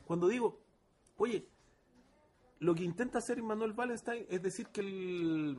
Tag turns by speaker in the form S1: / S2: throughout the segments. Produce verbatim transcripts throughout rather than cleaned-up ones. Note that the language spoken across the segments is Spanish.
S1: cuando digo, oye, lo que intenta hacer Immanuel Wallenstein es decir que el,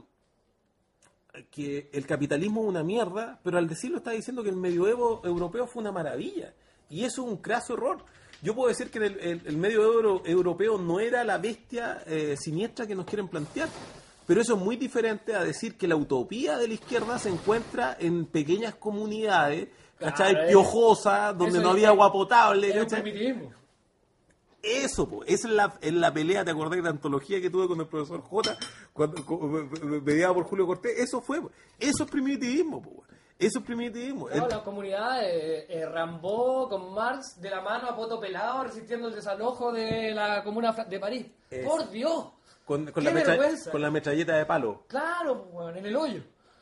S1: que el capitalismo es una mierda, pero al decirlo está diciendo que el medioevo europeo fue una maravilla. Y eso es un craso error. Yo puedo decir que el, el, el medioevo europeo no era la bestia eh, siniestra que nos quieren plantear. Pero eso es muy diferente a decir que la utopía de la izquierda se encuentra en pequeñas comunidades, ¿cachai?
S2: Claro,
S1: Piojosas, donde no había agua potable,
S2: es un
S1: ¿cachai?
S2: primitivismo.
S1: Eso, po, esa es la, es la pelea, ¿te acordás de la antología que tuve con el profesor J, cuando, mediada por Julio Cortés? Eso fue, po. Eso es primitivismo, po. Eso es primitivismo.
S2: Claro, la comunidad eh, eh, Rambo con Marx de la mano a poto pelado resistiendo el desalojo de la comuna de París.
S1: Eso.
S2: ¡Por Dios!
S1: Con, con,
S2: ¡Qué
S1: la metra,
S2: vergüenza!
S1: con la metralleta de palo.
S2: Claro, pues, weón, en el hoyo.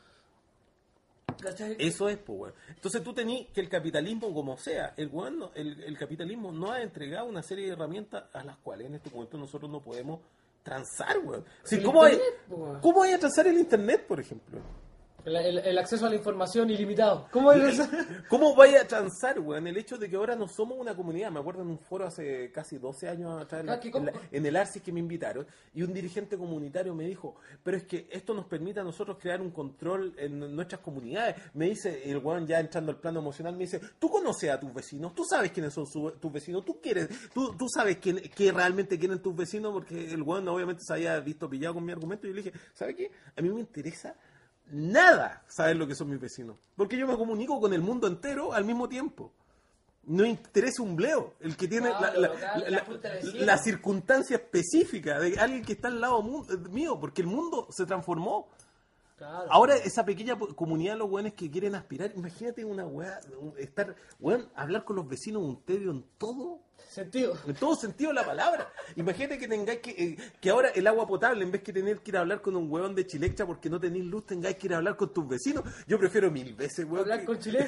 S2: ¿Cachai?
S1: Eso es, pues, weón. Entonces tú tenés que el capitalismo, como sea, el, weón no- el, el capitalismo no ha entregado una serie de herramientas a las cuales en este momento nosotros no podemos transar, weón. Sí,
S2: El
S1: ¿cómo, hay,
S2: internet, pues, weón.
S1: ¿Cómo hay a transar el internet, por ejemplo?
S2: El, el- el acceso a la información ilimitado. ¿Cómo es eso?
S1: ¿Cómo vaya a transar, weón, el hecho de que ahora no somos una comunidad? Me acuerdo en un foro hace casi doce años atrás, en, la-
S2: Ah, ¿qué cómo?
S1: en la- en el Arcis que me invitaron, y un dirigente comunitario me dijo, pero es que esto nos permite a nosotros crear un control en nuestras comunidades. Me dice, el weón ya entrando al plano emocional, me dice, tú conoces a tus vecinos, tú sabes quiénes son su- tus vecinos, tú quieres, tú, tú sabes quién, qué realmente quieren tus vecinos, porque el weón obviamente se había visto pillado con mi argumento, y yo le dije, ¿sabes qué? A mí me interesa nada saber lo que son mis vecinos, porque yo me comunico con el mundo entero al mismo tiempo. No interesa un bleo el que tiene
S2: Claro,
S1: la, la-
S2: local,
S1: la-
S2: la punta del cielo.
S1: la circunstancia específica de alguien que está al lado mu- mío, porque el mundo se transformó.
S2: Claro.
S1: Ahora esa pequeña po- comunidad de los weones que quieren aspirar, imagínate una weá, un- estar, weón, hablar con los vecinos un tedio en todo,
S2: Sentido.
S1: en todo sentido de la palabra. Imagínate que tengáis que, eh, que ahora el agua potable, en vez que tener que ir a hablar con un huevón de Chilectra porque no tenéis luz, tengáis que ir a hablar con tus vecinos. Yo prefiero mil veces, weón.
S2: Hablar
S1: que-
S2: con chilenos.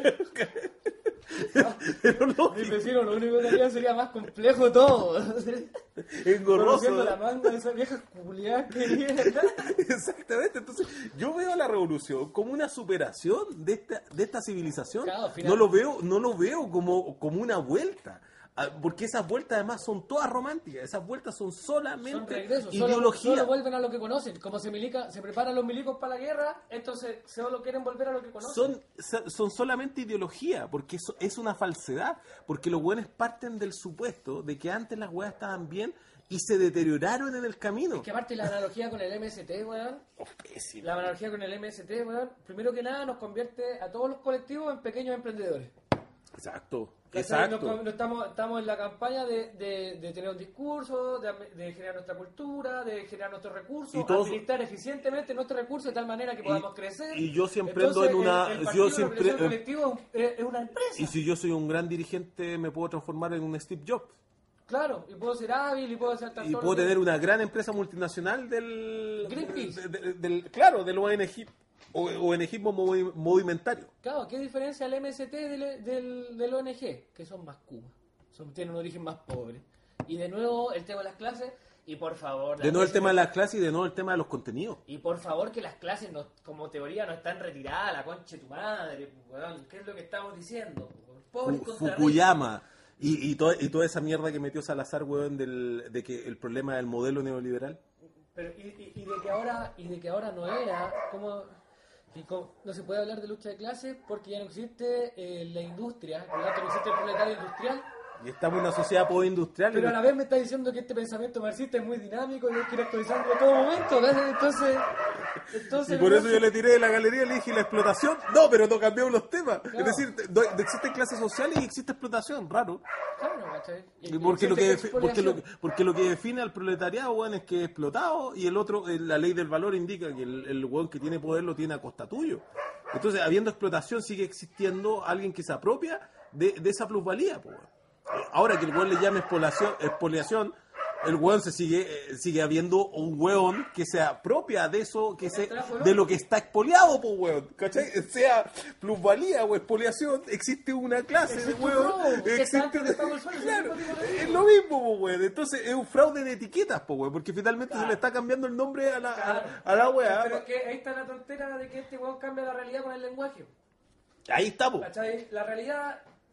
S1: Pero no,
S2: Mi vecino lo único que haría sería más complejo todo.
S1: engorroso.
S2: Conociendo la manga de esa vieja culiada que viene acá.
S1: Exactamente, entonces yo veo la revolución como una superación de esta, de esta civilización.
S2: Claro, al final-
S1: no lo veo, no lo veo como, como una vuelta. Ah, porque esas vueltas además son todas románticas, esas vueltas son
S2: Son
S1: solamente
S2: regresos, solo,
S1: ideología.
S2: solo vuelven a lo que conocen. Como se milica, se preparan los milicos para la guerra, entonces solo quieren volver a lo que conocen.
S1: Son, son solamente ideología, porque eso es una falsedad, porque los buenos parten del supuesto de que antes las weas estaban bien y se deterioraron en el camino.
S2: Es que aparte la analogía con el M S T, weón,
S1: Oh, pésimo.
S2: la analogía con el M S T, weón, primero que nada nos convierte a todos los colectivos en pequeños emprendedores.
S1: Exacto,
S2: ¿Cachai?
S1: exacto.
S2: Nos- nos estamos, estamos en la campaña de, de, de tener un discurso, de, de generar nuestra cultura, de generar nuestros recursos,
S1: Y todos-
S2: administrar eficientemente nuestros recursos de tal manera que podamos crecer.
S1: y yo siempre
S2: Entonces,
S1: ando en una-
S2: El, el
S1: yo
S2: partido de
S1: siempre-
S2: represión colectivo es, un- es- es una empresa.
S1: Y si yo soy un gran dirigente, me puedo transformar en un Steve Jobs.
S2: Claro, y puedo ser hábil y puedo ser
S1: Y puedo tener una gran empresa multinacional del...
S2: Greenpeace.
S1: de- de- del claro, del O N G, o O N G movi- movimentario.
S2: Claro, ¿qué diferencia el M S T del, del, del O N G? Que son más Cuba, son, tienen un origen más pobre. Y de nuevo el tema de las clases, y por favor...
S1: De nuevo el tema de las clases y de nuevo el tema de los contenidos.
S2: Y por favor que las clases, no, como teoría, no están retiradas, la concha de tu madre, pues, weón. ¿Qué es lo que estamos diciendo? Pues, pobres
S1: Fu-
S2: contra
S1: Fukuyama y, y, to- y toda esa mierda que metió Salazar, weón, del, de que el problema del modelo neoliberal.
S2: Pero, y, y- y de que ahora y de que ahora no era como, y como- no se puede hablar de lucha de clases porque ya no existe eh, la industria, por lo tanto no existe el proletario industrial,
S1: Y estamos en una sociedad postindustrial.
S2: pero a
S1: y-
S2: la vez me está diciendo que este pensamiento marxista es muy dinámico y hay que ir actualizando en todo momento, ¿ves? entonces entonces
S1: Y por eso yo le tiré de la galería y le dije la explotación. No, pero no cambiamos los temas.
S2: Claro.
S1: Es decir, no- existen clases sociales y existe explotación, raro.
S2: claro, ¿cachai? Y- y
S1: Porque lo,
S2: existe
S1: que, defi- porque, lo,
S2: expoliación.
S1: porque lo que define al proletariado, weón, es que es explotado, y el otro, eh, la ley del valor indica que el, el weón que tiene poder lo tiene a costa tuyo. Entonces, habiendo explotación, sigue existiendo alguien que se apropia de, de esa plusvalía, po, weón. Eh, Ahora que el weón le llame expoliación, expoliación, el weón se sigue, eh, sigue habiendo un weón que se apropia de eso, que se, de lo que está expoliado, po, weón. ¿Cachai? Sea plusvalía o expoliación, existe una clase de
S2: Existe un
S1: weón.
S2: robo, que está
S1: Existe,
S2: antes del pago del sueldo,
S1: claro,
S2: es el mismo tipo de
S1: es lo mismo, po, weón. Entonces es un fraude de etiquetas, po, weón, porque finalmente se le está cambiando el nombre a la, a, a la weá.
S2: Pero es que ahí está la tontera de que este weón cambia la realidad con el lenguaje.
S1: Ahí está, po.
S2: ¿Cachai? La realidad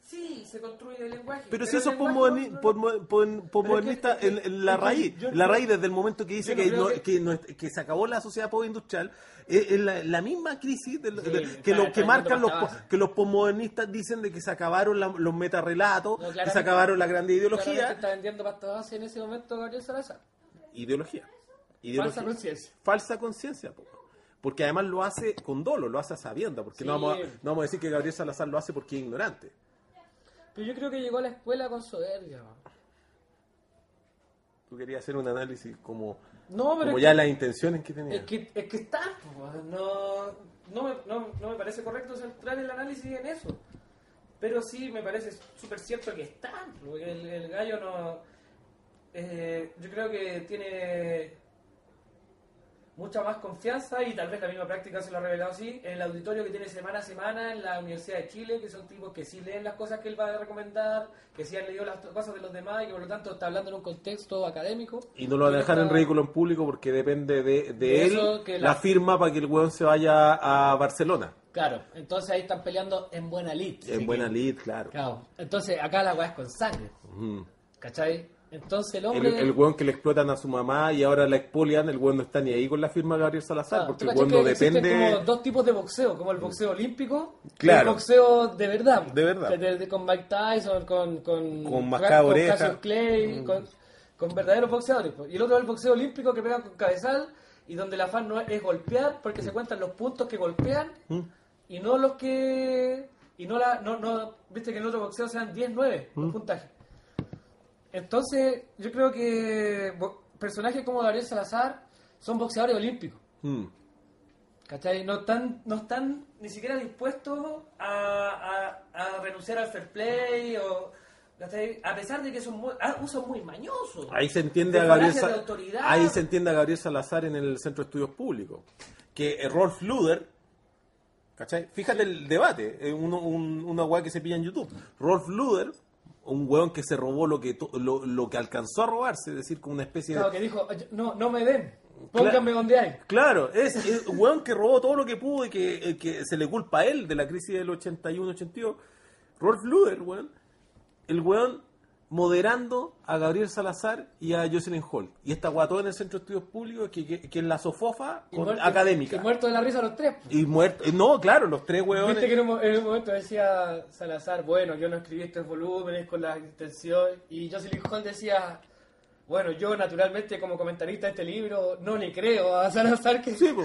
S2: Sí, se construye el lenguaje.
S1: Pero, pero si
S2: el
S1: eso es
S2: lenguaje no- no-
S1: posmodernista
S2: Pero es que-
S1: en, en la
S2: es que
S1: raíz.
S2: yo-
S1: La
S2: yo-
S1: raíz desde el momento que dice
S2: yo no
S1: que,
S2: creo
S1: no-
S2: que-
S1: que, no- que se acabó la sociedad postindustrial, es, es la, la misma crisis de,
S2: Sí,
S1: de-
S2: está-
S1: que, lo,
S2: está
S1: que
S2: yendo
S1: marcan los,
S2: pasta
S1: po-
S2: base.
S1: que los posmodernistas dicen de que se acabaron la- los metarrelatos,
S2: No,
S1: que se
S2: claramente-
S1: acabaron las grandes
S2: Claramente
S1: ideologías.
S2: está vendiendo pasta base en ese momento Gabriel Salazar.
S1: Ideología. Ideología.
S2: Falsa conciencia.
S1: Falsa conciencia, po. Porque además lo hace con dolo, lo hace a sabienda, porque
S2: Sí.
S1: no, vamos a, no vamos a decir que Gabriel Salazar lo hace porque es ignorante.
S2: Pero yo creo que llegó a la escuela con soberbia. man.
S1: Tú querías hacer un análisis como,
S2: No, pero
S1: como
S2: es
S1: ya
S2: que-
S1: las intenciones que tenía.
S2: Es que, es que está, pues, no, no, me, no, no me parece correcto centrar el análisis en eso. Pero sí me parece súper cierto que está, porque el, el gallo no... eh, yo creo que tiene mucha más confianza y tal vez la misma práctica se lo ha revelado así en el auditorio que tiene semana a semana en la Universidad de Chile, que son tipos que sí leen las cosas que él va a recomendar, que sí han leído las cosas de los demás y que por lo tanto está hablando en un contexto académico.
S1: Y no lo va a
S2: Y
S1: dejar en
S2: está-
S1: ridículo en público porque depende de, de
S2: De
S1: él
S2: eso que
S1: la...
S2: la-
S1: firma para que el weón se vaya a Barcelona.
S2: Claro, entonces ahí están peleando en buena lid.
S1: En buena lid, claro.
S2: Claro, entonces acá la weá es con sangre,
S1: Ujú.
S2: ¿cachai? Entonces el
S1: El,
S2: hombre...
S1: el weón que le explotan a su mamá y ahora la expolian, el weón no está ni ahí con la firma de Gabriel Salazar,
S2: Ah,
S1: porque
S2: ¿tú
S1: el
S2: cachai
S1: weón no
S2: que existen
S1: depende...
S2: como dos tipos de boxeo, como el boxeo olímpico
S1: Claro.
S2: y el boxeo de verdad.
S1: De verdad.
S2: De- de- con Mike Tyson, con... Con,
S1: Con mascada
S2: con
S1: oreja.
S2: Cassius Clay, con, con verdaderos boxeadores. pues. Y el otro es el boxeo olímpico que pegan con cabezal y donde el afán no es, es golpear porque se cuentan los puntos que golpean
S1: ¿Mm?
S2: y no los que... Y no la... No, no, viste que en el otro boxeo sean diez nueve los puntajes. Entonces, yo creo que bo- personajes como Gabriel Salazar son boxeadores olímpicos.
S1: Mm.
S2: ¿Cachai? No están, no están ni siquiera dispuestos a, a, a renunciar al fair play o... ¿cachai? A pesar de que son muy, ah, son muy mañosos.
S1: Ahí se entiende
S2: De
S1: a Gabriel
S2: falacia de
S1: Sa-
S2: autoridad.
S1: ahí se entiende a Gabriel Salazar en el Centro de Estudios Públicos. Que eh, Rolf Luder, ¿cachai? Fíjate el debate, eh, uno, un, una weá que se pilla en YouTube. Rolf Luder, un weón que se robó lo que to- lo, lo que alcanzó a robarse, es decir, como una especie
S2: Claro,
S1: de...
S2: que dijo, no, no me den, pónganme donde hay.
S1: Claro, es, es un weón que robó todo lo que pudo y que, eh, que se le culpa a él de la crisis del ochenta y uno ochenta y dos. Rolf Luder, weón, el weón moderando a Gabriel Salazar y a Jocelyn Hall. Y esta guató en el Centro de Estudios Públicos que, que, que es la sofofa
S2: Y
S1: con-
S2: muerto-
S1: académica.
S2: Y muerto de la risa los tres.
S1: Y muerto. No, claro, los tres weones.
S2: Viste que en un, mo- en un momento decía Salazar, bueno, yo no escribí estos volúmenes con la intención. Y Jocelyn Hall decía, bueno, yo naturalmente como comentarista de este libro no le creo a Salazar que...
S1: Sí, po.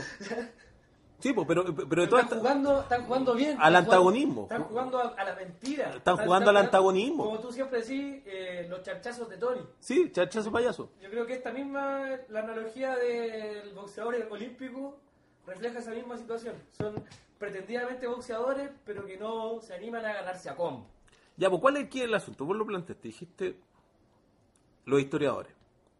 S1: Sí, po, pero, pero de todas
S2: Están
S1: estas-
S2: jugando, están jugando bien.
S1: Al
S2: están jugando-
S1: antagonismo.
S2: Están jugando a, a la mentira.
S1: Están jugando al antagonismo.
S2: Como tú siempre decís, eh, los charchazos de Tony.
S1: Sí, chachazo payaso.
S2: Yo creo que esta misma, la analogía del boxeador olímpico refleja esa misma situación. Son pretendidamente boxeadores, pero que no se animan a ganarse a combo.
S1: Ya, pues, ¿cuál es aquí el asunto? Vos lo planteaste, dijiste los historiadores.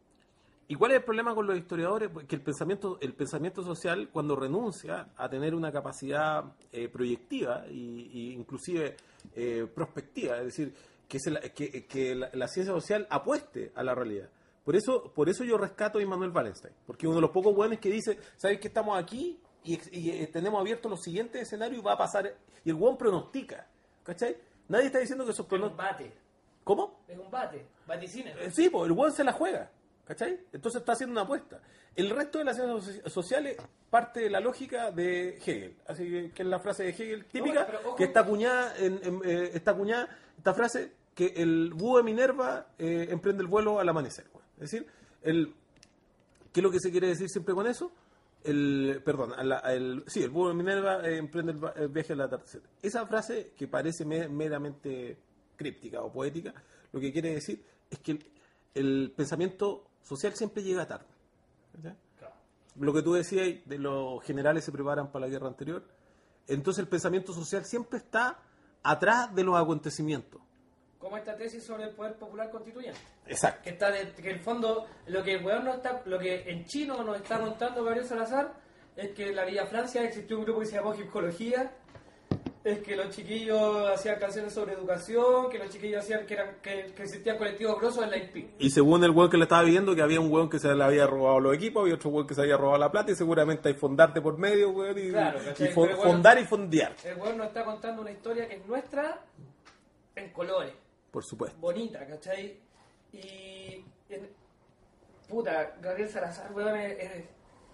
S1: ¿Y cuál es el problema con los historiadores? Pues que el pensamiento, el pensamiento social, cuando renuncia a tener una capacidad eh, proyectiva e inclusive eh, prospectiva, es decir, que, se la, que, que la, la ciencia social apueste a la realidad. Por eso, por eso yo rescato a Immanuel Wallenstein, porque uno de los pocos buenos que dice, ¿sabes que estamos aquí y, y, eh, tenemos abiertos los siguientes escenarios y va a pasar? Y el buen pronostica, ¿cachai? Nadie está diciendo que esos
S2: Es un
S1: pronósticos...
S2: bate.
S1: ¿Cómo?
S2: Es un bate. Vaticina.
S1: Eh, Sí, pues el buen se la juega, ¿cachai? Entonces está haciendo una apuesta. El resto de las ciencias soci- sociales parte de la lógica de Hegel, así que, que es la frase de Hegel típica,
S2: No, pero ojo.
S1: que está acuñada, en, en, eh, está acuñada esta frase, que el búho de Minerva eh, emprende el vuelo al amanecer. güey. Es decir, el, ¿qué es lo que se quiere decir siempre con eso? El, perdón, a la- a el, sí, el búho de Minerva eh, emprende el, va- el viaje al atardecer. Esa frase que parece me- meramente críptica o poética, lo que quiere decir es que el, el pensamiento social siempre llega tarde. ¿Verdad?
S2: Claro.
S1: Lo que tú decías de los generales se preparan para la guerra anterior, entonces el pensamiento social siempre está atrás de los acontecimientos.
S2: Como esta tesis sobre el poder popular constituyente.
S1: Exacto.
S2: Que está de- que en el fondo lo que el weón no está, lo que en chino nos está contando Gabriel Salazar es que en la Villa Francia existió un grupo que se llamó Ginecología, es que los chiquillos hacían canciones sobre educación, que los chiquillos hacían que eran que, que existían colectivos grosos en la I P.
S1: Y según el weón que le estaba viendo, que había un weón que se le había robado los equipos, había otro weón que se había robado la plata, y seguramente hay fondarte por medio, weón, y,
S2: Claro,
S1: y
S2: ¿cachai?
S1: fon-
S2: Pero bueno,
S1: fondar y fondear.
S2: El weón nos está contando una historia que es nuestra, en colores.
S1: Por supuesto.
S2: Bonita, ¿cachai? Y... En, puta, Gabriel Salazar, weón, es, es-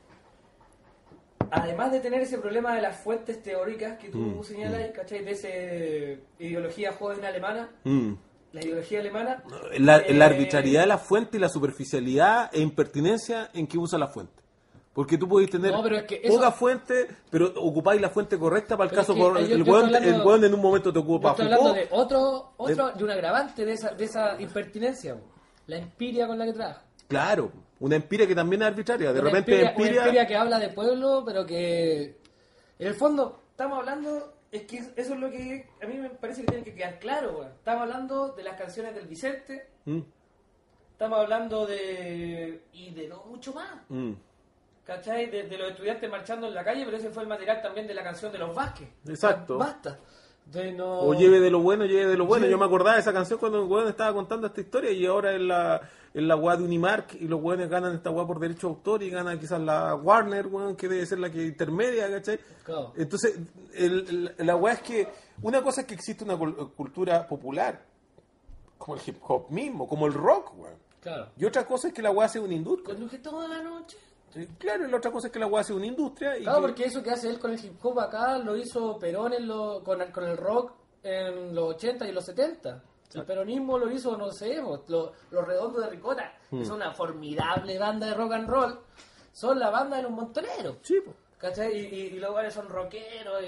S2: además de tener ese problema de las fuentes teóricas que tú
S1: Mm,
S2: señalas, ¿cachai? De esa ideología joven alemana,
S1: Mm.
S2: la ideología alemana...
S1: La,
S2: eh,
S1: la arbitrariedad de la fuente y la superficialidad e impertinencia en que usa la fuente. Porque tú podéis tener
S2: No, pero es que eso-
S1: poca fuente, pero ocupáis la fuente correcta para el
S2: Pero
S1: caso.
S2: es que
S1: por-
S2: yo-
S1: el,
S2: yo estoy
S1: weón,
S2: hablando-
S1: el weón en un momento te
S2: Yo
S1: ocupa
S2: estoy
S1: Foucault.
S2: hablando de otro, otro de un agravante de esa, de esa impertinencia, weón. La empiria con la que trabaja.
S1: Claro, una empiria que también es arbitraria. De
S2: Una
S1: repente
S2: empiria,
S1: empiria...
S2: una empiria que habla de pueblo, pero que en el fondo estamos hablando, es que eso es lo que a mí me parece que tiene que quedar claro, weón. Estamos hablando de las canciones del Vicente,
S1: Mm,
S2: estamos hablando de... y de no mucho más,
S1: mm.
S2: ¿cachai? De, de los estudiantes marchando en la calle, pero ese fue el material también de la canción de los Vázquez.
S1: Exacto.
S2: Basta. De no...
S1: O lleve de lo bueno, lleve de lo bueno.
S2: Sí.
S1: Yo me acordaba de esa canción cuando el weón estaba contando esta historia y ahora es la, es la weá de Unimark y los weones ganan esta weá por derecho de autor y gana quizás la Warner, weón, que debe ser la que intermedia, ¿cachai?
S2: Claro.
S1: Entonces, el, el- la weá es que una cosa es que existe una cul- cultura popular, como el hip hop mismo, como el rock, weón.
S2: Claro.
S1: Y otra cosa es que la weá sea una industria.
S2: Conduje toda la noche.
S1: Sí, claro, y la otra cosa es que la weá sea una industria. Y
S2: Claro,
S1: que-
S2: porque eso que hace él con el hip hop acá lo hizo Perón en lo- con, el- con el rock en los ochenta y los setenta. El peronismo lo hizo, no sé, vos, lo- los Redondos de Ricota, que son una formidable banda de rock and roll, son la banda de los montoneros.
S1: Sí, po.
S2: ¿Cachai? Y, y, y los güeyes son rockeros y,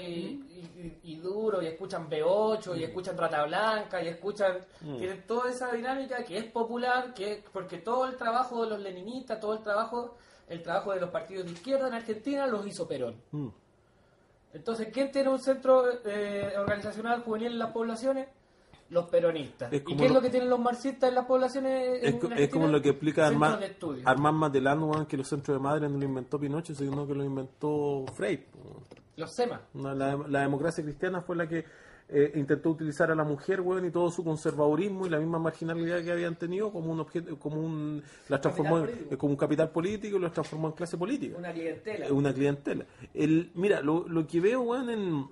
S2: y, y- y duros, y escuchan B ocho, y escuchan Rata Blanca, y escuchan... Tienen toda esa dinámica que es popular, que es- porque todo el trabajo de los leninistas, todo el trabajo el trabajo de los partidos de izquierda en Argentina los hizo Perón.
S1: Mm.
S2: Entonces, ¿quién tiene un centro eh, organizacional juvenil en las poblaciones? Los peronistas.
S1: Es
S2: ¿Y
S1: como
S2: qué es
S1: lo-
S2: lo que tienen los marxistas en las poblaciones?
S1: Es,
S2: en
S1: co- es
S2: Argentina?
S1: como lo que explica
S2: Centros
S1: Armand,
S2: de estudio.
S1: Armand Matelano, weón, que los centros de madre no lo inventó Pinochet, sino que lo inventó Freire. weón.
S2: Los SEMA.
S1: No, La, la democracia cristiana fue la que eh, intentó utilizar a la mujer, weón, y todo su conservadurismo y la misma marginalidad que habían tenido como un objeto, como un, las transformó en-
S2: político.
S1: eh, como un capital político y los transformó en clase política.
S2: Una clientela.
S1: Eh, Una clientela. El, mira, lo, lo que veo, weón, en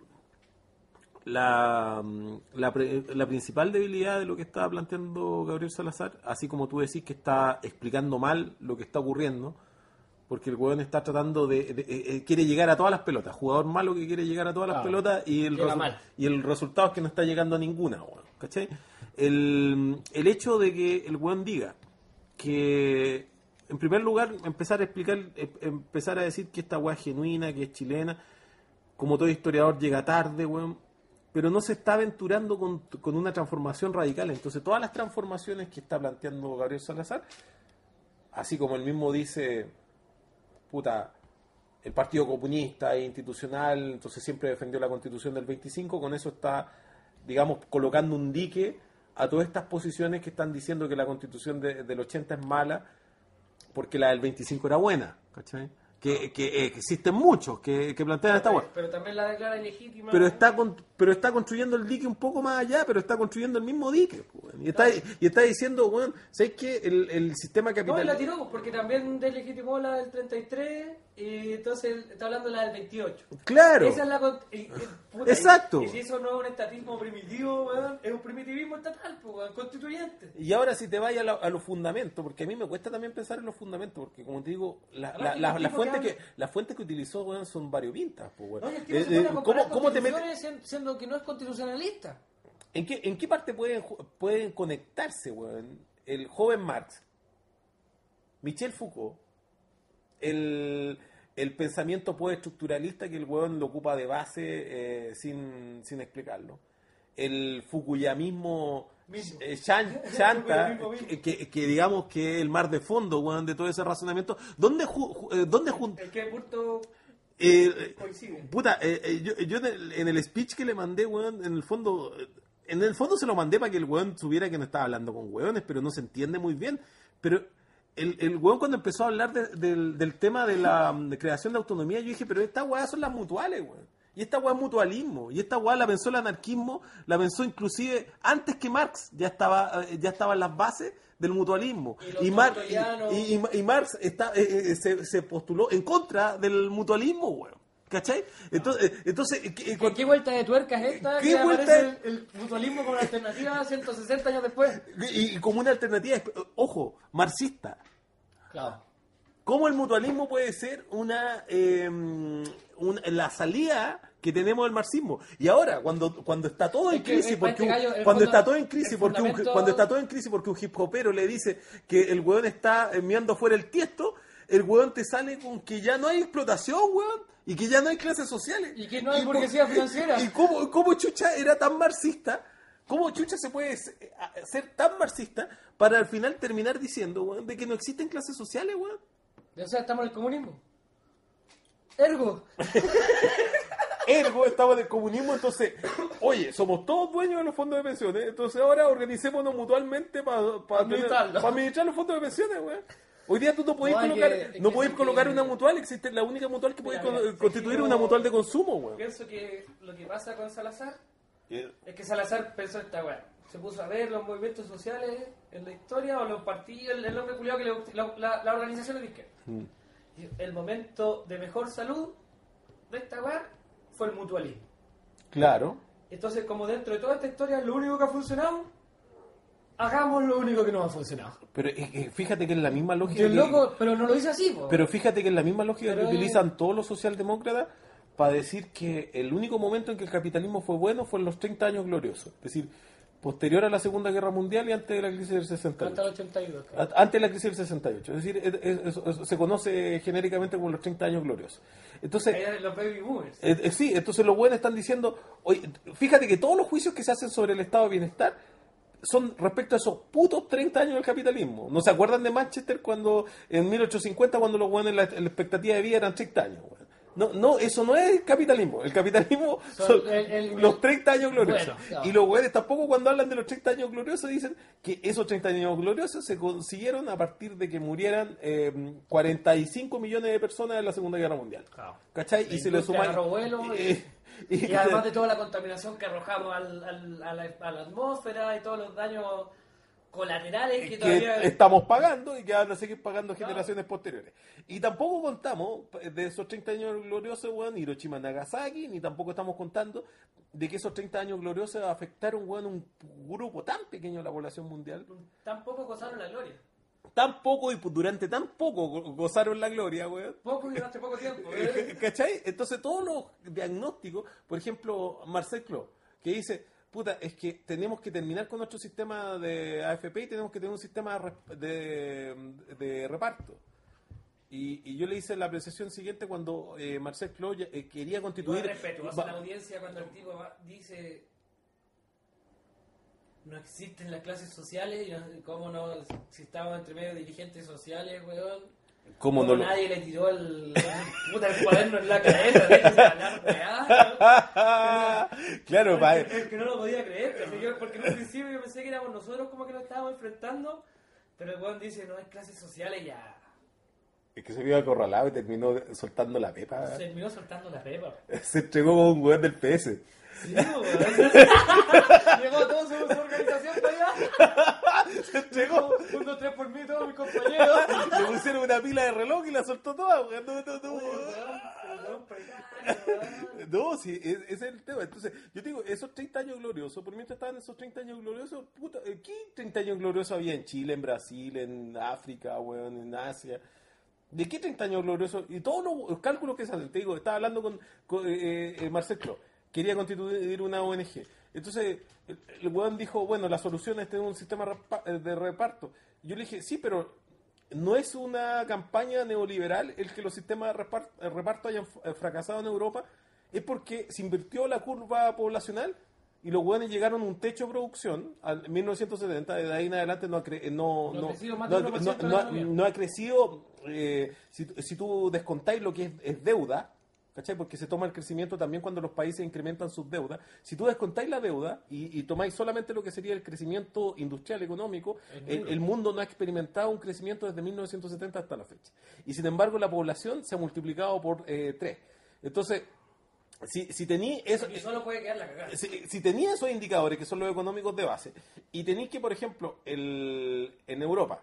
S1: la, la, pre- la principal debilidad de lo que estaba planteando Gabriel Salazar, así como tú decís que está explicando mal lo que está ocurriendo, porque el weón está tratando de, de- eh, eh, quiere llegar a todas las pelotas, jugador malo que quiere llegar a todas las
S2: Claro.
S1: pelotas y el,
S2: Llega
S1: resu-
S2: mal.
S1: y el resultado es que no está llegando a ninguna, weón, ¿cachai? El, el hecho de que el weón diga que, en primer lugar, empezar a explicar, em- empezar a decir que esta weá es genuina, que es chilena, como todo historiador llega tarde, weón, pero no se está aventurando con, con una transformación radical. Entonces, todas las transformaciones que está planteando Gabriel Salazar, así como él mismo dice, puta, el Partido Comunista es institucional, entonces siempre defendió la Constitución del veinticinco, con eso está, digamos, colocando un dique a todas estas posiciones que están diciendo que la Constitución de- del ochenta es mala porque la del veinticinco era buena, ¿cachai? Que, que, eh, que existen muchos que, que plantean esta hueá.
S2: Pero también la declara ilegítima.
S1: Pero está con- pero está construyendo el dique un poco más allá, pero está construyendo el mismo dique. pues, weón. Y está, y está diciendo, bueno, ¿sabes qué? El, el sistema
S2: No, él
S1: capital...
S2: la tiró porque también deslegitimó la del treinta y tres y entonces está hablando de la del veintiocho.
S1: Claro.
S2: Esa es la con- y- y- puta,
S1: Exacto.
S2: Y, y si eso no es un estatismo primitivo, weón, es un primitivismo estatal, pues, weón, constituyente.
S1: Y ahora si te vayas a, la- a los fundamentos, porque a mí me cuesta también pensar en los fundamentos, porque como te digo, la-
S2: No,
S1: la-
S2: es que
S1: la-
S2: el
S1: las
S2: tipo que
S1: fuentes que,
S2: habla-
S1: las fuentes que utilizó, weón, son variopintas. Pues, weón.
S2: No, y el tipo
S1: Eh,
S2: se pone
S1: eh,
S2: a comparar
S1: ¿cómo, cómo te metes?
S2: constituciones sien- siendo que no es constitucionalista.
S1: ¿En qué, ¿En qué parte pueden, ju- pueden conectarse, weón? El joven Marx, Michel Foucault, el, el pensamiento postestructuralista que el weón lo ocupa de base eh, sin, sin explicarlo, el fukuyamismo
S2: Mismo.
S1: eh, chan- chanta,
S2: Fukuyamismo mismo.
S1: que, que- que digamos que es el mar de fondo, weón, de todo ese razonamiento. ¿Dónde, ju- ju- eh, dónde jun-
S2: El que punto
S1: eh,
S2: coincide.
S1: Puta, eh, eh, yo, yo en, el, en el speech que le mandé, weón, en el fondo, eh, en el fondo se lo mandé para que el weón supiera que no estaba hablando con weones, pero no se entiende muy bien. Pero el, el weón cuando empezó a hablar de- del, del tema de la mm, de creación de autonomía, yo dije, pero estas weas son las mutuales, weón. Y esta weá es mutualismo. Y esta weá la pensó el anarquismo, la pensó inclusive antes que Marx, ya estaba, eh, ya estaban las bases del mutualismo.
S2: Y los
S1: Y, Mar-
S2: tolstoyanos.
S1: y- y- y Marx está, eh, eh, se, se postuló en contra del mutualismo, weón. ¿Cachai? Entonces, entonces ¿qué,
S2: ¿Qué, ¿Qué vuelta de tuerca es esta?
S1: ¿Qué
S2: Que
S1: vuelta
S2: aparece el, el mutualismo como una alternativa ciento sesenta años después.
S1: Y, y como una alternativa, ojo, marxista.
S2: Claro.
S1: ¿Cómo el mutualismo puede ser una, eh, una la salida que tenemos del marxismo? Y ahora, cuando cuando está todo en
S2: Es que,
S1: crisis,
S2: eh, para
S1: porque
S2: este
S1: un-
S2: gallo, el
S1: cuando
S2: fondo-
S1: está todo en crisis,
S2: el
S1: porque un,
S2: fundamento-
S1: cuando está todo en crisis porque un hip hopero le dice que el weón está enviando fuera el tiesto, el weón te sale con que ya no hay explotación, weón, y que ya no hay clases sociales.
S2: Y que no hay
S1: po-
S2: burguesía financiera.
S1: Y, y cómo, cómo Chucha era tan marxista, cómo Chucha se puede ser, ser tan marxista para al final terminar diciendo, weón, de que no existen clases sociales, weón.
S2: O sea, estamos en el comunismo. Ergo.
S1: Ergo, estamos en el comunismo, entonces, oye, somos todos dueños de los fondos de pensiones, entonces ahora organicémonos mutualmente para pa
S2: Administrarlo.
S1: pa administrar los fondos de pensiones, weón. Hoy día tú no podés
S2: No, hay
S1: colocar,
S2: que- es
S1: no
S2: que-
S1: podés
S2: es
S1: colocar
S2: que-
S1: una mutual, existe la única mutual que puede
S2: Mira, mira,
S1: con- constituir
S2: yo
S1: una mutual de consumo, weón.
S2: Pienso que lo que pasa con Salazar
S1: Eh,
S2: es que Salazar pensó esta weá. Se puso a ver los movimientos sociales en la historia o los partidos, el, el hombre culiado que le gust- la, la, la organización de izquierda.
S1: mm.
S2: Y el momento de mejor salud de esta weá fue el mutualismo.
S1: Claro.
S2: Entonces, como dentro de toda esta historia lo único que ha funcionado, hagamos lo único que no ha funcionado.
S1: Pero eh, eh, fíjate que es la misma lógica.
S2: Y el
S1: que-
S2: loco, pero no lo dice así, po.
S1: Pero fíjate que es la misma lógica
S2: Pero
S1: que
S2: es-
S1: utilizan todos los socialdemócratas para decir que el único momento en que el capitalismo fue bueno fue en los treinta años gloriosos. Es decir, posterior a la Segunda Guerra Mundial y antes de la crisis del sesenta y
S2: Hasta el
S1: ocho.
S2: ochenta y dos. creo.
S1: A- Antes de la crisis del sesenta y ocho. Es decir, es- es- es- se conoce genéricamente como los treinta años gloriosos. Entonces,
S2: Ahí eran los baby boomers.
S1: eh, eh, sí, entonces los buenos están diciendo, oye, fíjate que todos los juicios que se hacen sobre el estado de bienestar son respecto a esos putos treinta años del capitalismo. ¿No se acuerdan de Manchester cuando en mil ochocientos cincuenta cuando los buenos la, la expectativa de vida eran treinta años? Weón? No, no, eso no es capitalismo. El capitalismo
S2: Son
S1: son
S2: el- el-
S1: los treinta años gloriosos.
S2: Bueno, claro.
S1: Y los buenos tampoco cuando hablan de los treinta años gloriosos dicen que esos treinta años gloriosos se consiguieron a partir de que murieran eh, cuarenta y cinco millones de personas en la Segunda Guerra Mundial.
S2: Claro.
S1: ¿Cachai?
S2: La
S1: Y se le
S2: industria
S1: suman...
S2: agarró vuelo y-
S1: y-
S2: Y además de toda la contaminación que arrojamos al, al- a, la, a la atmósfera y todos los daños colaterales que,
S1: que
S2: todavía...
S1: estamos pagando y que van a seguir pagando
S2: Claro.
S1: generaciones posteriores. Y tampoco contamos de esos treinta años gloriosos, weón, Hiroshima Nagasaki, ni tampoco estamos contando de que esos treinta años gloriosos afectaron, weón, un grupo tan pequeño de la población mundial.
S2: Tampoco gozaron la gloria.
S1: Tan poco y durante tan poco go- gozaron la gloria, weón.
S2: Poco y durante poco tiempo. ¿eh?
S1: ¿Cachai? Entonces todos los diagnósticos, por ejemplo, Marcel Clos, que dice, puta, es que tenemos que terminar con nuestro sistema de A F P y tenemos que tener un sistema de, rep- de, de reparto. Y, y yo le hice la apreciación siguiente cuando eh, Marcel Clos ya, eh, quería
S2: Igual
S1: constituir...
S2: respetuoso
S1: va-
S2: a la audiencia cuando el tipo va- dice no existen las clases sociales y no- cómo no, si estamos entre medio de dirigentes sociales, weón.
S1: ¿Cómo
S2: Como
S1: no lo-
S2: nadie le tiró el, el, puta, el cuaderno en la cabeza, déjense hablar, weá.
S1: Claro,
S2: Es
S1: pa-
S2: que, es que no lo podía creer, porque, yo, porque en un principio yo pensé que éramos nosotros como que nos estábamos enfrentando, pero el weón dice, no hay clases sociales, ya
S1: es que se vio acorralado y terminó soltando la pepa.
S2: se terminó soltando la pepa.
S1: Se entregó como un weón del P S.
S2: Sí, weón. Llegó toda su, su organización para allá.
S1: Se entregó.
S2: Un, dos, tres por mí, todos mis compañeros.
S1: Le pusieron una pila de reloj y la soltó toda, weón. No, no, no.
S2: Oye, weón, pero weón, precario, weón.
S1: No, sí, es- ese es el tema. Entonces, yo te digo, esos treinta años gloriosos, por mientras estaban esos treinta años gloriosos, puta, ¿qué treinta años gloriosos había en Chile, en Brasil, en África, weón, en Asia? ¿De qué treinta años gloriosos? Y todos los, los cálculos que se hacen, te digo, estaba hablando con, con eh, eh, Marcel Clos, quería constituir una O N G. Entonces, el, el weón dijo, bueno, la solución es tener un sistema repa- de reparto. Yo le dije, sí, pero no es una campaña neoliberal el que los sistemas de repar- de reparto hayan f- fracasado en Europa, es porque se invirtió la curva poblacional y los hueones llegaron a un techo de producción en mil novecientos setenta, de ahí en adelante no ha, cre- no,
S2: No ha
S1: no,
S2: crecido más
S1: no,
S2: del uno por ciento
S1: no-
S2: de la
S1: no-
S2: economía.
S1: no ha crecido, eh, si, si tú descontáis lo que es, es deuda, ¿cachai? Porque se toma el crecimiento también cuando los países incrementan sus deudas. Si tú descontáis la deuda y, y tomáis solamente lo que sería el crecimiento industrial económico, el, el mundo no ha experimentado un crecimiento desde mil novecientos setenta hasta la fecha. Y sin embargo la población se ha multiplicado por eh, tres. Entonces, si, si tenéis eso...
S2: Porque solo puede quedar la cagada.
S1: Si, si tenía esos indicadores que son los económicos de base y tenéis que, por ejemplo, el, en Europa,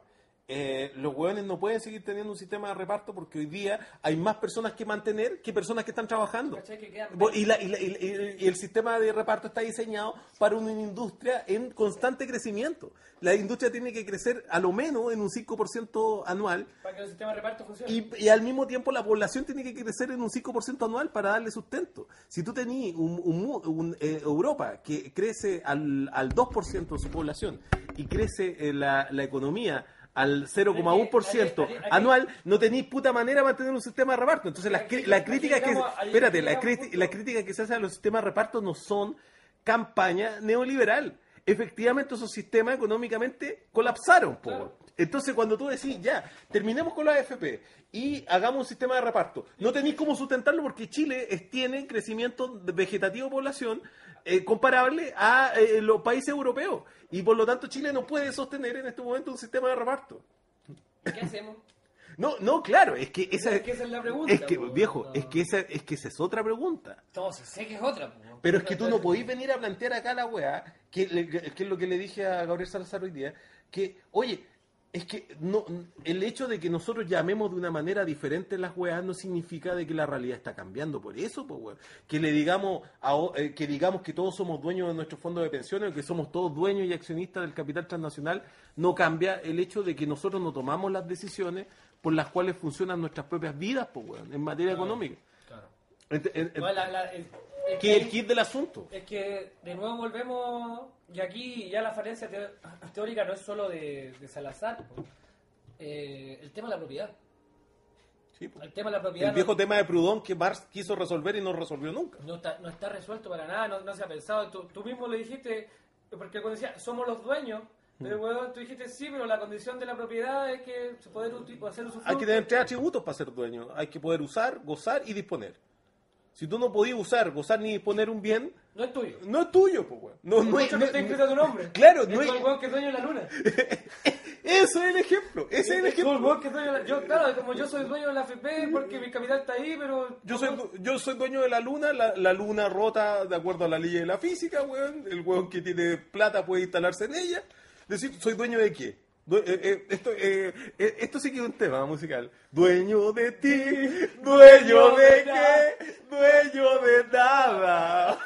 S1: eh, los hueones no pueden seguir teniendo un sistema de reparto porque hoy día hay más personas que mantener que personas que están trabajando.
S2: ¿Cachai? Que quedan
S1: Y, la- y la- y la- y el sistema de reparto está diseñado para una industria en constante crecimiento. La industria tiene que crecer a lo menos en un cinco por ciento anual
S2: para que el sistema de reparto funcione.
S1: y, y al mismo tiempo la población tiene que crecer en un cinco por ciento anual para darle sustento. Si tú tenés un, un mu- un, eh, Europa que crece al, al dos por ciento de su población y crece eh, la, la economía al cero coma uno por ciento
S2: Aquí- aquí- aquí-
S1: anual, no tenéis puta manera de mantener un sistema de reparto. Entonces las cri-
S2: Aquí-
S1: la
S2: aquí
S1: crítica que
S2: llegamos a- aquí
S1: espérate, la,
S2: llegamos a un
S1: criti-
S2: punto.
S1: la crítica que se hace a los sistemas de reparto no son campaña neoliberal. Efectivamente esos sistemas económicamente colapsaron, po.
S2: Claro.
S1: Entonces cuando tú decís, ya, terminemos con la A F P y hagamos un sistema de reparto, no tenéis cómo sustentarlo porque Chile es- tiene crecimiento vegetativo de población eh, comparable a eh, los países europeos y por lo tanto Chile no puede sostener en este momento un sistema de reparto.
S2: ¿Qué hacemos?
S1: No, no, claro, es que esa
S2: Es que esa es la pregunta,
S1: es que,
S2: po.
S1: viejo,
S2: No.
S1: es que esa es que esa es otra pregunta.
S2: No, si sé que es otra. po.
S1: Pero es que tú no podís venir a plantear acá la weá, que, le- que es lo que le dije a Gabriel Salazar hoy día, que, oye, es que no, el hecho de que nosotros llamemos de una manera diferente las weas no significa de que la realidad está cambiando. Por eso, pues, weón, que le digamos, a o- eh, que digamos que todos somos dueños de nuestros fondos de pensiones, o que somos todos dueños y accionistas del capital transnacional, no cambia el hecho de que nosotros no tomamos las decisiones por las cuales funcionan nuestras propias vidas, pues, weón, en materia
S2: Claro,
S1: económica.
S2: Claro.
S1: Ent- en- en-
S2: No, la- la- es- es
S1: que es el
S2: que-
S1: kit del asunto.
S2: Es que de nuevo volvemos, y aquí ya la falencia teo- teórica no es solo de, de Salazar, po. Eh, el tema de la propiedad.
S1: Sí, pues.
S2: El tema de la propiedad
S1: El viejo
S2: no,
S1: tema de Proudhon que Marx quiso resolver y no resolvió nunca.
S2: no está, no está resuelto para nada, no, no se ha pensado. Tú, tú mismo le dijiste, porque cuando decía, somos los dueños, pero weón, tú dijiste, sí, pero la condición de la propiedad es que se poder uti- hacer usufructo.
S1: Hay que tener tres atributos para ser dueño. Hay que poder usar, gozar y disponer. Si tú no podías usar, gozar ni disponer un bien,
S2: No es tuyo.
S1: no es tuyo, pues, weón. No, no
S2: No,
S1: es,
S2: no
S1: no-
S2: está inscrito a tu nombre.
S1: Claro,
S2: es
S1: no es-
S2: como el weón que es dueño de la luna.
S1: Eso es el ejemplo. Ese es el
S2: Es como el
S1: ejemplo.
S2: weón que es dueño de la... Yo, claro, como yo soy dueño de la F P porque mi capital está ahí, pero...
S1: Yo soy, du- yo soy dueño de la luna, la, la luna rota de acuerdo a la ley de la física, weón. El weón que tiene plata puede instalarse en ella. Es decir, ¿soy dueño de qué? Due- eh, eh, esto, eh, eh, esto sí que es un tema musical. Dueño de ti, dueño de qué, dueño de nada.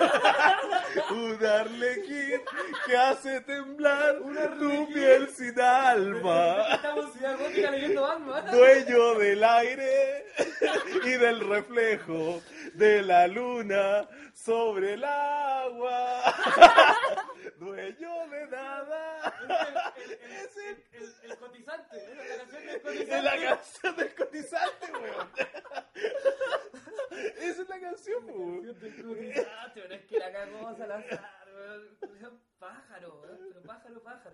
S1: Un arlequín que hace temblar tu piel sin alma.
S2: Estamos en Ciudad Gótica leyendo Batman.
S1: Dueño del aire y del reflejo de la luna sobre el agua. Dueño de nada.
S2: Es el, el, el, el cotizante. Es la canción del cotizante.
S1: Es la canción del cotizante, weón. Esa es la canción, weón.
S2: Del cotizante, pero es que la cagó Salazar, weón. Pájaro, weón. Pero pájaro, pájaro.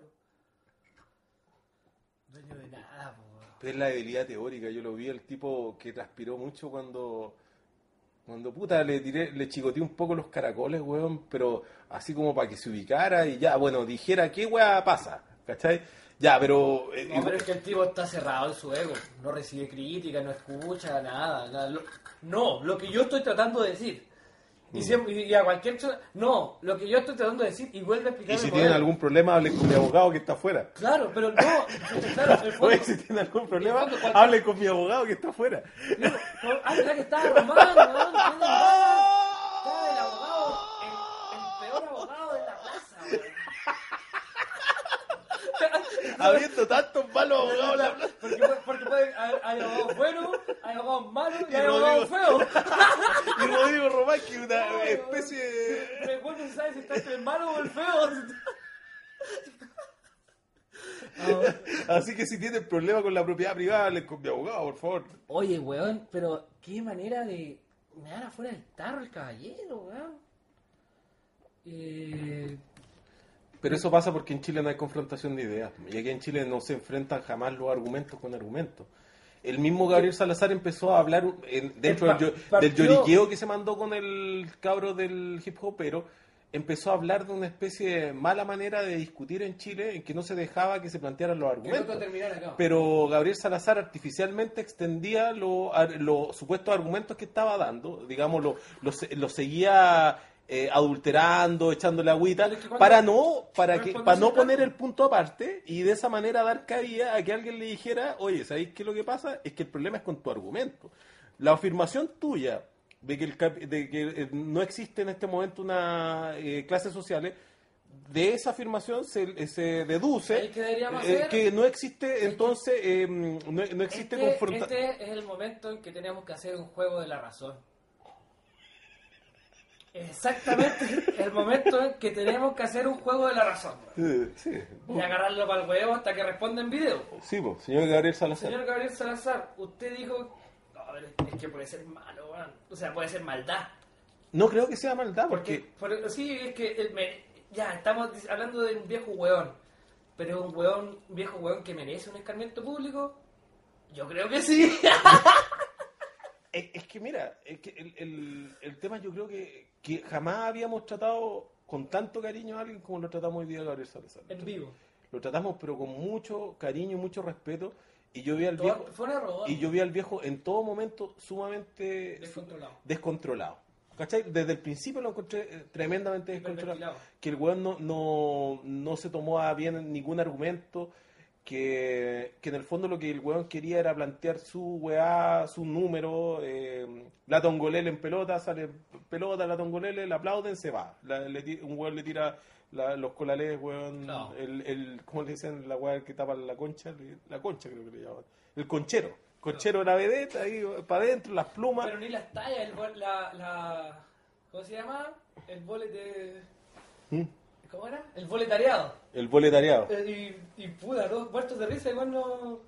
S2: Dueño de nada, weón.
S1: Pero es la debilidad teórica, yo lo vi, el tipo que transpiró mucho cuando, cuando puta, le tiré, le chicoteé un poco los caracoles, weón, pero así como para que se ubicara y ya, bueno, dijera qué weá pasa, ¿cachai? Ya, pero... eh,
S2: No, pero es que el tipo está cerrado en su ego. No recibe crítica, no escucha, nada. nada. Lo- no, lo que yo estoy tratando de decir. Y, siempre, y a cualquier persona... No, lo que yo estoy tratando de decir y vuelve a explicar
S1: y
S2: el
S1: si
S2: modelo.
S1: tienen algún problema, hablen con mi abogado que está afuera.
S2: Claro, pero no. Claro, el fondo-
S1: Oye, si tienen algún problema,
S2: el fondo, cualquier-
S1: hablen con mi abogado que está afuera.
S2: No, no, ah, verdad que estaba Román, weón. Estaba el abogado, el, el peor abogado de la plaza, weón.
S1: Habiendo tantos malos abogados en la plaza.
S2: Porque, puede- porque puede, hay, hay abogados buenos, hay abogados malos y
S1: Y
S2: hay abogados
S1: Rodrigo-
S2: feos.
S1: Y Rodrigo Román, que es una especie de...
S2: Pero vos no sabes si está entre el malo o el feo.
S1: Así que si tienen problema con la propiedad privada, hablen con mi abogado, por favor.
S2: Oye, weón, pero qué manera de... Me dan afuera del tarro el caballero, weón. Eh...
S1: Pero eso pasa porque en Chile no hay confrontación de ideas. Y aquí en Chile no se enfrentan jamás los argumentos con argumentos. El mismo Gabriel Salazar empezó a hablar en- dentro
S2: Pa-
S1: del, yo-
S2: partió-
S1: del lloriqueo que se mandó con el cabro del hip hop, pero empezó a hablar de una especie de mala manera de discutir en Chile en que no se dejaba que se plantearan los
S2: Que no
S1: argumentos.
S2: terminar acá.
S1: Pero Gabriel Salazar artificialmente extendía lo- a- los supuestos argumentos que estaba dando, digamos, lo, lo se- lo seguía eh, adulterando, echándole agüita,
S2: Pero es que cuando-
S1: para no para que
S2: Responde
S1: para
S2: ese
S1: no poner
S2: campo.
S1: el punto aparte y de esa manera dar cabida a que alguien le dijera, oye, ¿sabéis qué es lo que pasa? Es que el problema es con tu argumento. La afirmación tuya de que, el, cap- de que eh, no existe en este momento una eh, clases sociales, de esa afirmación se, se deduce
S2: ¿Sabéis qué deberíamos
S1: eh,
S2: hacer?
S1: que no existe entonces eh, no, no existe
S2: Este,
S1: confrontación.
S2: este es el momento en que tenemos que hacer un juego de la razón. Exactamente el momento en que tenemos que hacer un juego de la razón.
S1: Eh, sí,
S2: Y agarrarlo para el huevo hasta que responda en video.
S1: sí, po, señor Gabriel Salazar.
S2: Señor Gabriel Salazar, usted dijo... A ver, es que puede ser malo, weón. O sea, puede ser maldad.
S1: No creo que sea maldad,
S2: Porque,
S1: porque
S2: por- sí, es que el me- ya estamos dis- hablando de un viejo hueón. Pero un hueón, un viejo hueón que merece un escarmiento público. Yo creo que sí.
S1: es, es que mira, es que el, el, el tema yo creo que, que jamás habíamos tratado con tanto cariño a alguien como lo tratamos hoy día a Gabriel Salazar.
S2: En vivo.
S1: Lo tratamos pero con mucho cariño y mucho respeto y yo vi al
S2: Todo-
S1: viejo
S2: fue un error.
S1: y yo vi al viejo en todo momento sumamente
S2: Descontrolado.
S1: descontrolado. ¿Cachai? Desde el principio lo encontré eh, tremendamente descontrolado.
S2: Hiperventilado.
S1: Que el weón no, no, no se tomó a bien ningún argumento, que, que en el fondo lo que el weón quería era plantear su weá, su número, eh, la Tongolele en pelota, sale pelota, la Tongolele, la aplauden, se va. La- le ti- un weón le tira la- los colales, weón,
S2: No.
S1: el, el, ¿cómo le dicen? La weá que tapa la concha, le- la concha creo que le llaman. El conchero. Conchero la vedeta, ahí para adentro, las plumas.
S2: Pero ni las tallas, el bol- la, la... ¿Cómo se llama? El bolet de...
S1: ¿Mm?
S2: ¿Cómo era? El boletariado.
S1: El boletariado.
S2: Eh, y, y puta, todos muertos de risa, igual no...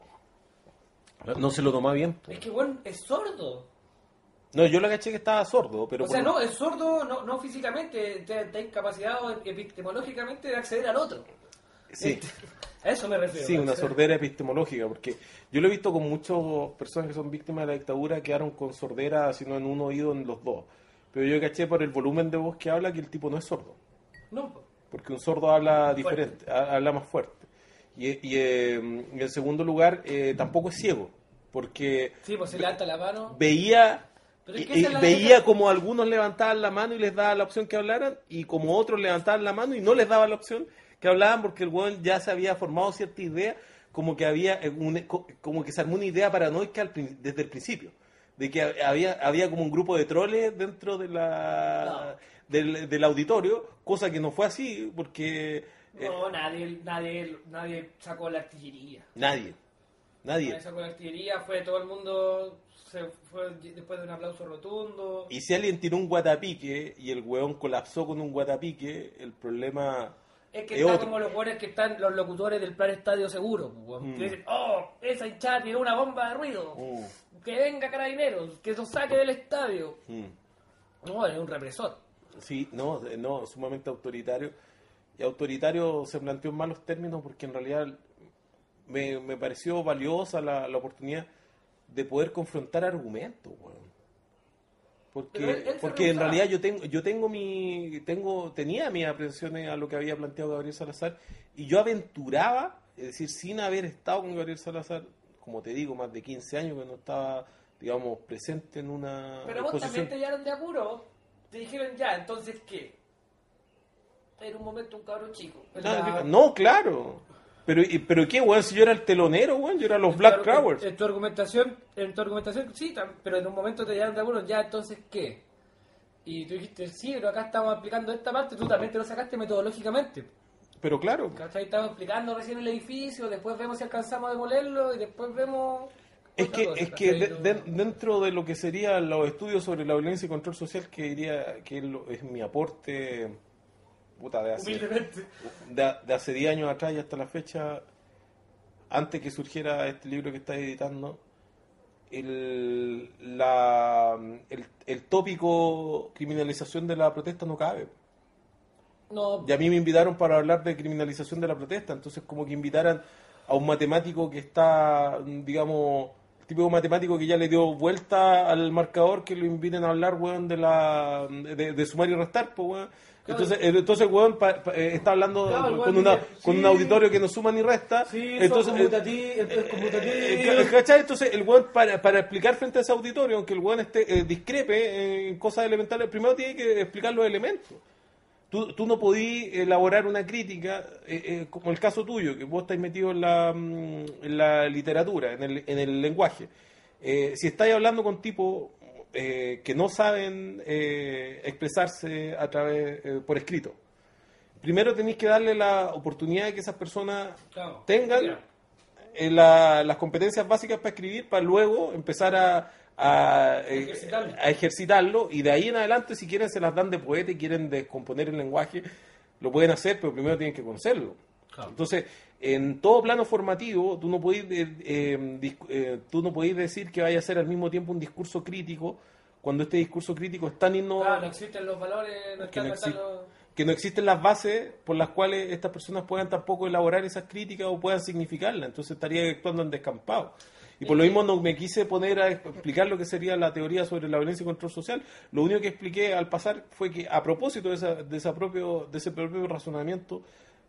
S1: No se lo tomaba bien.
S2: Es que igual es sordo.
S1: No, yo la caché que estaba sordo, pero
S2: O sea,
S1: por-
S2: no, es sordo no, no físicamente, está, está incapacitado epistemológicamente de acceder al otro.
S1: sí,
S2: Este, a eso me refiero.
S1: sí, una
S2: O sea,
S1: sordera epistemológica, porque yo lo he visto con muchas personas que son víctimas de la dictadura, quedaron con sordera, sino en un oído en los dos. Pero yo caché por el volumen de voz que habla que el tipo no es sordo,
S2: No, po.
S1: porque un sordo habla
S2: Fuerte.
S1: diferente, ha- habla más fuerte. Y, y, eh, en segundo lugar, eh, tampoco es ciego, porque
S2: Sí, pues se levanta la mano.
S1: veía
S2: Pero es que
S1: y- y
S2: esa es la
S1: veía
S2: derecha.
S1: como algunos levantaban la mano y les daba la opción que hablaran, y como otros levantaban la mano y no les daba la opción que hablaban, porque el weón ya se había formado cierta idea, como que había eh, un- co- como que se armó una idea paranoica al prin- desde el principio, de que había había como un grupo de troles dentro de la del, del auditorio, cosa que no fue así, porque eh,
S2: No, nadie, nadie, nadie sacó la artillería.
S1: nadie, nadie.
S2: Nadie sacó la artillería, fue todo el mundo, se fue después de un aplauso rotundo.
S1: Y si alguien tiró un guatapique y el weón colapsó con un guatapique, el problema
S2: Es que
S1: es
S2: está
S1: otro.
S2: como los buenos que están los locutores del plan Estadio Seguro, pues, weón,
S1: Mm.
S2: que dicen, oh, esa hinchada tiró una bomba de ruido,
S1: Mm,
S2: que venga Carabineros, que nos saque del estadio.
S1: mm.
S2: No, es un represor.
S1: Sí, no, eh, no, sumamente autoritario. Y autoritario se planteó en malos términos porque en realidad me, me pareció valiosa la, la oportunidad de poder confrontar argumentos, weón. Porque,
S2: Pero él- él se
S1: porque en
S2: rehusaba.
S1: realidad yo tengo, yo tengo mi, tengo, tenía mis aprensiones a lo que había planteado Gabriel Salazar, y yo aventuraba, es decir, sin haber estado con Gabriel Salazar, como te digo, más de quince años que no estaba, digamos, presente en una
S2: Pero vos
S1: exposición.
S2: también te llevaron de apuro, te dijeron ya, entonces ¿qué? Era un momento un cabro chico. En
S1: No,
S2: la-
S1: no, claro. Pero, y- pero qué, weón, si yo era el telonero, weón, yo era los
S2: en
S1: Black
S2: tu-
S1: Crowers.
S2: En, en tu argumentación, en tu argumentación sí, tam- pero en un momento te llevaron de apuro, ya, entonces ¿qué? Y tú dijiste, sí, pero acá estamos aplicando esta parte, tú también te lo sacaste metodológicamente.
S1: Pero claro,
S2: ¿Cachai? Estamos explicando recién el edificio, después vemos si alcanzamos a demolerlo y después vemos...
S1: es
S2: otra
S1: que,
S2: cosa,
S1: es que
S2: ¿cachai?
S1: de-
S2: No-
S1: de- dentro de lo que serían los estudios sobre la violencia y control social, que diría que es, lo- es mi aporte, puta, de hace,
S2: Humildemente.
S1: de, de hace diez años atrás y hasta la fecha, antes que surgiera este libro que estás editando, el, la, el, el tópico criminalización de la protesta no cabe.
S2: No,
S1: Y a mí me invitaron para hablar de criminalización de la protesta, entonces como que invitaran a un matemático que está, digamos, típico matemático que ya le dio vuelta al marcador que lo inviten a hablar, weón, de la de, de sumar y restar, pues, weón. Entonces, eh, entonces el weón pa, pa, eh, está hablando
S2: Claro,
S1: con,
S2: weón,
S1: una,
S2: dice,
S1: con
S2: sí,
S1: un auditorio que no suma ni resta.
S2: Sí,
S1: entonces,
S2: eso es conmutativo, es conmutativo.
S1: Eh, ¿cachai? Entonces el weón para, para explicar frente a ese auditorio, aunque el weón esté, eh, discrepe en cosas elementales, primero tiene que explicar los elementos. Tú, tú no podís elaborar una crítica, eh, eh, como el caso tuyo, que vos estáis metido en la, en la literatura, en el, en el lenguaje. Eh, si estáis hablando con tipos eh, que no saben eh, expresarse a través eh, por escrito, primero tenéis que darle la oportunidad de que esas personas
S2: Claro.
S1: tengan
S2: Yeah.
S1: eh, la, las competencias básicas para escribir, para luego empezar a, a, eh,
S2: Ejercitarlo.
S1: a ejercitarlo, y de ahí en adelante, si quieren, se las dan de poeta y quieren descomponer el lenguaje, lo pueden hacer, pero primero tienen que conocerlo.
S2: Claro.
S1: Entonces, en todo plano formativo, tú no podés, eh, eh, dis- eh, tú no podés decir que vaya a ser al mismo tiempo un discurso crítico, cuando este discurso crítico es tan innovador.
S2: Claro, no existen los valores, no
S1: Que
S2: están,
S1: no
S2: no están
S1: exi-
S2: los...
S1: que no existen las bases por las cuales estas personas puedan tampoco elaborar esas críticas o puedan significarlas. Entonces estaría actuando en descampado. Y por lo mismo no me quise poner a explicar lo que sería la teoría sobre la violencia y control social. Lo único que expliqué al pasar fue que a propósito de, esa, de, esa propio, de ese propio razonamiento,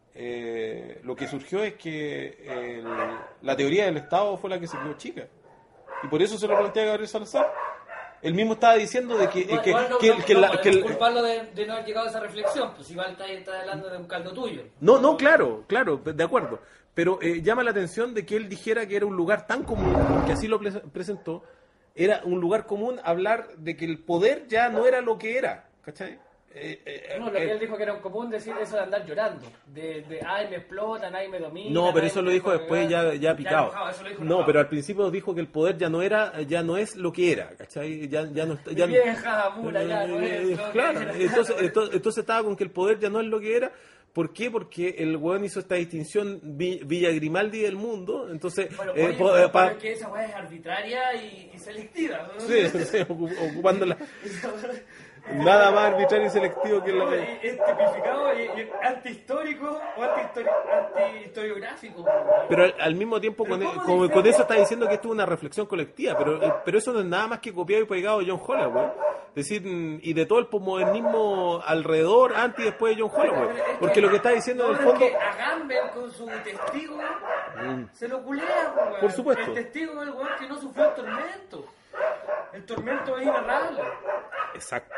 S1: eh, lo que surgió es que el- la teoría del Estado fue la que se quedó chica. Y por eso se lo plantea Gabriel Salazar. Él mismo estaba diciendo de que, eh,
S2: Igual,
S1: que,
S2: igual no,
S1: que-
S2: no,
S1: que
S2: no
S1: la-
S2: podemos
S1: que el-
S2: culparlo de, de no haber llegado a esa reflexión, pues igual está, está hablando de un caldo tuyo.
S1: No, no, claro, claro, de acuerdo. Pero eh, llama la atención de que él dijera que era un lugar tan común, que así lo pre- presentó, era un lugar común hablar de que el poder ya no era lo que era, ¿cachai? Eh, eh,
S2: No, lo
S1: eh,
S2: que él dijo que era un común decir eso de andar llorando, de, de ay me explotan, ay me dominan.
S1: No, pero
S2: ay,
S1: eso
S2: me
S1: lo dijo
S2: dejo
S1: después
S2: pegar.
S1: ya, ya picado.
S2: enojado, eso lo dijo
S1: No,
S2: enojado.
S1: pero al principio dijo que el poder ya no era, ya no es lo que era, ¿cachai? Ya, ya no está,
S2: Mi
S1: ya
S2: vieja mula ya no es
S1: Eh,
S2: lo que
S1: claro,
S2: era.
S1: entonces, entonces, entonces estaba con que el poder ya no es lo que era. ¿Por qué? Porque el weón hizo esta distinción Vi- Villa Grimaldi del mundo. Entonces,
S2: Bueno,
S1: eh,
S2: oye,
S1: po-
S2: pero,
S1: eh, pa-
S2: pero es que esa weá es arbitraria y, y selectiva, ¿no?
S1: sí, sí, ocu- ocupando la-
S2: Esa weá-
S1: nada más arbitrario y selectivo que la
S2: No, es, es tipificado y, y antihistórico o antihistori- antihistoriográfico.
S1: Pero al, al mismo tiempo con,
S2: Pero ¿cómo
S1: con-
S2: dice?
S1: con eso está diciendo que esto es una reflexión colectiva, pero, eh, pero eso no es nada más que copiado y pegado de John Holloway. Es decir, mm, y de todo el posmodernismo alrededor, antes y después de John Holloway. Porque lo que está diciendo en
S2: no,
S1: el
S2: pero
S1: fondo...
S2: es que a Gamble con su testigo
S1: Mm.
S2: se lo culea, po, weón.
S1: Por supuesto.
S2: El testigo es el weón que no sufrió el tormento. El tormento es inarrable.
S1: Exacto.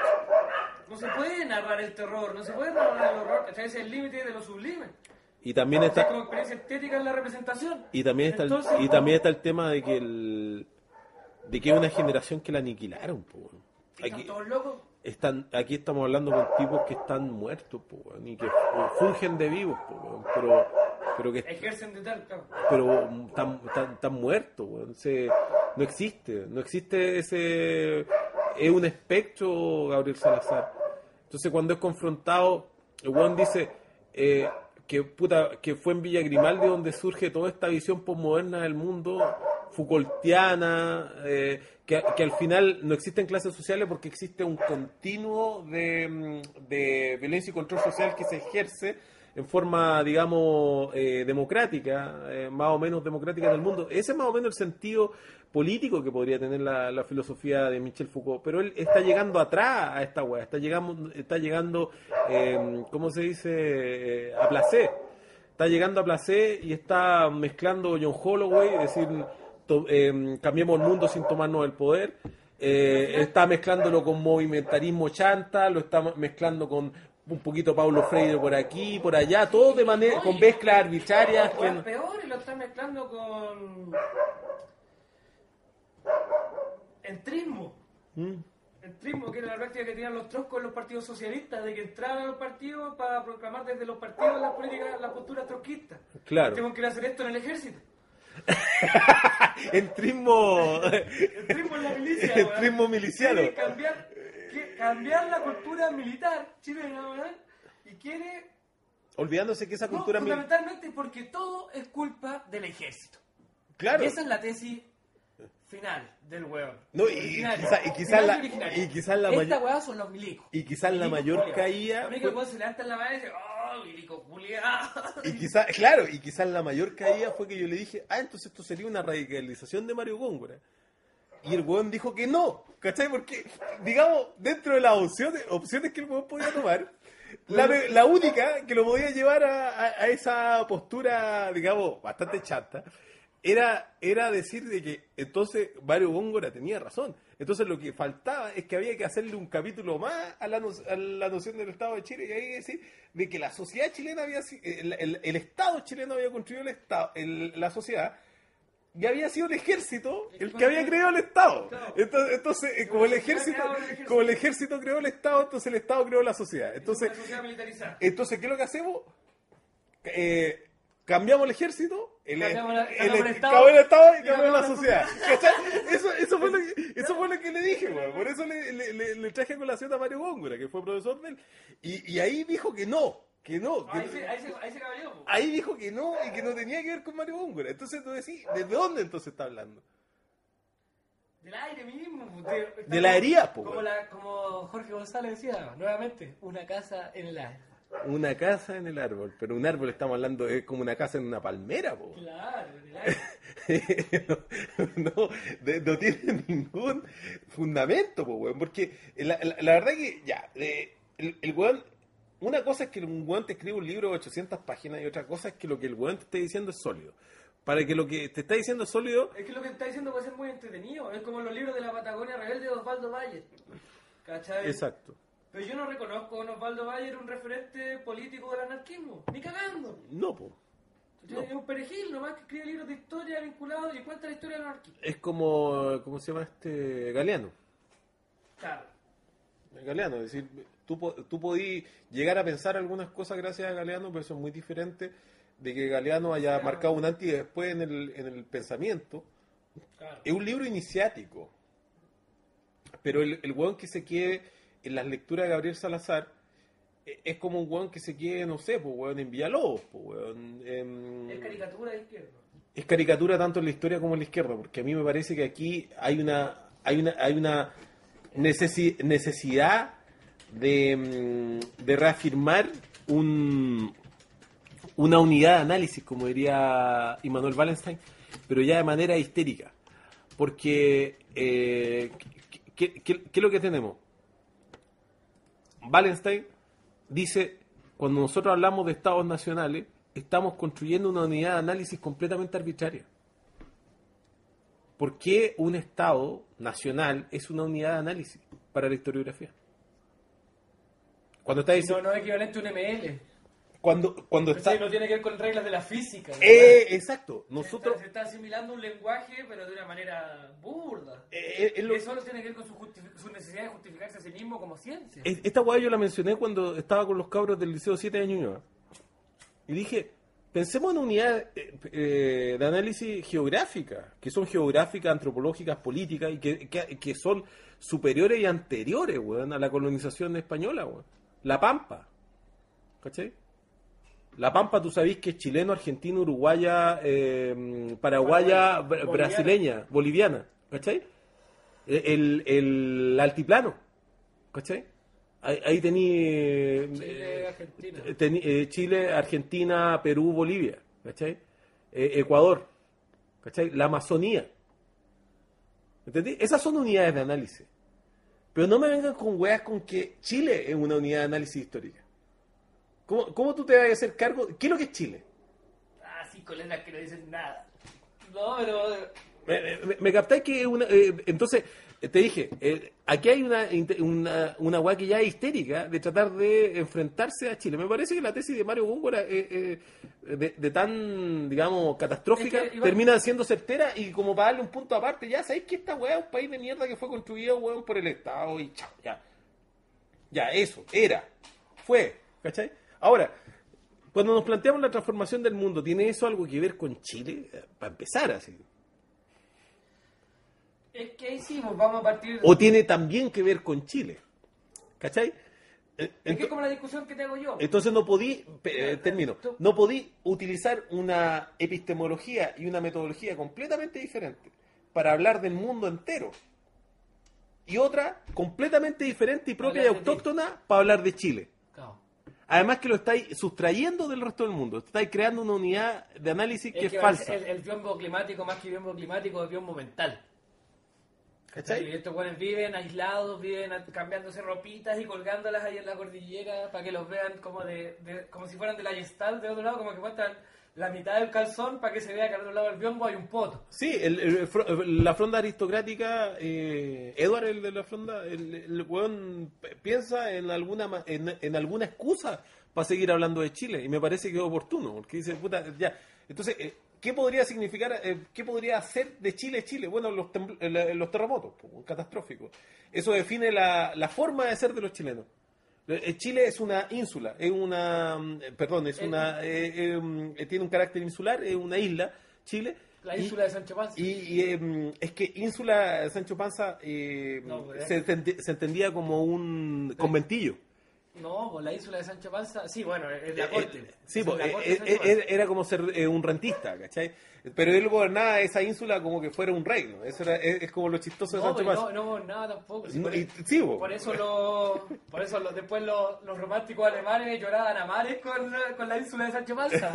S2: No se puede narrar el terror, no se puede narrar el horror, ¿cachai? Ese es el límite de lo sublime.
S1: Y también
S2: Es
S1: está...
S2: como experiencia estética en la representación.
S1: Y también está,
S2: Entonces,
S1: el, y también está el tema de que el, de que es una generación que la aniquilaron, po, weón.
S2: ¿están
S1: Aquí,
S2: todos locos?
S1: están, aquí estamos hablando con tipos que están muertos, po, weón, y que fungen de vivos, po, weón, pero, pero que
S2: Ejercen de tal, claro.
S1: pero están, están, están muertos, weón. Se- no existe, no existe ese, es un espectro Gabriel Salazar. Entonces cuando es confrontado, el weón dice eh, que puta, que fue en Villa Grimaldi donde surge toda esta visión posmoderna del mundo, Foucaultiana, eh, que, que al final no existen clases sociales porque existe un continuo de, mm, de violencia y control social que se ejerce en forma, digamos, eh, democrática, eh, más o menos democrática en el mundo. Ese es más o menos el sentido político que podría tener la, la filosofía de Michel Foucault, pero él está llegando atrás a esta weá, está llegando, está llegando eh, ¿cómo se dice? Eh, a placer. Está llegando a placer y está mezclando John Holloway, es decir, to- eh, cambiemos el mundo sin tomarnos el poder. Eh, está mezclándolo con movimentarismo chanta, lo está mezclando con un poquito Paulo Freire por aquí, por allá, todo de manera con mezclas arbitrarias.
S2: O
S1: que
S2: es
S1: no-
S2: peor y lo están mezclando con entrismo.
S1: ¿Mm?
S2: Entrismo, que era la práctica que tenían los troscos en los partidos socialistas, de que entraban a los partidos para proclamar desde los partidos las políticas, las posturas trotskistas.
S1: Claro.
S2: Tengo que ir a hacer esto en el ejército.
S1: Entrismo.
S2: Entrismo en la milicia.
S1: Entrismo
S2: weón.
S1: miliciano.
S2: Quiere cambiar, quiere cambiar la cultura militar chilena, weón, y quiere...
S1: Olvidándose que esa
S2: No,
S1: cultura... mil-
S2: fundamentalmente porque todo es culpa del ejército.
S1: Claro.
S2: Y esa es la tesis final del hueón.
S1: No, y- y
S2: Originario.
S1: quizá- y quizá
S2: Final
S1: la-
S2: originario.
S1: y quizá la
S2: Esta
S1: mayor-
S2: hueá son los milicos.
S1: Y quizás la
S2: Milicos
S1: mayor
S2: culiados.
S1: caída
S2: La única
S1: fue-
S2: que puede se levanta en la mano y dice, oh, milico culiao.
S1: Y quizás, claro, y quizás la mayor caída fue que yo le dije, ah, entonces esto sería una radicalización de Mario Góngora. Y el weón dijo que no, ¿cachai? Porque, digamos, dentro de las opciones, opciones que el weón podía tomar, la, la única que lo podía llevar a, a, a esa postura, digamos, bastante chata, era, era decir de que entonces Mario Góngora tenía razón. Entonces lo que faltaba es que había que hacerle un capítulo más a la, no, a la noción del Estado de Chile, y hay que decir de que la sociedad chilena había el, el, el Estado chileno había construido el Estado, el, la sociedad, y había sido el ejército el que había creado el Estado. Entonces, entonces como el ejército, como el ejército creó el Estado, entonces el Estado creó la sociedad. Entonces, entonces ¿qué es lo que hacemos? Eh, cambiamos el ejército, el,
S2: cambiamos la,
S1: el,
S2: el,
S1: el,
S2: Estado,
S1: el Estado y cambiamos la sociedad. Eso, eso, fue lo que, eso fue lo que le dije, güey. Por eso le, le, le, le traje a colación a Mario Góngora, que fue profesor de él. Y, y ahí dijo que no, que no. Que
S2: ahí, se, ahí, se, ahí se cabreó.
S1: Ahí dijo que no y que no tenía que ver con Mario Góngora. Entonces tú decís, ¿de dónde entonces está hablando?
S2: Del aire mismo. De,
S1: de la herida, po.
S2: Como, la, como Jorge González decía, nuevamente, una casa en el aire.
S1: Una casa en el árbol, pero un árbol estamos hablando es como una casa en una palmera, po.
S2: Claro, en el aire.
S1: no, no, de, no tiene ningún fundamento, po, weón, porque la, la, la verdad que ya, eh, el, el weón, una cosa es que un weón te escribe un libro de ochocientas páginas y otra cosa es que lo que el weón te está diciendo es sólido. Para que lo que te está diciendo es sólido...
S2: Es que lo que te está diciendo puede ser muy entretenido, es como los libros de la Patagonia Rebelde de Osvaldo Bayer, ¿cachai?
S1: Exacto.
S2: Pero yo no reconozco a Osvaldo Bayer un referente político del anarquismo, ni cagando.
S1: No, po. No.
S2: Es un perejil nomás que escribe libros de historia vinculados y cuenta la historia del anarquismo.
S1: Es como, ¿cómo se llama este? Galeano.
S2: Claro.
S1: Galeano, es decir, tú, tú podís llegar a pensar algunas cosas gracias a Galeano, pero eso es muy diferente de que Galeano haya claro. marcado un antes y después en el, en el pensamiento. Claro. Es un libro iniciático, pero el, el hueón que se quede en las lecturas de Gabriel Salazar es como un hueón que se quede, no sé, pues hueón en Villalobos, pues hueón. En...
S2: Es caricatura de izquierda.
S1: Es caricatura tanto en la historia como en la izquierda, porque a mí me parece que aquí hay una hay una hay una necesi- necesidad de, de reafirmar un una unidad de análisis, como diría Immanuel Wallenstein, pero ya de manera histérica, porque eh, ¿qué, qué, qué es lo que tenemos? Wallenstein dice, cuando nosotros hablamos de estados nacionales, estamos construyendo una unidad de análisis completamente arbitraria. ¿Por qué un estado nacional es una unidad de análisis para la historiografía? Cuando está diciendo,
S2: no, no es equivalente a un M L.
S1: Cuando, cuando está...
S2: Sí, no tiene que ver con reglas de la física. ¿no?
S1: Eh, exacto. Nosotros...
S2: Se está, se está asimilando un lenguaje, pero de una manera burda.
S1: Eh, eh, lo...
S2: Eso solo tiene que ver con su, justific- su necesidad de justificarse a sí mismo como ciencia.
S1: Esta hueá yo la mencioné cuando estaba con los cabros del Liceo siete de Ñuñoa. Y dije, pensemos en unidades eh, eh, de análisis geográfica, que son geográficas, antropológicas, políticas, y que, que, que son superiores y anteriores, weón, a la colonización española, weón. La Pampa. ¿Cachai? La Pampa, tú sabés que es chileno, argentino, uruguaya, eh, paraguaya, br- brasileña, boliviana, ¿cachai? El, el altiplano, ¿cachai? Ahí, ahí tení eh,
S2: Chile, Argentina.
S1: tení, eh, Chile, Argentina, Perú, Bolivia, ¿cachai? Eh, Ecuador, ¿cachai? La Amazonía. ¿Entendí? Esas son unidades de análisis. Pero no me vengan con weas con que Chile es una unidad de análisis histórica. ¿Cómo, ¿Cómo tú te vas a hacer cargo? ¿Qué es lo que es Chile?
S2: Ah, sí, colegas que no dicen nada. No, pero...
S1: Me, me, me captáis que una... Eh, entonces, te dije, eh, aquí hay una, una, una weá que ya es histérica de tratar de enfrentarse a Chile. Me parece que la tesis de Mario Góngora, eh, eh, de, de tan, digamos, catastrófica, es que, igual, termina siendo certera y como para darle un punto aparte, ya sabéis que esta weá es un país de mierda que fue construido, weón, por el Estado y chao, ya. Ya, eso, era, fue, ¿cachai? Ahora, cuando nos planteamos la transformación del mundo, ¿tiene eso algo que ver con Chile? Para empezar así.
S2: Es que ahí sí, pues vamos a partir...
S1: O tiene también que ver con Chile. ¿Cachai?
S2: Es Ent- que es como la discusión que te hago yo.
S1: Entonces no podí, eh, termino, no podí utilizar una epistemología y una metodología completamente diferente para hablar del mundo entero. Y otra completamente diferente y propia y autóctona para hablar de Chile.
S2: Claro.
S1: Además que lo estáis sustrayendo del resto del mundo. Estáis creando una unidad de análisis que es,
S2: que
S1: falsa.
S2: El, el biombo climático, más que biombo climático, es biombo mental.
S1: ¿Cachai?
S2: Y estos buenos viven aislados, viven cambiándose ropitas y colgándolas ahí en la cordillera para que los vean como de, de como si fueran de la Gestalt de otro lado, como que muestran la mitad del calzón para que se vea que al otro lado del biombo hay un poto.
S1: Sí, el, el, el, la fronda aristocrática, eh, Edward, el de la fronda, el, el weón piensa en alguna en, en alguna excusa para seguir hablando de Chile, y me parece que es oportuno, porque dice, puta, ya, entonces, eh, ¿qué podría significar, eh, qué podría hacer de Chile Chile? Bueno, los, tem- los terremotos, pues, catastróficos. Eso define la, la forma de ser de los chilenos. Chile es una ínsula, es una, perdón, es una, eh, eh, tiene un carácter insular, es una isla, Chile.
S2: La ínsula y, de Sancho Panza.
S1: Y, y eh, es que ínsula Sancho Panza eh, no, se, se entendía como un sí. conventillo.
S2: No, pues la ínsula de Sancho Panza, sí, bueno, es la corte.
S1: Eh, sí, pues, eh, eh, era como ser eh, un rentista, ¿cachai? Pero él gobernaba esa ínsula como que fuera un reino. Eso era, es, es como lo chistoso
S2: no,
S1: de Sancho Panza.
S2: No, no gobernaba tampoco. Sí,
S1: no,
S2: por,
S1: y, sí,
S2: por eso, lo, por eso lo, después lo, los románticos alemanes lloraban a mares con, con la ínsula de Sancho Panza.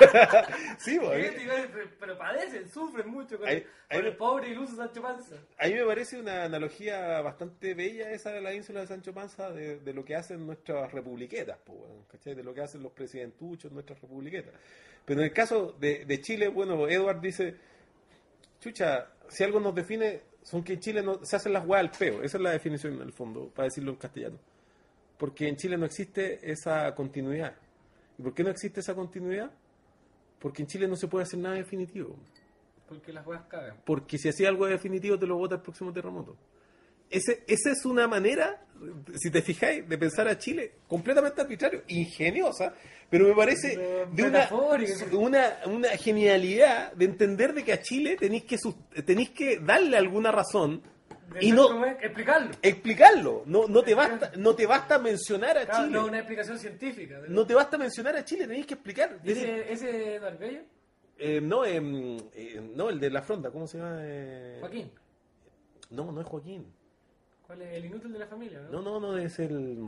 S1: Sí, pues.
S2: Pero padecen, sufren mucho con,
S1: ahí,
S2: con
S1: ahí
S2: el
S1: me,
S2: pobre y iluso Sancho Panza.
S1: A mí me parece una analogía bastante bella esa de la ínsula de Sancho Panza, de, de lo que hacen nuestras republiquetas, pues, ¿cachai? De lo que hacen los presidentuchos, nuestras republiquetas. Pero en el caso de, de Chile, bueno, Edward dice, chucha, si algo nos define, son que en Chile no, se hacen las hueás al peo. Esa es la definición, en el fondo, para decirlo en castellano. Porque en Chile no existe esa continuidad. ¿Y por qué no existe esa continuidad? Porque en Chile no se puede hacer nada definitivo.
S2: Porque las hueás cagan.
S1: Porque si hacía algo definitivo, te lo bota el próximo terremoto. Ese, esa es una manera, si te fijáis, de pensar a Chile completamente arbitrario, ingeniosa, pero me parece de una, una, una genialidad de entender de que a Chile tenéis que, tenéis que darle alguna razón
S2: de
S1: y no
S2: explicarlo.
S1: Explicarlo. No, no, te basta, no te basta mencionar a
S2: claro,
S1: Chile.
S2: No, una explicación científica.
S1: No te basta mencionar a Chile, tenéis que explicar.
S2: ¿Ese, ese Darbello?
S1: Eh, no, eh, eh, no, el de la fronda, ¿cómo se llama? Eh...
S2: Joaquín.
S1: No, no es Joaquín.
S2: ¿Cuál es? El inútil de la familia, ¿no?
S1: No, no, no, es el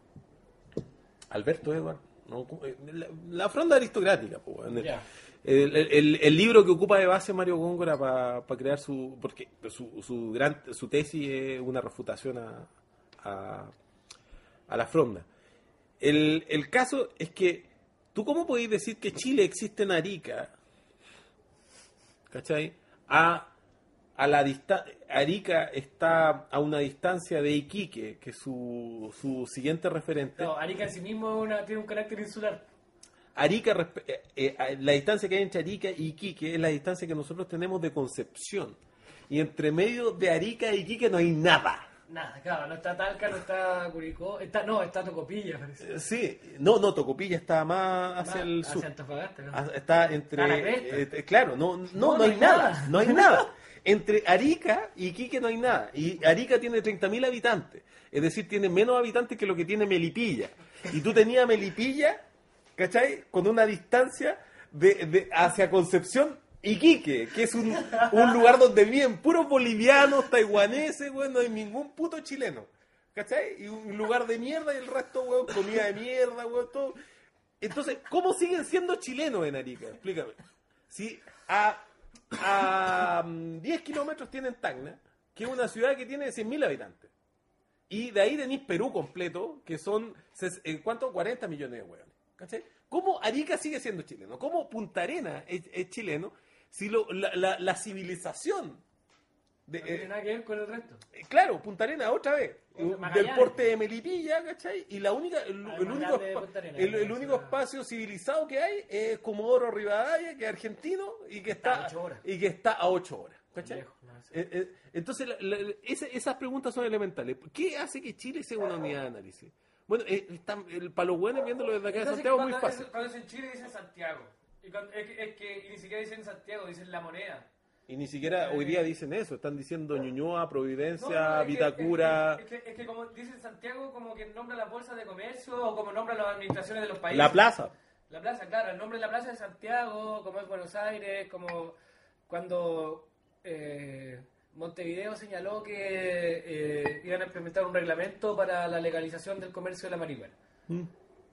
S1: Alberto Edward. No, la, la fronda aristocrática, pues.
S2: Ya.
S1: El, el, el libro que ocupa de base Mario Góngora para pa crear su, porque su, su gran su tesis es una refutación a, a, a la fronda. El, el caso es que tú cómo podéis decir que Chile existe en Arica, ¿cachai? A A la dista- Arica está a una distancia de Iquique, que es su, su siguiente referente.
S2: No, Arica en sí mismo una, tiene un carácter insular.
S1: Arica, eh, eh, la distancia que hay entre Arica y Iquique es la distancia que nosotros tenemos de Concepción. Y entre medio de Arica y Iquique no hay nada.
S2: Nada, claro, no está Talca, no está Curicó, está, no, está Tocopilla, parece.
S1: Eh, sí, no, no, Tocopilla está más hacia
S2: más,
S1: el sur.
S2: Hacia Antofagasta, ¿no?
S1: Ah, está entre...
S2: A la cresta.
S1: Eh, claro, no, no, no,
S2: No,
S1: no hay nada, no hay nada. Entre Arica y Iquique no hay nada. Y Arica tiene treinta mil habitantes. Es decir, tiene menos habitantes que lo que tiene Melipilla. Y tú tenías Melipilla, ¿cachai? Con una distancia de, de hacia Concepción, Iquique, que es un, un lugar donde viven puros bolivianos, taiwaneses, güey, no hay ningún puto chileno. ¿Cachai? Y un lugar de mierda y el resto, güey, comida de mierda, güey, todo. Entonces, ¿cómo siguen siendo chilenos en Arica? Explícame. Si a... A diez kilómetros tienen Tacna, que es una ciudad que tiene cien mil habitantes. Y de ahí tenéis Perú completo, que son, ¿cuánto? cuarenta millones de hueones. ¿Cachai? ¿Cómo Arica sigue siendo chileno? ¿Cómo Punta Arenas es, es chileno si lo, la, la, la civilización...
S2: De, no tiene eh, nada que ver con el resto.
S1: Eh, claro, Punta Arenas otra vez.
S2: Magallanes.
S1: Del porte de Melipilla, ¿cachai? Y la única, el, el único, Arena, el, el único espacio civilizado que hay es Comodoro Rivadavia, que es argentino y que está, está y que está a ocho horas. ¿Cachai? Lejos, no sé. eh, eh, entonces, la, la, ese, esas preguntas son elementales. ¿Qué hace que Chile sea una unidad de análisis? Bueno, eh, está, el, para los buenos viéndolo desde acá de Santiago es muy fácil.
S2: Cuando dicen Chile dicen Santiago. Y cuando, es, es que y ni siquiera dicen Santiago, dicen la moneda.
S1: Y ni siquiera hoy día dicen eso, están diciendo Ñuñoa, Providencia,
S2: no, no, es
S1: Vitacura.
S2: Que, es, que, es, que, es que como dicen Santiago, como que nombra las bolsas de comercio o como nombra las administraciones de los países.
S1: La plaza.
S2: La plaza, claro, el nombre de la plaza es Santiago, como es Buenos Aires, como cuando eh, Montevideo señaló que eh, iban a implementar un reglamento para la legalización del comercio de la marihuana. Mm.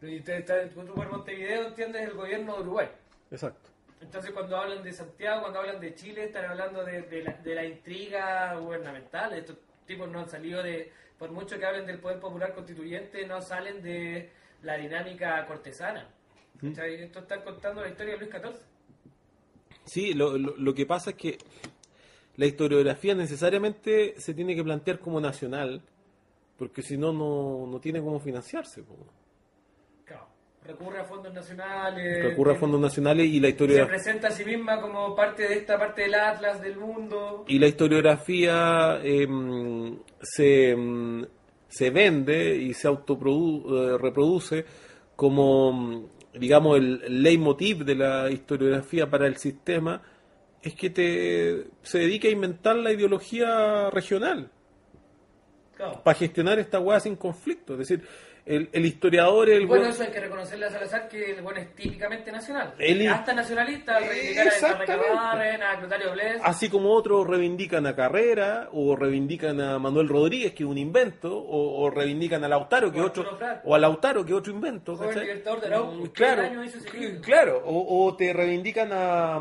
S2: Y te, te, tú por Montevideo entiendes el gobierno de Uruguay.
S1: Exacto.
S2: Entonces cuando hablan de Santiago, cuando hablan de Chile, están hablando de, de, la, de la intriga gubernamental. Estos tipos no han salido de, por mucho que hablen del poder popular constituyente, no salen de la dinámica cortesana. ¿Mm? O sea, esto está contando la historia de Luis catorce.
S1: Sí, lo, lo, lo que pasa es que la historiografía necesariamente se tiene que plantear como nacional, porque si no, no tiene cómo financiarse. Po.
S2: Claro. Recurre a fondos nacionales.
S1: Recurre a fondos nacionales y la historiografía...
S2: Se presenta a sí misma como parte de esta parte del atlas del mundo.
S1: Y la historiografía eh, se, se vende y se autorreproduce eh, como, digamos, el leitmotiv de la historiografía para el sistema, es que te se dedica a inventar la ideología regional. Claro. Para gestionar esta hueá sin conflicto. Es decir, el, el historiador... El
S2: bueno,
S1: buen...
S2: eso hay que reconocerle a Salazar que el bueno es típicamente nacional.
S1: El...
S2: Hasta nacionalista, al reivindicar a Recabarren, a Clotario Blest.
S1: Así como otros reivindican a Carrera, o reivindican a Manuel Rodríguez, que es un invento, o, o reivindican a Lautaro, que es otro... O a Lautaro, que es otro invento.
S2: Joven libertador de Arauco.
S1: Claro, claro. O, o te reivindican a,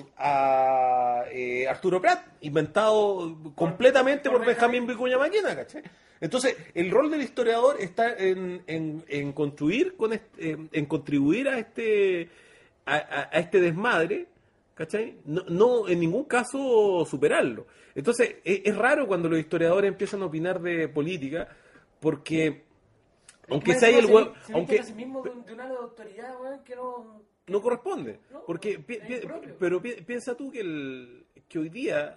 S1: a eh, Arturo Prat, inventado por, completamente por, por Benjamín Vicuña Maquena, ¿cachai? Entonces, el rol del historiador está en, en, en construir, con este, en contribuir a este a, a, a este desmadre, ¿cachai? No, no en ningún caso superarlo. Entonces, es, es raro cuando los historiadores empiezan a opinar de política, porque aunque sea el huevo,
S2: se
S1: aunque
S2: a sí mismo de, de una autoridad, weón, que no
S1: no corresponde,
S2: no,
S1: porque pi, pi, pero pi, piensa tú que el que hoy día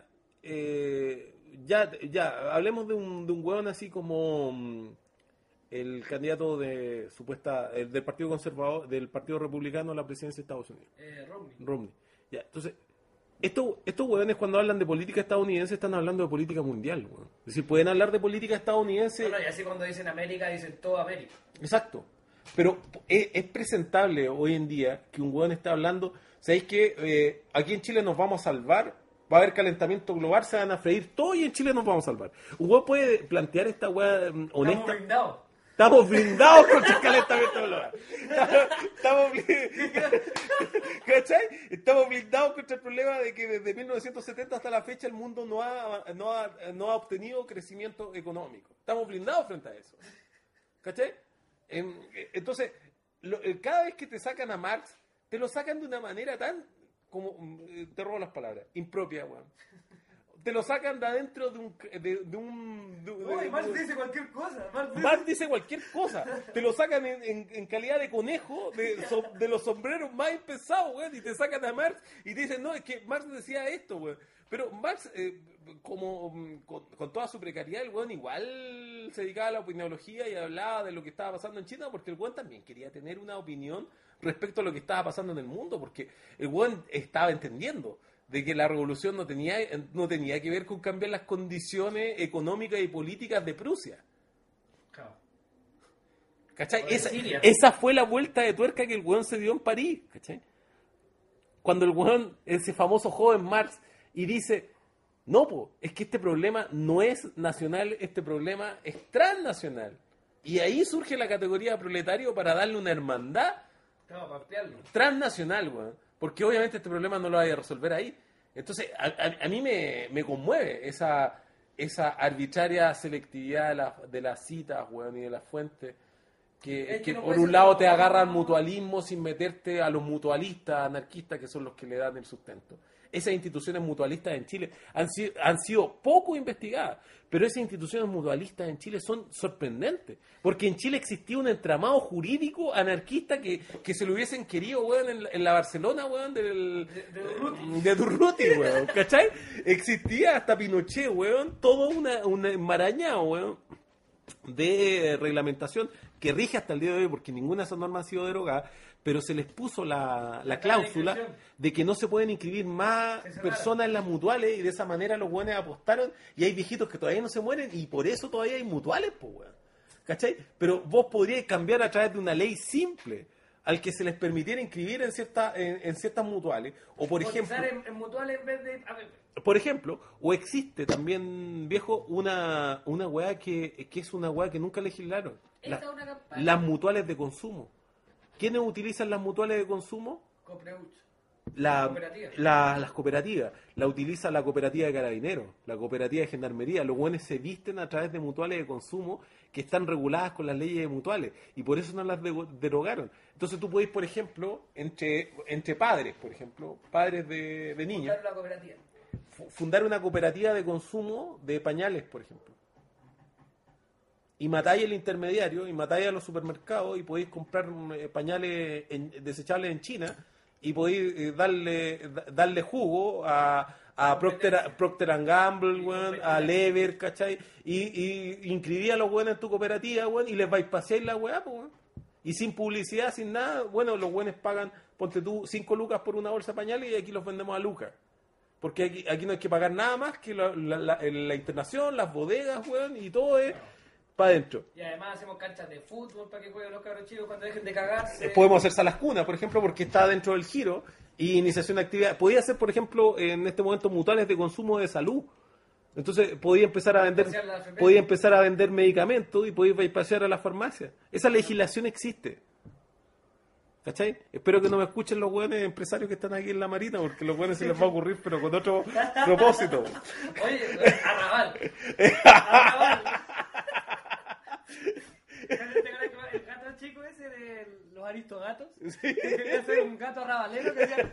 S1: eh, Ya, ya, hablemos de un, de un hueón así como um, el candidato de supuesta el del Partido Conservador, del Partido Republicano a la presidencia de Estados Unidos.
S2: Eh, Romney.
S1: Romney. Ya, entonces, estos, estos hueones cuando hablan de política estadounidense están hablando de política mundial, hueón. Es decir, pueden hablar de política estadounidense.
S2: Bueno, y así cuando dicen América, dicen toda América.
S1: Exacto. Pero es, es presentable hoy en día que un hueón está hablando, ¿sabéis que eh, aquí en Chile nos vamos a salvar? Va a haber calentamiento global, se van a freír todo y en Chile nos vamos a salvar. Hugo puede plantear esta weá honesta.
S2: Estamos blindados.
S1: Estamos blindados contra el calentamiento global. Estamos blindados. ¿Cachai? Estamos blindados contra el problema de que desde mil novecientos setenta hasta la fecha el mundo no ha, no ha, no ha obtenido crecimiento económico. Estamos blindados frente a eso. ¿Cachai? Entonces, lo, cada vez que te sacan a Marx, te lo sacan de una manera tan... como te robo las palabras, impropia, weón. Te lo sacan de adentro de un de, de un de,
S2: Uy, de, Marx de, dice cualquier cosa. Marx dice,
S1: Marx dice cualquier cosa. Te lo sacan en, en, en calidad de conejo de, so, de los sombreros más impensados, weón, y te sacan a Marx y te dicen, no, es que Marx decía esto, weón. Pero Marx, eh, como con, con toda su precariedad, el weón igual se dedicaba a la opiniología y hablaba de lo que estaba pasando en China, porque el weón también quería tener una opinión respecto a lo que estaba pasando en el mundo, porque el weón estaba entendiendo de que la revolución no tenía, no tenía que ver con cambiar las condiciones económicas y políticas de Prusia.
S2: Claro.
S1: ¿Cachai? Esa, esa fue la vuelta de tuerca que el weón se dio en París, ¿cachai? Cuando el weón, ese famoso joven Marx, y dice, no, po, es que este problema no es nacional, este problema es transnacional. Y ahí surge la categoría proletario para darle una hermandad
S2: no,
S1: transnacional, weón. Porque obviamente este problema no lo vaya a resolver ahí. Entonces, a, a, a mí me, me conmueve esa, esa arbitraria selectividad de, la, de las citas, weón, y de las fuentes. Que, que, que no por un lado te agarran mutualismo sin meterte a los mutualistas, anarquistas, que son los que le dan el sustento. Esas instituciones mutualistas en Chile han sido, han sido poco investigadas, pero esas instituciones mutualistas en Chile son sorprendentes, porque en Chile existía un entramado jurídico anarquista que, que se lo hubiesen querido, weón, en, en la Barcelona, weón, del,
S2: de, de Durruti,
S1: de Durruti, weón, ¿cachai? Existía hasta Pinochet, weón, todo una, un enmarañado, weón, de reglamentación que rige hasta el día de hoy, porque ninguna de esas normas ha sido derogada, pero se les puso la, la cláusula de que no se pueden inscribir más personas en las mutuales, y de esa manera los buenos apostaron, y hay viejitos que todavía no se mueren y por eso todavía hay mutuales, pues, weón. ¿Cachai? Pero vos podríais cambiar a través de una ley simple al que se les permitiera inscribir en, cierta, en, en ciertas mutuales, o por ejemplo
S2: en, en mutuales en vez de... A ver.
S1: Por ejemplo, o existe también, viejo, una, una weá que, que es una weá que nunca legislaron, la, las mutuales de consumo. ¿Quiénes utilizan las mutuales de consumo?
S2: Copreuch.
S1: La,
S2: Cooperativa.
S1: la- las cooperativas. La utiliza la cooperativa de carabineros, la cooperativa de gendarmería. Los buenos se visten a través de mutuales de consumo que están reguladas con las leyes de mutuales y por eso no las de- derogaron. Entonces tú podés, por ejemplo, entre, entre padres, por ejemplo, padres de, de niños,
S2: Fundar la cooperativa.
S1: fu- fundar una cooperativa de consumo de pañales, por ejemplo. Y matáis el intermediario, y matáis a los supermercados, y podéis comprar eh, pañales en- desechables en China, y podéis eh, darle da- darle jugo a, a Procter, Procter and Gamble, weón, a Lever, ¿cachai? Y, y inscribí a los weones en tu cooperativa, weón, y les vais pasear la weá, pues, weón. Y sin publicidad, sin nada, bueno, los weones pagan, ponte tú, cinco lucas por una bolsa de pañales, y aquí los vendemos a lucas. Porque aquí, aquí no hay que pagar nada más que la, la, la- la internación, las bodegas, weón, y todo es para adentro.
S2: Y además hacemos canchas de fútbol para que jueguen los cabros chicos cuando dejen de cagarse.
S1: Podemos hacer salas cunas, por ejemplo, porque está dentro del giro y iniciación de actividad. Podía hacer, por ejemplo, en este momento mutuales de consumo de salud. Entonces podía empezar a vender,
S2: Bypassar la F P.
S1: podía empezar a vender medicamentos y podía bypassar a la farmacia. Esa legislación existe. ¿Cachai? Espero que no me escuchen los buenos empresarios que están aquí en la Marina, porque los buenos se les va a ocurrir, pero con otro propósito.
S2: Oye, arrabal. Arrabal. ¿Te acuerdas que el gato chico ese de los aristogatos? Que quería ser un gato arrabalero que decía...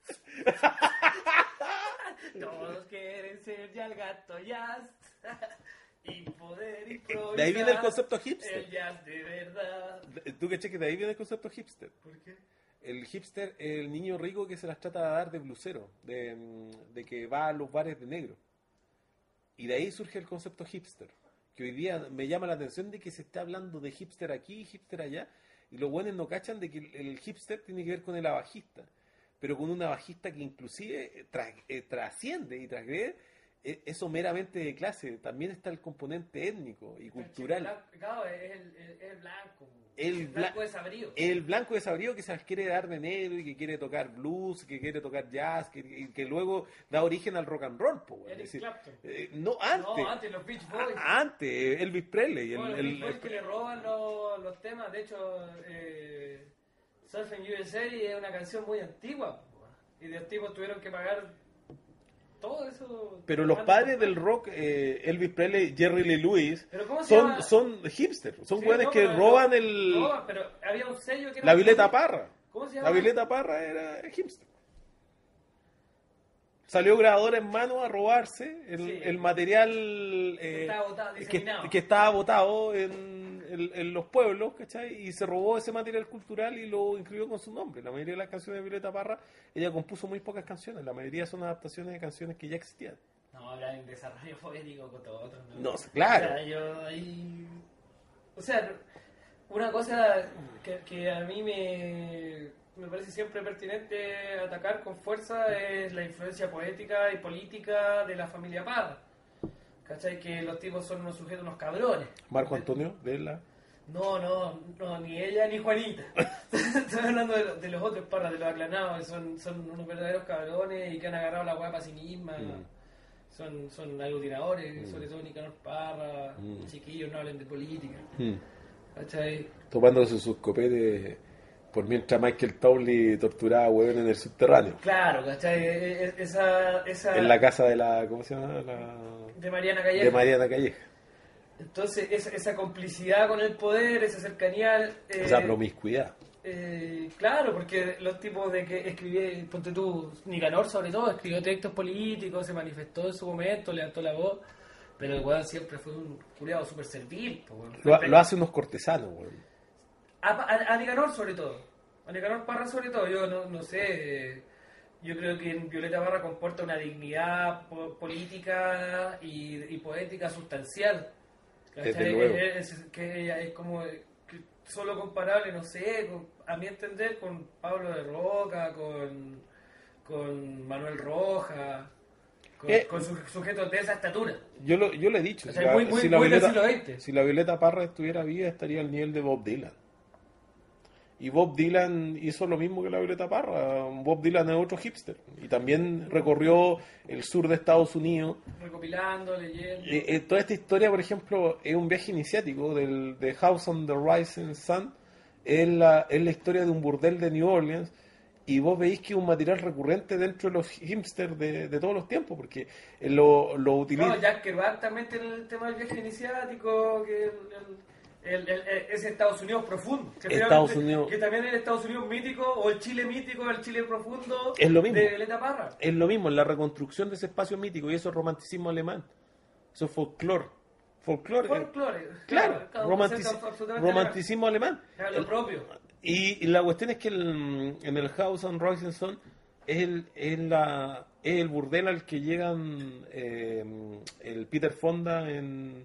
S2: Todos quieren ser ya el gato jazz y poder improvisar.
S1: De ahí viene el concepto hipster.
S2: El jazz de verdad.
S1: ¿Tú que cheques? De ahí viene el concepto hipster.
S2: ¿Por qué?
S1: El hipster es el niño rico que se las trata de dar de blusero, de, mm, de que va a los bares de negro. Y de ahí surge el concepto hipster, que hoy día me llama la atención de que se está hablando de hipster aquí, hipster allá, y los buenos no cachan de que el, el hipster tiene que ver con el abajista, pero con una abajista que inclusive tra- eh, trasciende y transgrede eh, eso meramente de clase. También está el componente étnico y cultural.
S2: Claro, es el, el, el blanco.
S1: El
S2: El
S1: bla-
S2: blanco desabrío.
S1: El blanco desabrido que se las quiere dar de negro y que quiere tocar blues, que quiere tocar jazz, que, que- que luego da origen al rock and roll, po, weón.
S2: Eric
S1: Es decir,
S2: Clapton.
S1: eh, no, antes.
S2: No, antes los Beach Boys.
S1: A- Antes, Elvis Presley. El,
S2: Bueno, los
S1: el-
S2: Beach Boys
S1: el-
S2: que le roban los, los temas. De hecho, eh, Surfing U S A es una canción muy antigua. Y de antiguos tuvieron que pagar todo eso.
S1: pero los padres del rock, eh, Elvis Presley, Jerry Lee Lewis,
S2: ¿Pero cómo se
S1: son,
S2: llama?
S1: son hipsters, son
S2: Sí,
S1: güeyes
S2: no,
S1: que
S2: pero-
S1: roban el,
S2: No, pero había un sello que era
S1: la
S2: un
S1: Violeta
S2: sello-
S1: Parra.
S2: ¿Cómo se
S1: La
S2: llama?
S1: Violeta Parra era hipster. Salió grabadora en mano a robarse el,
S2: Sí.
S1: el material eh,
S2: estaba botado,
S1: que,
S2: diseminado.
S1: que estaba botado en, en- en los pueblos, ¿cachai? Y se robó ese material cultural y lo inscribió con su nombre. La mayoría de las canciones de Violeta Parra, ella compuso muy pocas canciones. La mayoría son adaptaciones de canciones que ya existían.
S2: No, habla en desarrollo poético con todo otro.
S1: No, claro.
S2: O sea, yo ahí... O sea, una cosa que, que a mí me, me parece siempre pertinente atacar con fuerza es la influencia poética y política de la familia Parra. ¿Cachai? Que los tipos son unos sujetos, unos cabrones.
S1: Marco Antonio de la...
S2: No, no, no, ni ella ni Juanita. Estoy hablando de, lo- de los otros Parras, de los aclanados, que son, son unos verdaderos cabrones y que han agarrado la hueá para sí mismas.
S1: Mm.
S2: Son, son aglutinadores,
S1: Mm.
S2: sobre todo Nicanor Parra,
S1: Mm.
S2: chiquillos, no hablen de política.
S1: Hmm.
S2: ¿Cachai?
S1: Tomándose sus copetes por mientras Michael Townley torturaba a huevón en el subterráneo.
S2: Claro, ¿cachai? E- e- Esa, esa
S1: En la casa de la... ¿Cómo se llama? La...
S2: de Mariana Calleja.
S1: De Mariana Calleja.
S2: Entonces, esa, esa complicidad con el poder, esa cercanía... eh,
S1: Esa promiscuidad.
S2: Eh, claro, porque los tipos de que escribí, ponte tú, Nicanor sobre todo, escribió textos políticos, se manifestó en su momento, levantó la voz, pero el weón siempre fue un culiado súper servil. po, weón.
S1: Lo, lo hacen unos cortesanos, weón.
S2: A, a, a Nicanor sobre todo, a Nicanor Parra sobre todo, yo no, no sé, eh, yo creo que en Violeta Parra comporta una dignidad po- política y, y poética sustancial. ¿Cachai?
S1: Desde luego.
S2: Es, es- que ella es como que solo comparable, no sé, con- a mi entender, con Pablo de Roca, con, con Manuel Roja, con,
S1: Eh,
S2: con su- sujetos de esa estatura.
S1: Yo lo, yo le he dicho,
S2: O
S1: si,
S2: sea,
S1: la,
S2: muy- muy-
S1: si la
S2: muy del
S1: Violeta,
S2: siglo veinte.
S1: si la Violeta Parra estuviera viva, estaría al nivel de Bob Dylan. Y Bob Dylan hizo lo mismo que la Violeta Parra. Bob Dylan es otro hipster. Y también recorrió el sur de Estados Unidos.
S2: Recopilando, leyendo.
S1: Eh, eh, toda esta historia, por ejemplo, es un viaje iniciático del, de House on the Rising Sun. es la, es la historia de un burdel de New Orleans, y vos veis que es un material recurrente dentro de los hipsters de, de todos los tiempos, porque lo, lo utiliza...
S2: No, Jack Kerouac también tiene el tema del viaje iniciático, que el, el, el, el, ese Estados Unidos profundo. Que,
S1: Estados Unidos...
S2: que también el Estados Unidos mítico, o el Chile mítico, el Chile profundo,
S1: es lo mismo.
S2: de Violeta Parra.
S1: Es lo mismo, la reconstrucción de ese espacio mítico, y eso es romanticismo alemán. Eso es folclore. Folclore.
S2: Folclore.
S1: Claro, claro, romantici romanticismo alemán.
S2: Claro, lo
S1: el,
S2: propio.
S1: Y, y la cuestión es que el, en el House on Rising Sun es el, es, la, es el burdel al que llegan eh, el Peter Fonda en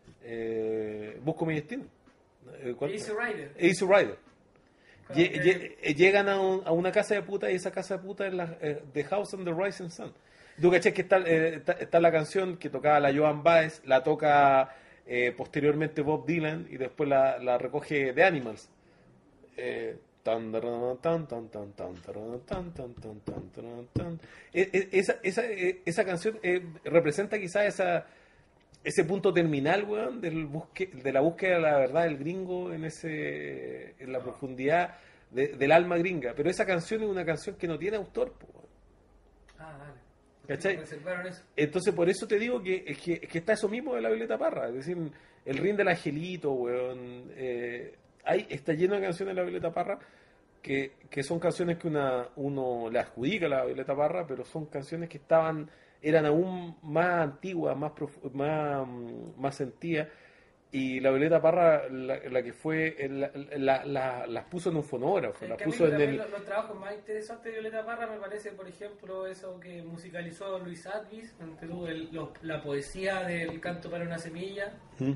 S1: eh, Busco mi destino.
S2: Easy Rider.
S1: Easy Rider. Lle, lle, llegan a, un, a una casa de puta, y esa casa de puta es la eh, The House on the Rising Sun. Tú caché que está, eh, está, está la canción que tocaba la Joan Baez, la toca eh, posteriormente Bob Dylan, y después la, la recoge The Animals. Eh, tan, tan, tan, tan, tan, tan, tan, tan, tan, tan, tan, tan. Esa, esa, esa canción eh, representa quizás esa, ese punto terminal, weón, del busque, de la búsqueda de la verdad del gringo en ese en la profundidad de, del alma gringa. Pero esa canción es una canción que no tiene autor, po, weón.
S2: Ah, dale.
S1: ¿Cachai? Entonces por eso te digo que, que, que está eso mismo de la Violeta Parra, es decir, el ring del angelito, weón, eh, hay, está lleno de canciones de la Violeta Parra que, que son canciones que una, uno le adjudica a la Violeta Parra, pero son canciones que estaban, eran aún más antiguas, más más, más sentidas, y la Violeta Parra, la, la que fue, la, la, la, las puso en un fonógrafo,
S2: es
S1: las
S2: que
S1: puso
S2: a mí,
S1: en el...
S2: Los, los trabajos más interesantes de Violeta Parra me parece, por ejemplo, eso que musicalizó Luis Advis, el, lo, la poesía del canto para una semilla. ¿Mm?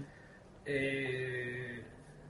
S2: Eh,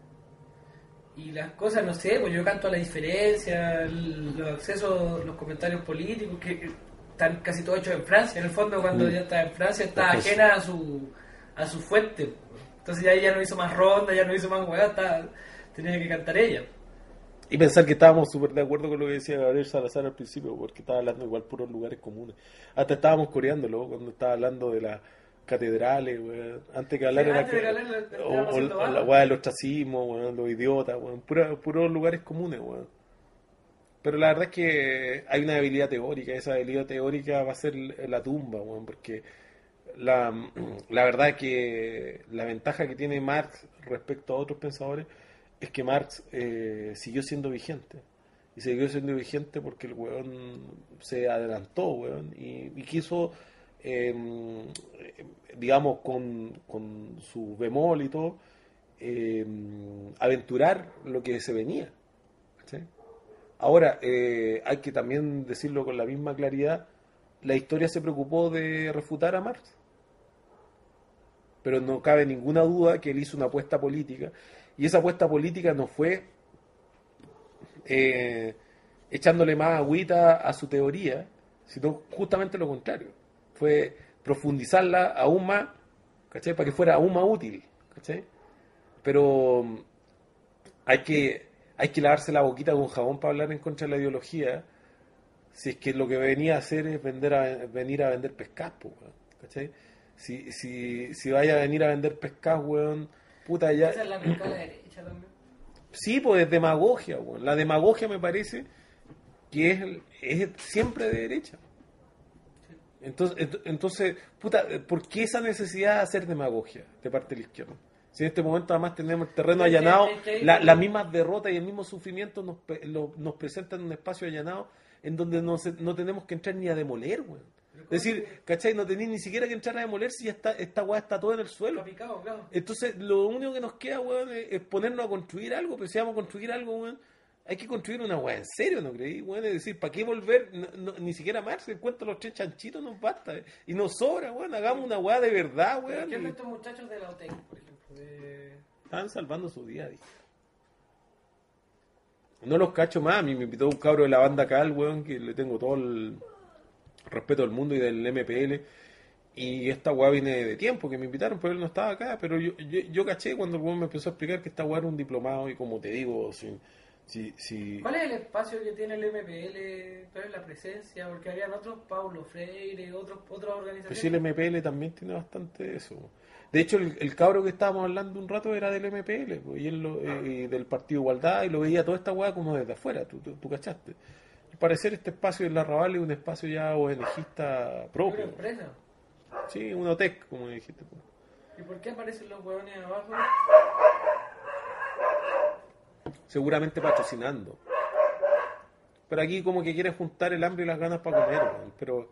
S2: y las cosas, no sé, pues yo canto a la diferencia, el, los accesos, los comentarios políticos, que, que están casi todos hechos en Francia. En el fondo, cuando mm. ya está en Francia, está pues, ajena a su, a su fuente. Entonces ya ella no hizo más ronda, ya no hizo más hueá, tenía que cantar ella.
S1: Y pensar que estábamos súper de acuerdo con lo que decía Gabriel Salazar al principio, porque estaba hablando igual puros lugares comunes. Hasta estábamos coreándolo cuando estaba hablando de las catedrales, weón. Antes que hablar sí, de,
S2: antes
S1: la,
S2: de la, la,
S1: o, o, o la weá del ostracismo, weón, los idiotas, weón, puros puro lugares comunes, weón. Pero la verdad es que hay una debilidad teórica, esa debilidad teórica va a ser la tumba, weón, porque la, la verdad es que la ventaja que tiene Marx respecto a otros pensadores es que Marx eh, siguió siendo vigente. Y siguió siendo vigente porque el weón se adelantó, weón, y, y quiso, eh, digamos, con, con su bemol y todo, eh, aventurar lo que se venía. ¿Sí? Ahora, eh, hay que también decirlo con la misma claridad, la historia se preocupó de refutar a Marx. Pero no cabe ninguna duda que él hizo una apuesta política, y esa apuesta política no fue eh, echándole más agüita a su teoría, sino justamente lo contrario. Fue profundizarla aún más, ¿cachai? Para que fuera aún más útil, ¿cachai? Pero hay que, hay que lavarse la boquita con jabón para hablar en contra de la ideología, si es que lo que venía a hacer es vender a, venir a vender pescado, ¿cachai? Si, si, si vaya a venir a vender pescado, weón, puta ya...
S2: Esa es la pesca de la derecha también.
S1: Sí, pues es demagogia, weón. La demagogia me parece que es, es siempre de derecha. Entonces, entonces, puta, ¿por qué esa necesidad de hacer demagogia de parte de la izquierda? Si en este momento además tenemos el terreno allanado, la, las mismas derrotas y el mismo sufrimiento nos, lo, nos presentan un espacio allanado en donde no, se, no tenemos que entrar ni a demoler, weón. Es decir, ¿cachai? No tenéis ni siquiera que entrar a demoler si ya está, esta weá está todo en el suelo.
S2: Picado, claro.
S1: Entonces, lo único que nos queda, weón, es, es ponernos a construir algo. Pero si vamos a construir algo, weón, hay que construir una weá en serio, ¿no creí? Weón, es decir, ¿para qué volver? No, no, ni siquiera Marx encuentra los tres chanchitos, nos basta. Eh. Y nos sobra, weón, hagamos una weá de verdad, weón.
S2: ¿Qué hacen estos muchachos de la O T E C, por ejemplo? De...
S1: Están salvando su día, dije. No los cacho más. A mí me invitó un cabro de la banda Cal, weón, que le tengo todo el respeto del mundo y del M P L, y esta weá viene de tiempo que me invitaron, pero él no estaba acá, pero yo, yo, yo caché cuando el weón me empezó a explicar que esta weá era un diplomado, y como te digo, sin, Sí, sí.
S2: ¿Cuál es el espacio que tiene el M P L? ¿Cuál es la presencia? Porque habían otros, Paulo Freire, otros, otras organizaciones.
S1: Pues sí, el M P L también tiene bastante de eso. De hecho, el, el cabro que estábamos hablando un rato era del M P L, pues, y él lo, eh, del Partido Igualdad, y lo veía toda esta weá como desde afuera, tú, tú, tú cachaste. Al parecer este espacio del Arrabal es un espacio ya ONGista propio.
S2: ¿Una empresa?
S1: Sí, una O T E C, como dijiste. Pues.
S2: ¿Y por qué aparecen los hueones abajo?
S1: Seguramente patrocinando. Pero aquí como que quiere juntar el hambre y las ganas para comer, weón. Pero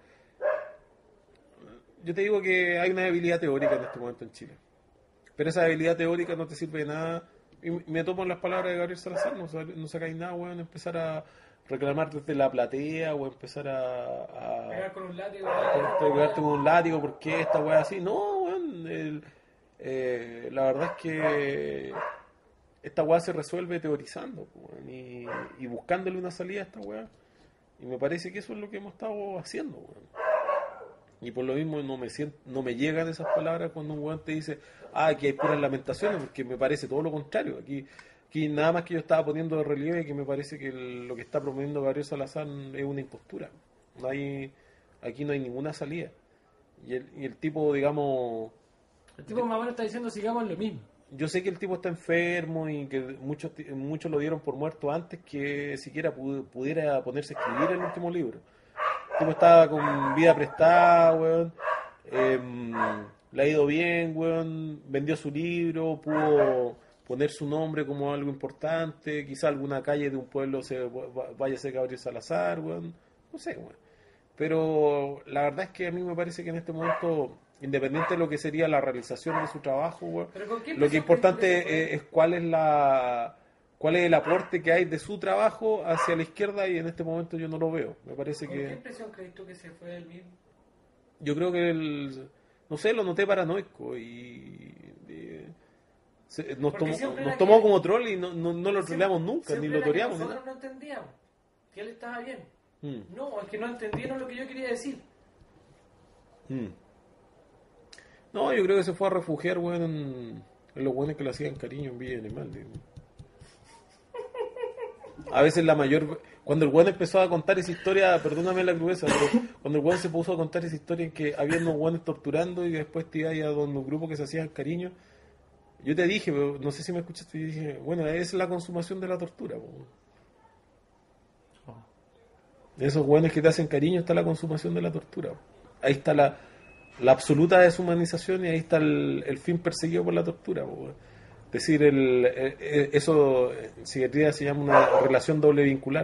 S1: yo te digo que hay una debilidad teórica en este momento en Chile. Pero esa debilidad teórica no te sirve de nada. Y me tomo las palabras de Gabriel Salazar, no, no sacáis nada, weón, empezar a reclamar desde la platea o empezar a... a
S2: Pegar con un látigo.
S1: pegarte con un látigo, ¿por qué esta weá así? No, weón, el, eh, la verdad es que esta weá se resuelve teorizando, weón, y, y buscándole una salida a esta weá. Y me parece que eso es lo que hemos estado haciendo, weón. Y por lo mismo no me siento, no me llegan esas palabras cuando un weón te dice, ah, aquí hay puras lamentaciones, porque me parece todo lo contrario. Aquí, aquí nada más que yo estaba poniendo de relieve que me parece que el- lo que está promoviendo Gabriel Salazar es una impostura. No hay, aquí no hay ninguna salida. Y el, y el tipo, digamos,
S2: El tipo más o menos está diciendo sigamos lo mismo.
S1: yo sé que el tipo está enfermo y que muchos muchos lo dieron por muerto antes que siquiera pu- pudiera ponerse a escribir el último libro. El tipo estaba con vida prestada, weón. Em, le ha ido bien, weón. Vendió su libro, pudo poner su nombre como algo importante. Quizá alguna calle de un pueblo se va- vaya a ser Gabriel Salazar, weón. No sé, weón. Pero la verdad es que a mí me parece que en este momento, independiente de lo que sería la realización de su trabajo, weón,
S2: ¿Pero con qué
S1: lo que es
S2: impresión crees tú que se
S1: importante
S2: fue?
S1: es, es cuál es la cuál es el aporte que hay de su trabajo hacia la izquierda y en este momento yo no lo veo. Me parece
S2: ¿Con qué
S1: que
S2: impresión crees tú que se fue el mismo?
S1: yo creo que el no sé, lo noté paranoico y, y se- nos
S2: Porque
S1: tomó,
S2: siempre
S1: nos
S2: era
S1: tomó
S2: que-
S1: como troll y no, no, no lo
S2: Siempre-
S1: troleamos nunca, ni
S2: siempre
S1: lo
S2: era que
S1: toreamos ni
S2: nosotros
S1: nada.
S2: no entendíamos que él estaba bien.
S1: Mm,
S2: No, es que no entendieron lo que yo quería decir.
S1: mm. No, yo creo que se fue a refugiar, weón, en, en los buenos que le hacían cariño en Villa Animal. Digo. A veces la mayor... Cuando el weón empezó a contar esa historia, perdóname la crudeza, pero cuando el weón se puso a contar esa historia en que había unos weones torturando y después te ibas a donde un grupo que se hacían cariño, yo te dije, pero no sé si me escuchaste, y dije, bueno, es la consumación de la tortura. Po. De esos weones que te hacen cariño está la consumación de la tortura. Ahí está la, la absoluta deshumanización y ahí está el, el fin perseguido por la tortura. Po. Es decir, el, eh, eh, eso en psiquiatría se llama una relación doble vincular.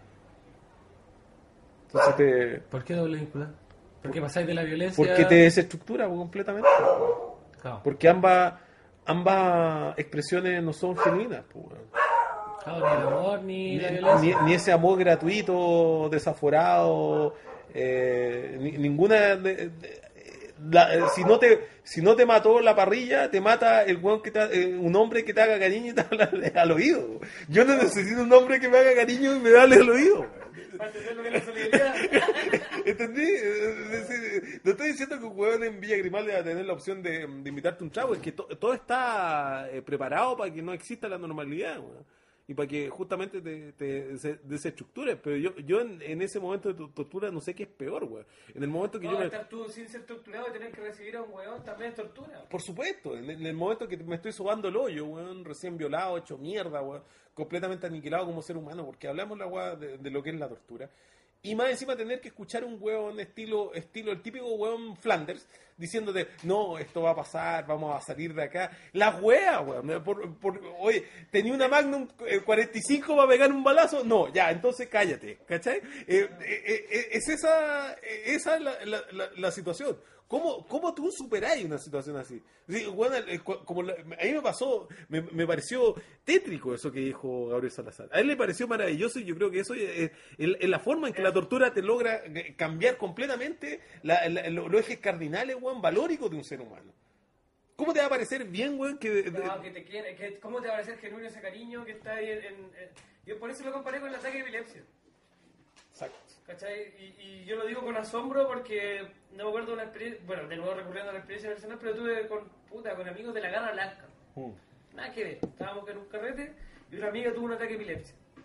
S1: Entonces te,
S2: ¿Por qué doble vincular? ¿Por qué pasáis de la violencia?
S1: porque te desestructura po, completamente.
S2: Claro.
S1: Porque ambas ambas expresiones no son genuinas. Po, weón.
S2: Claro, ni el amor ni
S1: Ni,
S2: la violencia.
S1: ni- ni ese amor gratuito, desaforado, eh, ni- ninguna... de- de- la- eh, si no te si no te mató la parrilla, te mata el weón que te, ha- eh, un hombre que te haga cariño y te habla al oído. Yo no necesito un hombre que me haga cariño y me hable al oído.
S2: Para entender lo que es la solidaridad.
S1: ¿Entendí? Es decir, no estoy diciendo que un huevón en Villa Grimaldi va a tener la opción de, de invitarte un trago, es que to- todo está eh, preparado para que no exista la normalidad, weón. Y para que justamente te, te se- desestructures. Pero yo, yo en, en ese momento de tu- tortura no sé qué es peor, weón. En el momento que
S2: No,
S1: yo me...
S2: estar tú sin ser torturado y tener que recibir a un huevón también es tortura.
S1: Por supuesto, en el, en el momento que me estoy sobando el hoyo, weón, recién violado, hecho mierda, weón, completamente aniquilado como ser humano, porque hablamos la weá de, de lo que es la tortura. Y más encima tener que escuchar un weón estilo, estilo el típico weón Flanders, diciéndote, no, esto va a pasar, vamos a salir de acá. La wea, weón, por, por, oye, tenía una Magnum eh, cuarenta y cinco para pegar un balazo, no, ya, entonces cállate, ¿cachai? Eh, eh, eh, es esa, eh, esa es la, la, la, la situación. ¿Cómo, ¿Cómo tú superáis una situación así? Sí, bueno, eh, cu- como la- a mí me pasó, me, me pareció tétrico eso que dijo Gabriel Salazar. A él le pareció maravilloso y yo creo que eso es, es- es la forma en que la tortura te logra eh, cambiar completamente la- la- lo- los ejes cardinales, weón, valóricos de un ser humano. ¿Cómo te va a parecer bien, weón, que... de-
S2: No, que te quiere, que, ¿cómo te va a parecer genuino ese cariño que está ahí en, en- en- Yo por eso lo comparé con el ataque de epilepsia.
S1: Exacto.
S2: ¿Cachai? Y, y yo lo digo con asombro porque no me acuerdo de una experiencia, bueno, de nuevo recurriendo a la experiencia personal, pero tuve con, puta, con amigos de la Garra Blanca.
S1: Mm.
S2: Nada que ver, estábamos en un carrete y una amiga tuvo un ataque de epilepsia.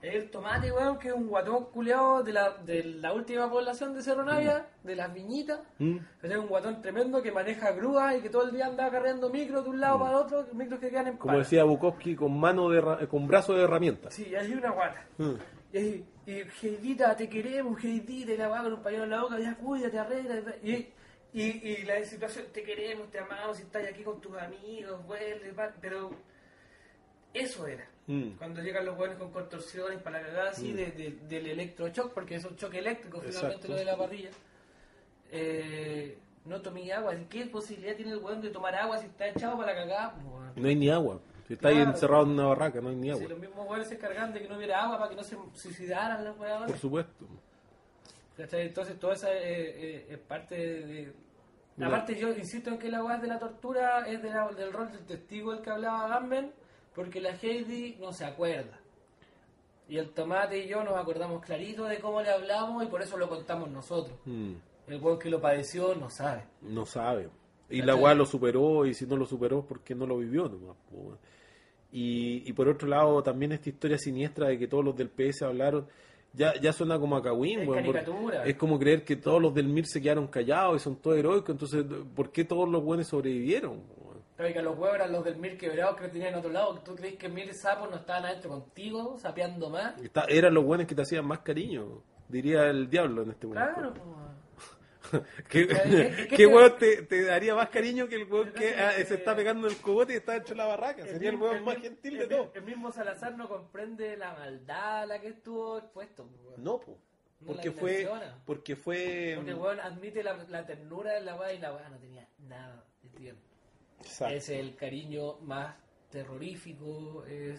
S2: El tomate, weón, que es un guatón culeado de la, de la última población de Cerro Navia, mm. de las Viñitas. Mm. Es un guatón tremendo que maneja grúas y que todo el día anda cargando micros de un lado mm. para otro, micros que quedan en
S1: Como
S2: pala.
S1: decía Bukowski, con mano de con brazo de herramienta.
S2: Sí, y hay una guata. Mm. Y, y Heidita, te queremos, Heidita, y la va con un pañuelo en la boca, ya cuídate, arregla. Y, y, y la situación, te queremos, te amamos, si estás aquí con tus amigos, vuelve, pero eso era. Mm. Cuando llegan los buenos con contorsiones para la cagada así mm. de, de, del electroshock, porque es un choque eléctrico finalmente. Exacto. Lo de la parrilla. Eh, no tomé agua. ¿Qué posibilidad tiene el weón de tomar agua si está echado para la cagada? Bueno.
S1: No hay ni agua. Si está claro, ahí encerrado en una barraca, no hay ni agua.
S2: Si los mismos weones se encargan de que no hubiera agua para que no se suicidaran los weones.
S1: Por supuesto.
S2: Entonces, todo eso es, eh, es parte de. de no. Aparte, yo insisto en que la weá de la tortura es de la, del rol del testigo del que hablaba Gamben. Porque la Heidi no se acuerda. Y el tomate y yo nos acordamos clarito de cómo le hablamos y por eso lo contamos nosotros. Mm. El weón que lo padeció no sabe.
S1: No sabe. Y la weá lo superó, y si no lo superó es porque no lo vivió nomás. Y, y por otro lado, también esta historia siniestra de que todos los del P S hablaron, ya, ya suena como a cagüín. Es, bueno, es como creer que todos los del M I R se quedaron callados y son todos heroicos. Entonces, ¿por qué todos los buenos sobrevivieron?
S2: Pero que los huevos eran los del M I R quebrados que lo tenían en otro lado. ¿Tú crees que el M I R sapos no estaban adentro contigo, sapeando más?
S1: Está, eran los buenos que te hacían más cariño, diría el diablo en este momento.
S2: Claro,
S1: ¿Qué, ¿Qué, ¿qué huevo te, te daría más cariño que el huevo que ah, se está pegando en el cogote y está dentro de la barraca? Sería el, el huevo más gentil
S2: el,
S1: de todo.
S2: El mismo Salazar no comprende la maldad a la que estuvo expuesto.
S1: No, pues. Porque fue, porque fue...
S2: Porque el huevo admite la, la ternura de la hueá y la hueá no tenía nada de tierno. Exacto. Es el cariño más terrorífico, es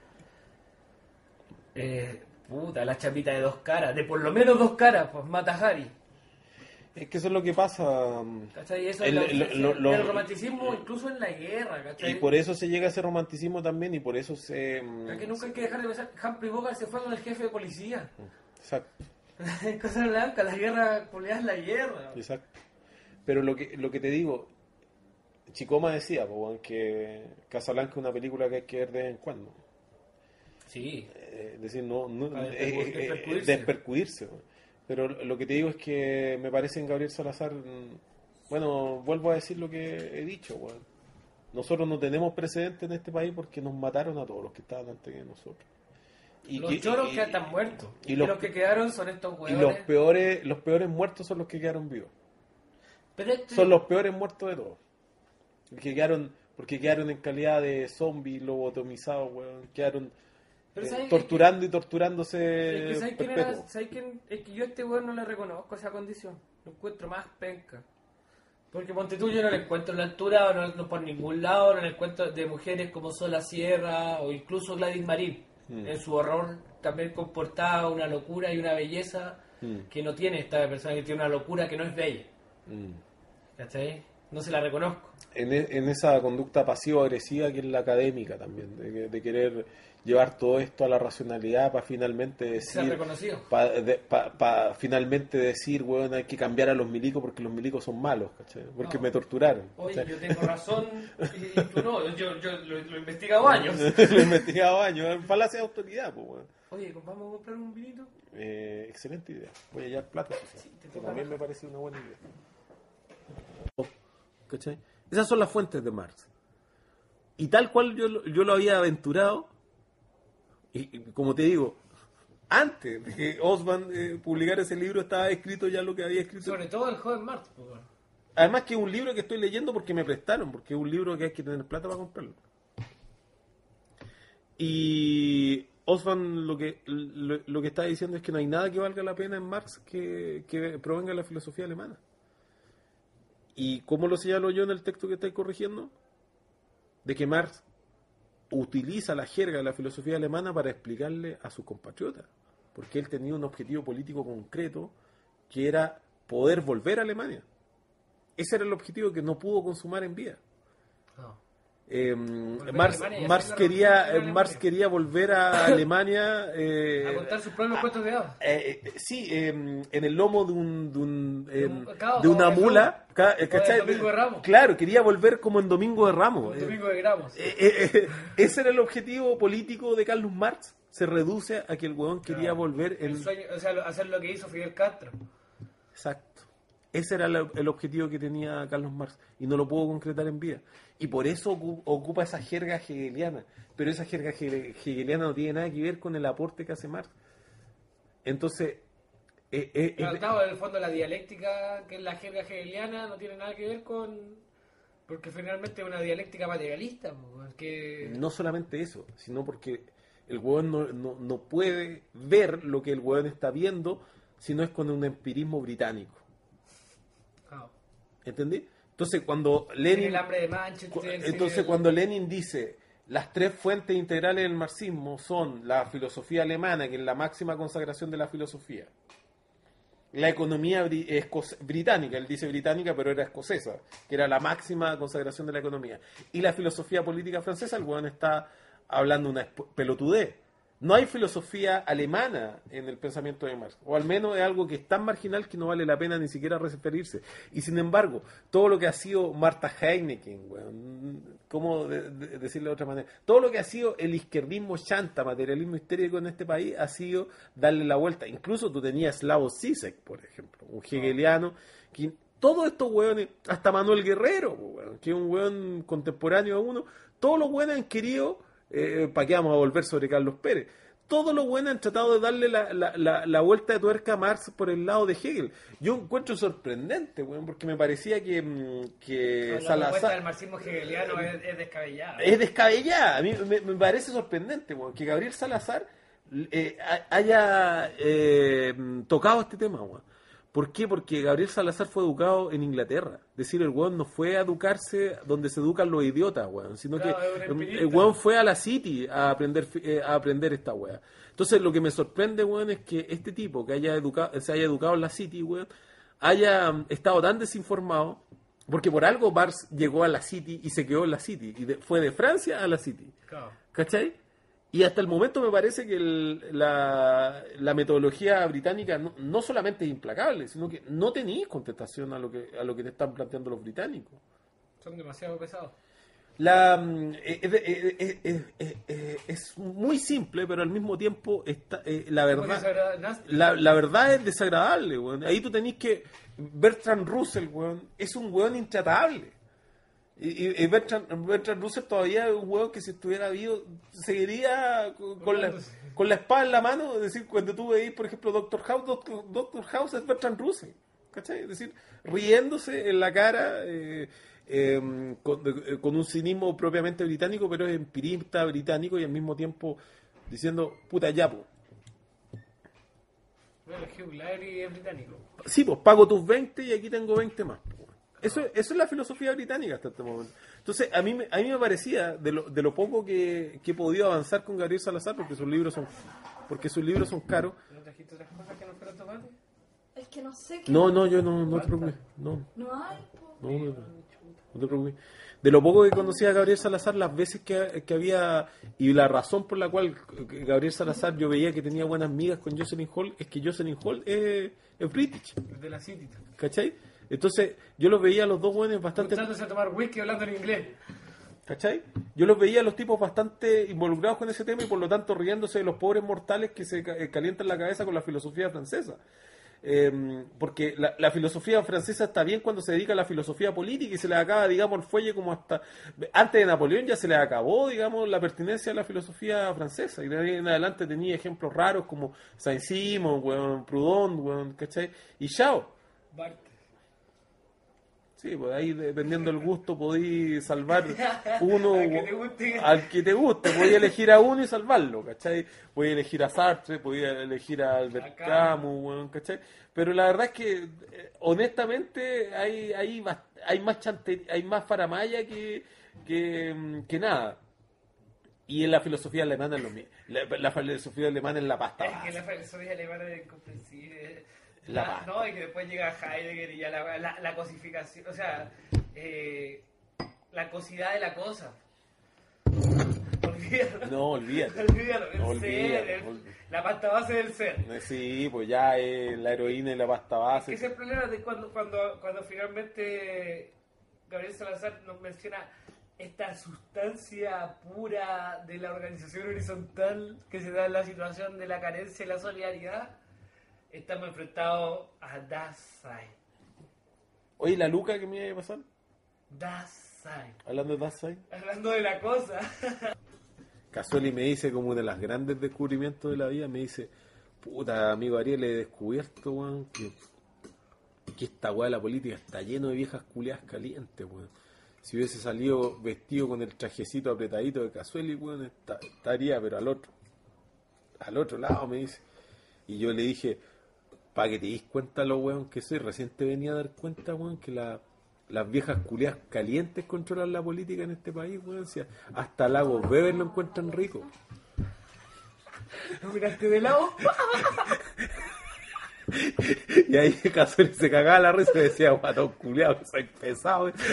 S2: eh, puta, la chapita de dos caras, de por lo menos dos caras, pues Mata Hari.
S1: Es que eso es lo que pasa.
S2: ¿Cachai? Eso el, es la, el, lo, lo, el romanticismo incluso en la guerra, ¿cachai?
S1: Y por eso se llega a ese romanticismo también y por eso se...
S2: Es que nunca hay que dejar de pensar, Humphrey Bogart se fue con el jefe de policía.
S1: Exacto.
S2: Cosa blanca, la guerra, es la guerra.
S1: Exacto. Pero lo que, lo que te digo... Chicoma decía pues, que Casablanca es una película que hay que ver de vez en cuando.
S2: Sí.
S1: Eh, es decir, no, no
S2: eh,
S1: eh, despercudirse. Pero lo que te digo es que me parece en Gabriel Salazar, bueno, vuelvo a decir lo que he dicho. Bueno. Nosotros no tenemos precedentes en este país porque nos mataron a todos los que estaban antes que nosotros.
S2: Y los que, choros y, que están muertos. Y, y los, los que quedaron son estos huevones.
S1: Y los peores, los peores muertos son los que quedaron vivos. Pero este... Son los peores muertos de todos. Que quedaron, porque quedaron en calidad de zombies, lobotomizados, weón, quedaron eh, torturando que, y torturándose.
S2: Es que ¿sabes quién era? ¿Sabes quién? Es que yo a este weón no le reconozco esa condición. Lo encuentro más penca. Porque ponte tú, yo no le encuentro la altura, o no, no por ningún lado, no le encuentro de mujeres como Sola Sierra o incluso Gladys Marín. Mm. En su horror también comportaba una locura y una belleza mm. que no tiene esta persona, que tiene una locura que no es bella. Mm. ¿Cachai? No se la reconozco.
S1: En, en esa conducta pasivo-agresiva que es la académica también, de, de querer llevar todo esto a la racionalidad para finalmente decir... Para de, pa, pa, finalmente decir, weón, hay que cambiar a los milicos porque los milicos son malos, ¿cachai? Porque no. me torturaron.
S2: Oye, ¿cachai? Yo tengo razón y, y tú no, yo, yo lo, lo he investigado años.
S1: Lo he investigado años, falacia de autoridad, pues, weón.
S2: Oye, ¿vamos a comprar un vinito?
S1: Eh, excelente idea. Voy a hallar plata, sí, que también me parece una buena idea. ¿Cachai? Esas son las fuentes de Marx. Y tal cual yo, yo lo había aventurado, y, y como te digo, antes de que Osman eh, publicara ese libro estaba escrito ya lo que había escrito.
S2: Sobre todo el joven Marx. Pues bueno.
S1: Además que es un libro que estoy leyendo porque me prestaron, porque es un libro que hay que tener plata para comprarlo. Y Osman lo que, lo, lo que está diciendo es que no hay nada que valga la pena en Marx que, que provenga de la filosofía alemana. ¿Y cómo lo señalo yo en el texto que estáis corrigiendo? De que Marx utiliza la jerga de la filosofía alemana para explicarle a sus compatriotas, porque él tenía un objetivo político concreto que era poder volver a Alemania. Ese era el objetivo que no pudo consumar en vida. Oh. Eh, Marx, Marx, quería, Marx quería volver a Alemania eh,
S2: a contar sus propios cuentos de hadas.
S1: Eh, eh, sí, eh, en el lomo de un de, un, eh, de una mula. ¿Cachai? Claro, quería volver como en Domingo de Ramos.
S2: En Domingo de Ramos.
S1: Eh, eh, eh, ese era el objetivo político de Carlos Marx. se reduce a que el weón quería
S2: Claro.
S1: volver en...
S2: El sueño, o sea, lo- hacer lo que hizo Fidel Castro.
S1: Exacto. Ese era la- el objetivo que tenía Carlos Marx y no lo pudo concretar en vida. Y por eso ocu- ocupa esa jerga hegeliana. Pero esa jerga hege- hegeliana no tiene nada que ver con el aporte que hace Marx. Entonces, eh, eh,
S2: Claro,
S1: es-
S2: claro, en el fondo la dialéctica, que es la jerga hegeliana, no tiene nada que ver con... Porque finalmente es una dialéctica materialista, pues, que...
S1: no solamente eso, sino porque el hueón no, no, no puede ver lo que el hueón está viendo si no es con un empirismo británico.
S2: Claro.
S1: ¿Entendí? Entonces, cuando
S2: Tiene
S1: Lenin...
S2: el hambre de Manchester.
S1: Cu-
S2: tiene
S1: Entonces,
S2: el-
S1: cuando Lenin dice las tres fuentes integrales del marxismo son la filosofía alemana, que es la máxima consagración de la filosofía, la economía bri- esco- británica, él dice británica, pero era escocesa, que era la máxima consagración de la economía, y la filosofía política francesa, el weón está hablando una esp- pelotudez. No hay filosofía alemana en el pensamiento de Marx, o al menos es algo que es tan marginal que no vale la pena ni siquiera referirse. Y sin embargo, todo lo que ha sido Martha Heineken, weón, ¿cómo de- de- decirlo de otra manera? Todo lo que ha sido el izquierdismo chanta, materialismo histérico en este país, ha sido darle la vuelta. Incluso tú tenías Slavoj Zizek, por ejemplo, un hegeliano, que todos estos weones, hasta Manuel Guerrero, weón, que es un weón contemporáneo a uno, todos los weones han querido... Eh, ¿Para qué vamos a volver sobre Carlos Pérez? Todo lo bueno han tratado de darle la, la, la, la vuelta de tuerca a Marx por el lado de Hegel. Yo encuentro sorprendente, bueno, porque me parecía que, mm, que
S2: la propuesta del
S1: Salazar
S2: marxismo hegeliano es, es descabellada.
S1: es descabellada. A mí me, me parece sorprendente, bueno, que Gabriel Salazar eh, ha- haya eh, tocado este tema, bueno. ¿Por qué? Porque Gabriel Salazar fue educado en Inglaterra. Es decir, el weón no fue a educarse donde se educan los idiotas, weón, sino
S2: Claro,
S1: que
S2: es un
S1: el,
S2: empirista.
S1: el weón fue a la City a aprender fi- eh, a aprender esta weá. Entonces, lo que me sorprende, weón, es que este tipo que haya educado, se haya educado en la City, weón, haya mm, estado tan desinformado, porque por algo Marx llegó a la City y se quedó en la City, y de- fue de Francia a la City.
S2: Claro.
S1: ¿Cachai? Y hasta el momento me parece que el- la, la metodología británica no, no solamente es implacable, sino que no tenéis contestación a lo que a lo que te están planteando los británicos.
S2: Son demasiado pesados.
S1: La, mm, eh, eh, eh, eh, eh, eh, eh, es muy simple, pero al mismo tiempo está, eh, la
S2: Como
S1: verdad
S2: dice ahora Nas-
S1: la, la verdad es desagradable, weón. Ahí tú tenés que Bertrand Russell, weón, es un weón intratable. Y, y- y Bertrand, Bertrand Russell todavía es un huevo que si estuviera vivo seguiría con, con la, con la espada en la mano. Es decir, cuando tú veis, por ejemplo, Doctor House, Doctor, Doctor House es Bertrand Russell, ¿cachai? Es decir, riéndose en la cara eh, eh, con, eh, con un cinismo propiamente británico, pero es empirista británico y al mismo tiempo diciendo, puta ya, po.
S2: Bueno, Hugh Laurie es británico.
S1: Sí, pues pago tus veinte y aquí tengo veinte más. po. Eso, eso es la filosofía británica hasta este momento. Entonces, a mí, me- a mí me parecía, de lo, de lo poco que, que he podido avanzar con Gabriel Salazar, porque sus libros son porque sus libros son caros.
S2: ¿No trajiste otras cosas que no fueron tomate?
S3: Es que no sé qué.
S1: No, no, yo no, no te preocupes. No,
S3: No hay, po.
S1: no, no, no te preocupes. De lo poco que conocía a Gabriel Salazar, las veces que, que había, y la razón por la cual Gabriel Salazar yo veía que tenía buenas migas con Jocelyn Hall, es que Jocelyn Hall es, es British,
S2: De la City.
S1: ¿cachai? Entonces, yo los veía a los dos buenos bastante...
S2: Juntándose a tomar whisky hablando en inglés.
S1: ¿Cachai? Yo los veía a los tipos bastante involucrados con ese tema y por lo tanto riéndose de los pobres mortales que se ca- eh, calientan la cabeza con la filosofía francesa. Eh, porque la, la filosofía francesa está bien cuando se dedica a la filosofía política y se le acaba, digamos, el fuelle como hasta... Antes de Napoleón ya se le acabó, digamos, la pertenencia a la filosofía francesa. Y de ahí en adelante tenía ejemplos raros como Saint-Simon, weón, Proudhon, weón, ¿cachai? Y Chao.
S2: Bart.
S1: Sí, pues ahí dependiendo del gusto podí salvar uno
S2: Al que te guste.
S1: al que te guste, podí elegir a uno y salvarlo, ¿cachai? Podí elegir a Sartre, podí elegir a Albert
S2: A
S1: Camus, weón, ¿cachai? Pero la verdad es que eh, honestamente hay hay, bast- hay más chante- hay más faramaya que, que, mm, que nada. Y en la filosofía alemana es lo mismo. La, la filosofía alemana es la pasta
S2: Es que
S1: base.
S2: la filosofía alemana es incomprensible.
S1: La
S2: La-
S1: pasta.
S2: no, y que después llega Heidegger y ya la, la, la cosificación, o sea, eh, la cosidad de la cosa. Olvídalo.
S1: No, olvídate.
S2: Olvídalo, el
S1: No, olvídalo,
S2: ser, el-
S1: olvídalo.
S2: la pasta base del ser.
S1: Sí, pues ya es la heroína y la pasta base.
S2: Ese es el problema de cuando, cuando, cuando finalmente Gabriel Salazar nos menciona esta sustancia pura de la organización horizontal que se da en la situación de la carencia y la solidaridad, estamos enfrentados a Dasein.
S1: Oye, ¿la Luca que me iba a pasar?
S2: Dasein.
S1: Hablando de Dasein.
S2: Hablando de la cosa.
S1: Casueli me dice, como de las grandes descubrimientos de la vida, me dice, puta, amigo Ariel, he descubierto, weón, que, que esta weá de la política está lleno de viejas culiadas calientes, weón. Si hubiese salido vestido con el trajecito apretadito de Casueli, weón, esta- estaría, pero al otro, al otro lado, me dice. Y yo le dije, para que te des cuenta lo weón que soy, recién te venía a dar cuenta, weón, que la, las viejas culiadas calientes controlan la política en este país, weón. Si hasta Lagos Weber lo encuentran rico.
S2: ¿Lo miraste de lado?
S1: Y ahí Casueli se cagaba la risa y decía, guatón culiado, que soy pesado. eh".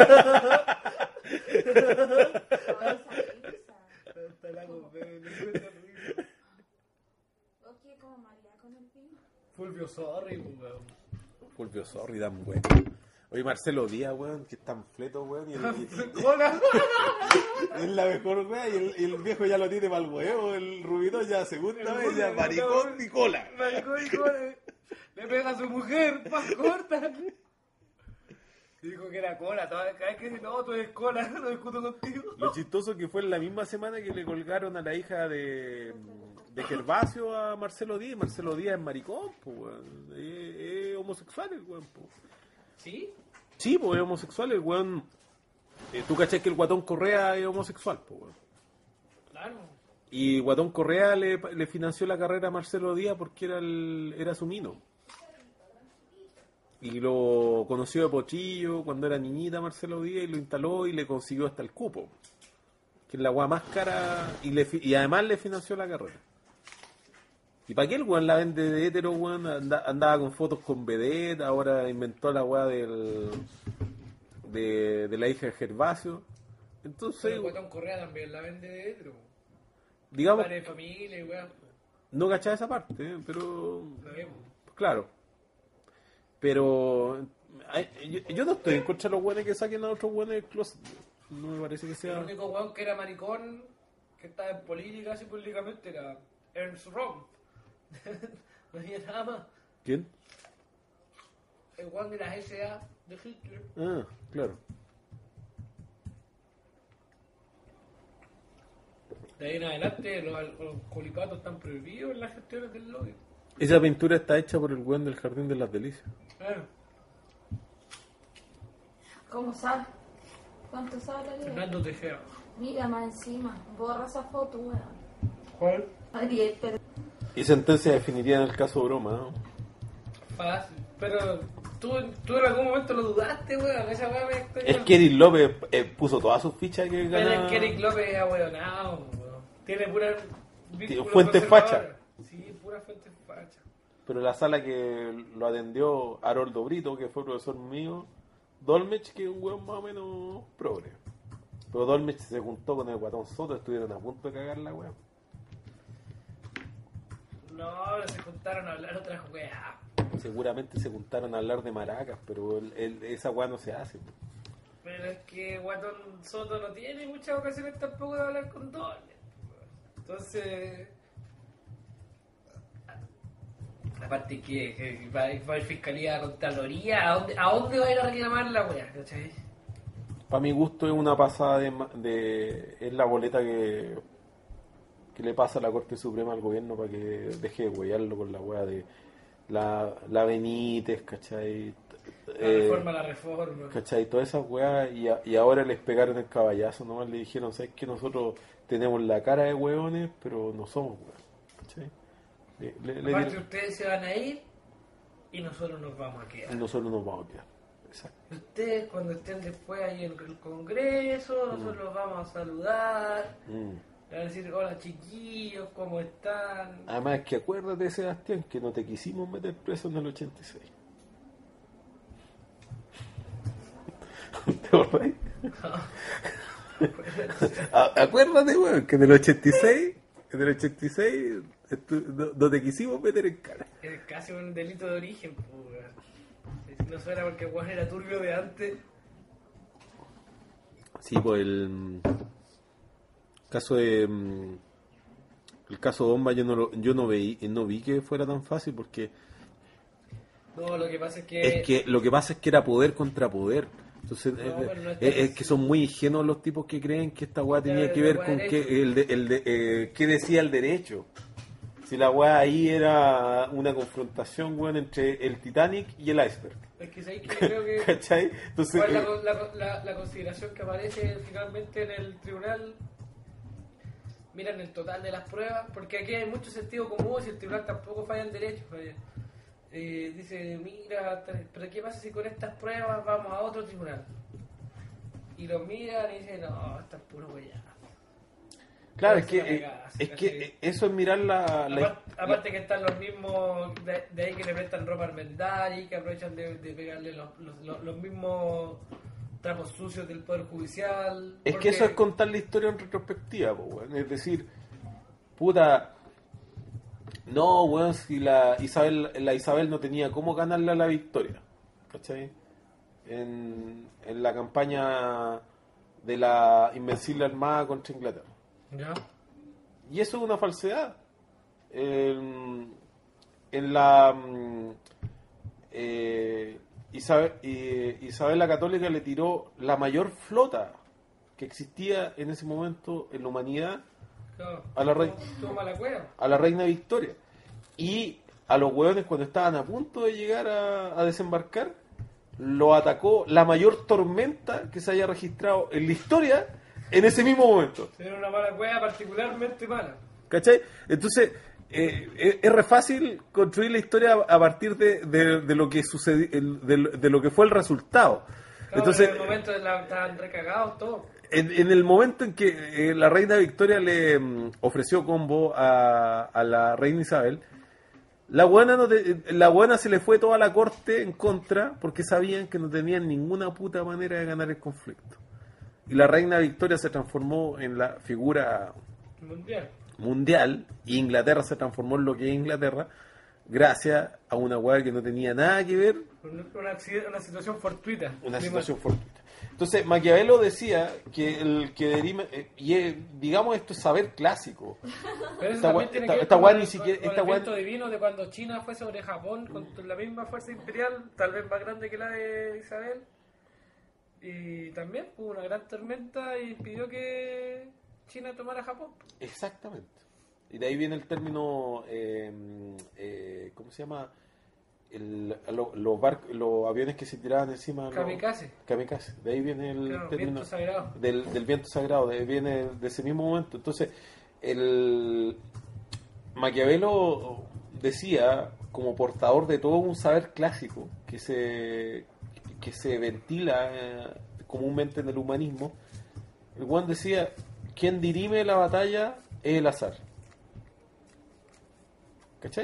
S2: Hasta la Weber, lo encuentro rico.
S3: Ok, como María con el vino.
S2: Fulvio Sorry, weón.
S1: Fulvio Sorry, dan weón. Oye, Marcelo Díaz, weón, que es tan fleto, weón. Y el, y-
S2: Hola.
S1: es la mejor, weón. Y el, y el viejo ya lo tiene para el huevo. El rubito ya segunda vez, ya maricón y cola.
S2: Maricón y cola. Le pega a su mujer, más corta. Dijo que era cola. Cada vez que dice, no, tú eres cola, no discuto contigo.
S1: Lo chistoso que fue en la misma semana que le colgaron a la hija de, de Gervasio a Marcelo Díaz. Marcelo Díaz es maricón, pues, weón. Es, es homosexual el weón, pues.
S2: ¿Sí?
S1: Sí, pues es homosexual el weón. Eh, Tú cachás que el Guatón Correa es homosexual, pues, weón.
S2: Claro.
S1: Y Guatón Correa le, le financió la carrera a Marcelo Díaz porque era, el, era su mino. Y lo conoció de Pochillo cuando era niñita Marcelo Díaz y lo instaló y le consiguió hasta el cupo. Que es la weá más cara y, le, fi- y además le financió la carrera. ¿Y para qué el weón la vende de hétero, weón? Anda- andaba con fotos con vedette, ahora inventó la weá del, de, de la hija de Gervasio. Entonces,
S2: Pero el Guatón Correa también la vende de hetero.
S1: digamos,
S2: Padre de familia y weón.
S1: no cachaba esa parte, ¿eh? Pero
S2: Lo vemos.
S1: claro. Pero ay, yo, yo no estoy en contra de los buenos que saquen a otros buenos del closet. No me parece que
S2: El
S1: sea.
S2: único weón que era maricón, que estaba en política, así políticamente, era Ernst Röhm. No había nada más.
S1: ¿Quién?
S2: El weón de las S A de Hitler.
S1: Ah, claro.
S2: De ahí en adelante los, los colipatos están prohibidos en las gestiones del lobby.
S1: Esa pintura está hecha por el weón del Jardín de las Delicias.
S2: Claro.
S3: ¿Cómo sabe? ¿Cuánto sabe la ley?
S2: Fernando Tejera.
S3: Mira más encima. Borra esa foto, weón.
S2: ¿Cuál?
S3: Ariel, pero...
S1: Y sentencia definiría en el caso broma, ¿no?
S2: Fácil. Pero tú, tú en algún momento lo dudaste, weón. Esa weá me extrañó.
S1: Es que Eric López eh, puso todas sus fichas que
S2: Pero
S1: ganaba.
S2: es que Eric López es ahueonado, weón. Tiene pura...
S1: Tiene fuente facha.
S2: Sí, pura fuente facha.
S1: Pero la sala que lo atendió Haroldo Brito, que fue profesor mío, Dolmech, que es un weón más o menos progre. Pero Dolmech se juntó con el Guatón Soto, estuvieron a punto de cagar la weón.
S2: No, se juntaron a hablar otras weas.
S1: Seguramente se juntaron a hablar de maracas, pero el- el- esa weá no se hace.
S2: Pero es que Guatón Soto no tiene muchas ocasiones tampoco de hablar con Dolmen. Entonces... Aparte que, que va, va a ir Fiscalía a Contraloría, ¿a dónde, ¿a dónde va a ir a reclamar la wea? ¿Cachai?
S1: Para mi gusto es una pasada de, ma- de es la boleta que, que le pasa a la Corte Suprema al gobierno para que deje de huearlo con la weá de la, la Benítez, ¿cachai?
S2: La
S1: Eh,
S2: reforma, la reforma.
S1: ¿Cachai? Todas esas weas y, a- y ahora les pegaron el caballazo, nomás le dijeron, ¿sabes que nosotros tenemos la cara de weones, pero no somos weones? ¿Cachai? Le, le- le
S2: Aparte
S1: dieron-
S2: ustedes se van a ir y nosotros nos vamos a quedar.
S1: nosotros nos vamos a quedar. Exacto.
S2: Ustedes cuando estén después ahí en el Congreso, nosotros los vamos a saludar,
S1: Mm.
S2: le van a decir, hola chiquillos, ¿cómo están?
S1: Además que acuérdate, Sebastián, que no te quisimos meter preso en el ochenta y seis. ¿Te acordás? A- Acuérdate, weón, que en el ochenta y seis, en el ochenta y seis estu- no, no te quisimos meter en cara.
S2: Es casi un delito de origen, pues, weón. Si no fuera porque Juan era turbio de antes,
S1: Sí, pues el caso de mm, el caso de Bomba yo no lo- yo no vi no vi que fuera tan fácil porque
S2: No, lo que pasa es que...
S1: es que lo que pasa es que era poder contra poder. Entonces
S2: No,
S1: es,
S2: pero no es
S1: es-
S2: tan
S1: es que son muy ingenuos los tipos que creen que esta weá tenía
S2: Ya,
S1: que
S2: la
S1: ver
S2: weá
S1: con
S2: derecho.
S1: que el, de- el de- eh, qué decía el derecho. Si la weá ahí era una confrontación, weón, entre el Titanic y el iceberg.
S2: Es que sabéis que yo creo que...
S1: ¿Cachai? Entonces,
S2: ¿Cuál es
S1: eh,
S2: la, la- la- la consideración que aparece finalmente en el tribunal? Miran el total de las pruebas, porque aquí hay mucho sentido común si el tribunal tampoco falla en derecho. Falla. Eh, dice, mira, pero ¿qué pasa si con estas pruebas vamos a otro tribunal? Y los miran y dicen, no, esto es puro weyá.
S1: claro, es
S2: Eso
S1: que,
S2: es una
S1: eh,
S2: cagada,
S1: es
S2: ¿cachai?
S1: que eso es mirar la... la-
S2: Aparte, aparte que están los mismos, de, de ahí que le prestan ropa al Mendari, que aprovechan de, de pegarle los, los, los- los mismos trapos sucios del Poder Judicial.
S1: Es
S2: porque-
S1: que eso es contar la historia en retrospectiva, po, weón. Es decir, puta, no, weón, si la Isabel, la Isabel no tenía cómo ganarle a la victoria, ¿cachai? En, en la campaña de la Invencible Armada contra Inglaterra.
S2: ¿Ya?
S1: Y eso es una falsedad. En, en la mm, eh, Isabel, eh, Isabel la Católica le tiró la mayor flota que existía en ese momento en la humanidad
S2: Claro.
S1: A la rey-
S2: Toma la cueva.
S1: a la reina Victoria. Y a los hueones cuando estaban a punto de llegar a, a desembarcar, lo atacó la mayor tormenta que se haya registrado en la historia en ese mismo momento.
S2: Era una mala cueva particularmente mala.
S1: ¿Cachai? Entonces, eh, es, es re fácil construir la historia a partir de, de, de lo que sucedió, de, de lo que fue el resultado.
S2: Claro,
S1: Entonces,
S2: en el momento de la, estaban recagados todos.
S1: en, en el momento en que eh, la reina Victoria le mm, ofreció combo a, a la reina Isabel, la buena, no te- la buena se le fue toda la corte en contra porque sabían que no tenían ninguna puta manera de ganar el conflicto. Y la reina Victoria se transformó en la figura
S2: Mundial.
S1: mundial y Inglaterra se transformó en lo que es Inglaterra gracias a una hueá que no tenía nada que ver,
S2: Una, una, accidente- una situación fortuita.
S1: una
S2: Ni
S1: situación fortuita. Entonces Maquiavelo decía que el que derime, eh, y eh, digamos esto es saber clásico.
S2: Pero eso
S1: Esta
S2: también
S1: gua-
S2: tiene
S1: esta-
S2: que ver
S1: esta
S2: con
S1: gua
S2: el-
S1: ni siquiera-
S2: con
S1: esta
S2: el
S1: gua-
S2: viento divino de cuando China fue sobre Japón con la misma fuerza imperial, tal vez más grande que la de Isabel. Y también hubo una gran tormenta y impidió que China tomara Japón.
S1: Exactamente. Y de ahí viene el término, eh, eh, ¿cómo se llama? El- lo- los, bar- los aviones que se tiraban encima. los-
S2: Kamikaze.
S1: Kamikaze. De ahí viene el
S2: Claro,
S1: término
S2: viento sagrado.
S1: del, del viento sagrado, de, viene de ese mismo momento. Entonces, el Maquiavelo decía, como portador de todo un saber clásico que se, que se ventila eh, comúnmente en el humanismo, el Juan decía, quien dirime la batalla es el azar. ¿Cachai?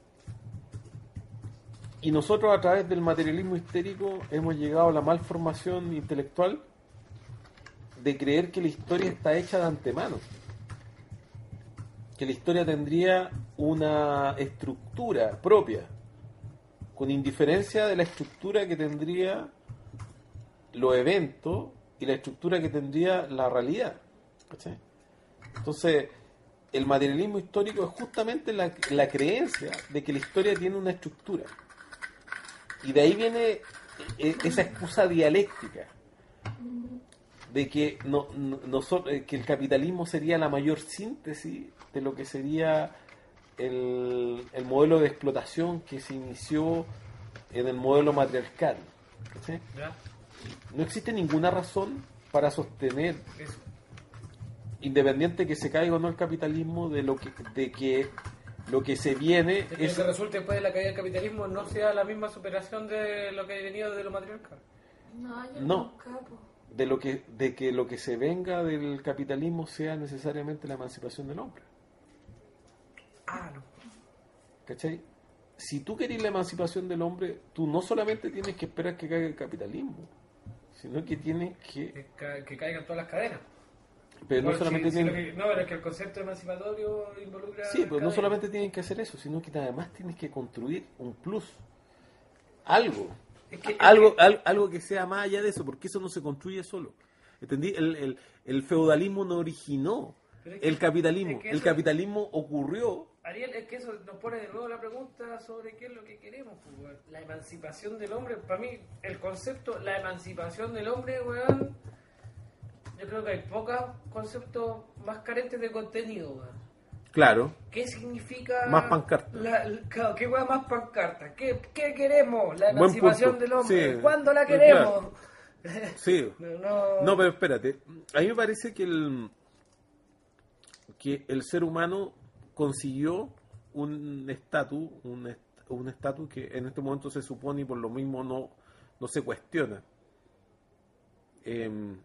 S1: Y nosotros a través del materialismo histérico hemos llegado a la malformación intelectual de creer que la historia está hecha de antemano. Que la historia tendría una estructura propia, con indiferencia de la estructura que tendría los eventos y la estructura que tendría la realidad. ¿Cachai? Entonces, el materialismo histórico es justamente la, la creencia de que la historia tiene una estructura. Y de ahí viene eh, esa excusa dialéctica de que no, no- nosotros, eh, que el capitalismo sería la mayor síntesis de lo que sería el, el modelo de explotación que se inició en el modelo matriarcal. ¿Cachai?
S2: ¿Ya?
S1: No existe ninguna razón para sostener,
S2: Eso.
S1: independiente que se caiga o no el capitalismo, de lo que, de que lo que se viene
S2: De que
S1: es
S2: lo que resulte después de la caída del capitalismo no sea la misma superación de lo que ha venido de lo matriarcal.
S3: No, yo
S1: No.
S3: nunca, po.
S1: de lo que de que lo que se venga del capitalismo sea necesariamente la emancipación del hombre.
S2: Ah, no.
S1: ¿Cachai? Si tú querés la emancipación del hombre, tú no solamente tienes que esperar que caiga el capitalismo, sino que tienes que...
S2: Que, ca- que caigan todas las cadenas.
S1: Pero no
S2: Bueno,
S1: solamente
S2: sí, sí,
S1: tienes...
S2: lo que- no, pero es que el concepto emancipatorio involucra.
S1: Sí, pues no
S2: cadenas.
S1: solamente tienen que hacer eso, sino que además tienes que construir un plus. Algo.
S2: Es que- es
S1: algo, al- algo que sea más allá de eso, porque eso no se construye solo. ¿Entendí? El, el, el feudalismo no originó
S2: Pero es que-
S1: el capitalismo.
S2: es que
S1: El
S2: eso-
S1: capitalismo ocurrió.
S2: Ariel, es que eso nos pone de nuevo la pregunta sobre qué es lo que queremos, pues, weón. La emancipación del hombre. Para mí, el concepto, la emancipación del hombre, weón, yo creo que hay pocos conceptos más carentes de contenido, weón.
S1: Claro.
S2: ¿Qué significa?
S1: Más pancarta.
S2: La, la- claro, ¿qué weón más pancarta? ¿Qué, ¿Qué queremos? La
S1: Buen
S2: emancipación
S1: punto.
S2: del hombre.
S1: Sí,
S2: ¿Cuándo la
S1: sí,
S2: queremos?
S1: Sí.
S2: No, no,
S1: No, pero espérate. A mí me parece que el, que el ser humano consiguió un estatus, un est- un estatus que en este momento se supone y por lo mismo no, no se cuestiona. Em,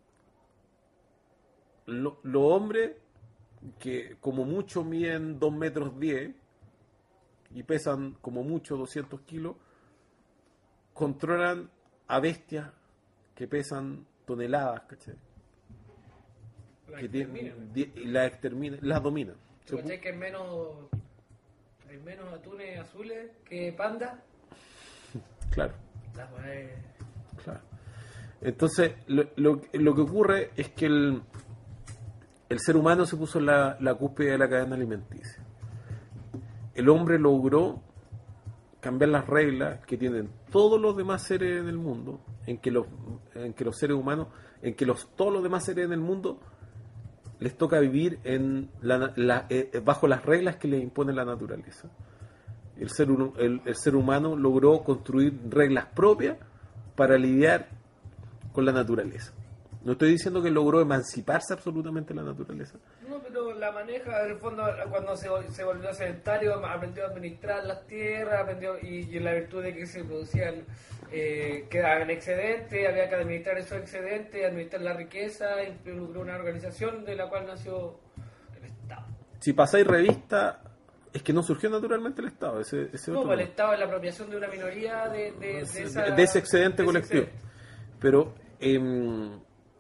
S1: lo- los hombres que como mucho miden dos metros diez y pesan como mucho doscientos kilos, controlan a bestias que pesan toneladas, ¿cachai?
S2: la
S1: Que tienen,
S2: exterminan.
S1: die- y las exterminan, las dominan.
S2: ¿Tú cachai que hay menos, hay menos atunes azules que pandas?
S1: Claro,
S2: La weá es-
S1: claro. Entonces, lo, lo, lo que ocurre es que el, el ser humano se puso en la, la cúspide de la cadena alimenticia. El hombre logró cambiar las reglas que tienen todos los demás seres en el mundo, en que los, en que los seres humanos, en que los, todos los demás seres en el mundo les toca vivir en la, la, eh, bajo las reglas que les impone la naturaleza. El ser, hu- el, el ser humano logró construir reglas propias para lidiar con la naturaleza. No estoy diciendo que logró emanciparse absolutamente de la naturaleza.
S2: No, pero la maneja, en el fondo, cuando se, vol- se volvió sedentario, aprendió a administrar las tierras, aprendió, y, y en la virtud de que se producían, eh, quedaban excedentes, había que administrar esos excedentes, administrar la riqueza, involucró una organización de la cual nació el Estado.
S1: Si pasáis revista, es que no surgió naturalmente el Estado. Ese, ese
S2: No,
S1: otro
S2: pues el
S1: no.
S2: Estado es la apropiación de una minoría de, de, de, esa-
S1: de ese excedente
S2: de ese
S1: colectivo.
S2: excedente.
S1: Pero em,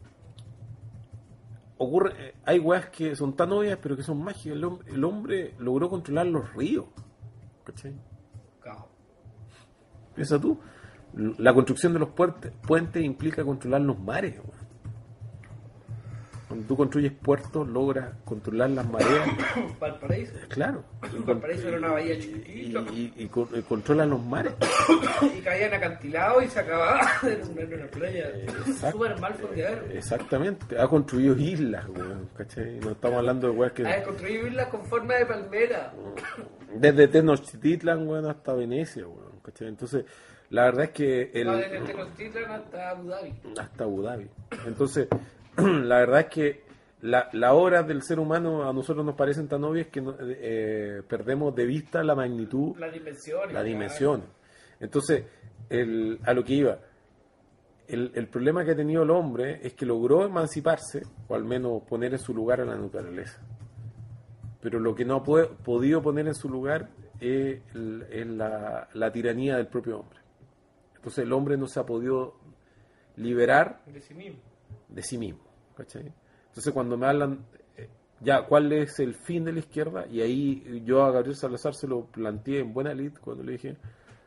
S1: ocurre, eh, hay weas que son tan obvias, pero que son mágicas. El, hom- el hombre logró controlar los ríos. ¿Cachai?
S2: Cao.
S1: Piensa tú, la construcción de los puertes, puentes implica controlar los mares. weón. Cuando tú construyes puertos, logras controlar las mareas.
S2: Valparaíso.
S1: Claro.
S2: Valparaíso era una bahía
S1: Y,
S2: chiquitita.
S1: y- y con- y controlan los mares.
S2: Y caían acantilados y se acababa en una, en una playa
S1: Exacto.
S2: súper mal fondeada.
S1: Exactamente. Ha construido islas, weón, ¿cachai? No estamos hablando de weas que...
S2: Ha construido islas con forma de palmera.
S1: Desde Tenochtitlan, weón, hasta Venecia, weón, ¿cachai? Entonces, la verdad es que... El,
S2: No, desde Tenochtitlan hasta Abu Dhabi.
S1: hasta Abu Dhabi. Entonces, la verdad es que la, la obra del ser humano a nosotros nos parecen tan obvias que no- eh, perdemos de vista la magnitud,
S2: La dimensión.
S1: la dimensión. Entonces, el, a lo que iba, el, el problema que ha tenido el hombre es que logró emanciparse, o al menos poner en su lugar a la naturaleza. Pero lo que no ha pue- podido poner en su lugar es, el- es la, la tiranía del propio hombre. Entonces el hombre no se ha podido liberar
S2: De sí mismo.
S1: de sí mismo, ¿cachai? Entonces cuando me hablan, eh, ya, ¿cuál es el fin de la izquierda? Y ahí yo a Gabriel Salazar se lo planteé en buena lid cuando le dije,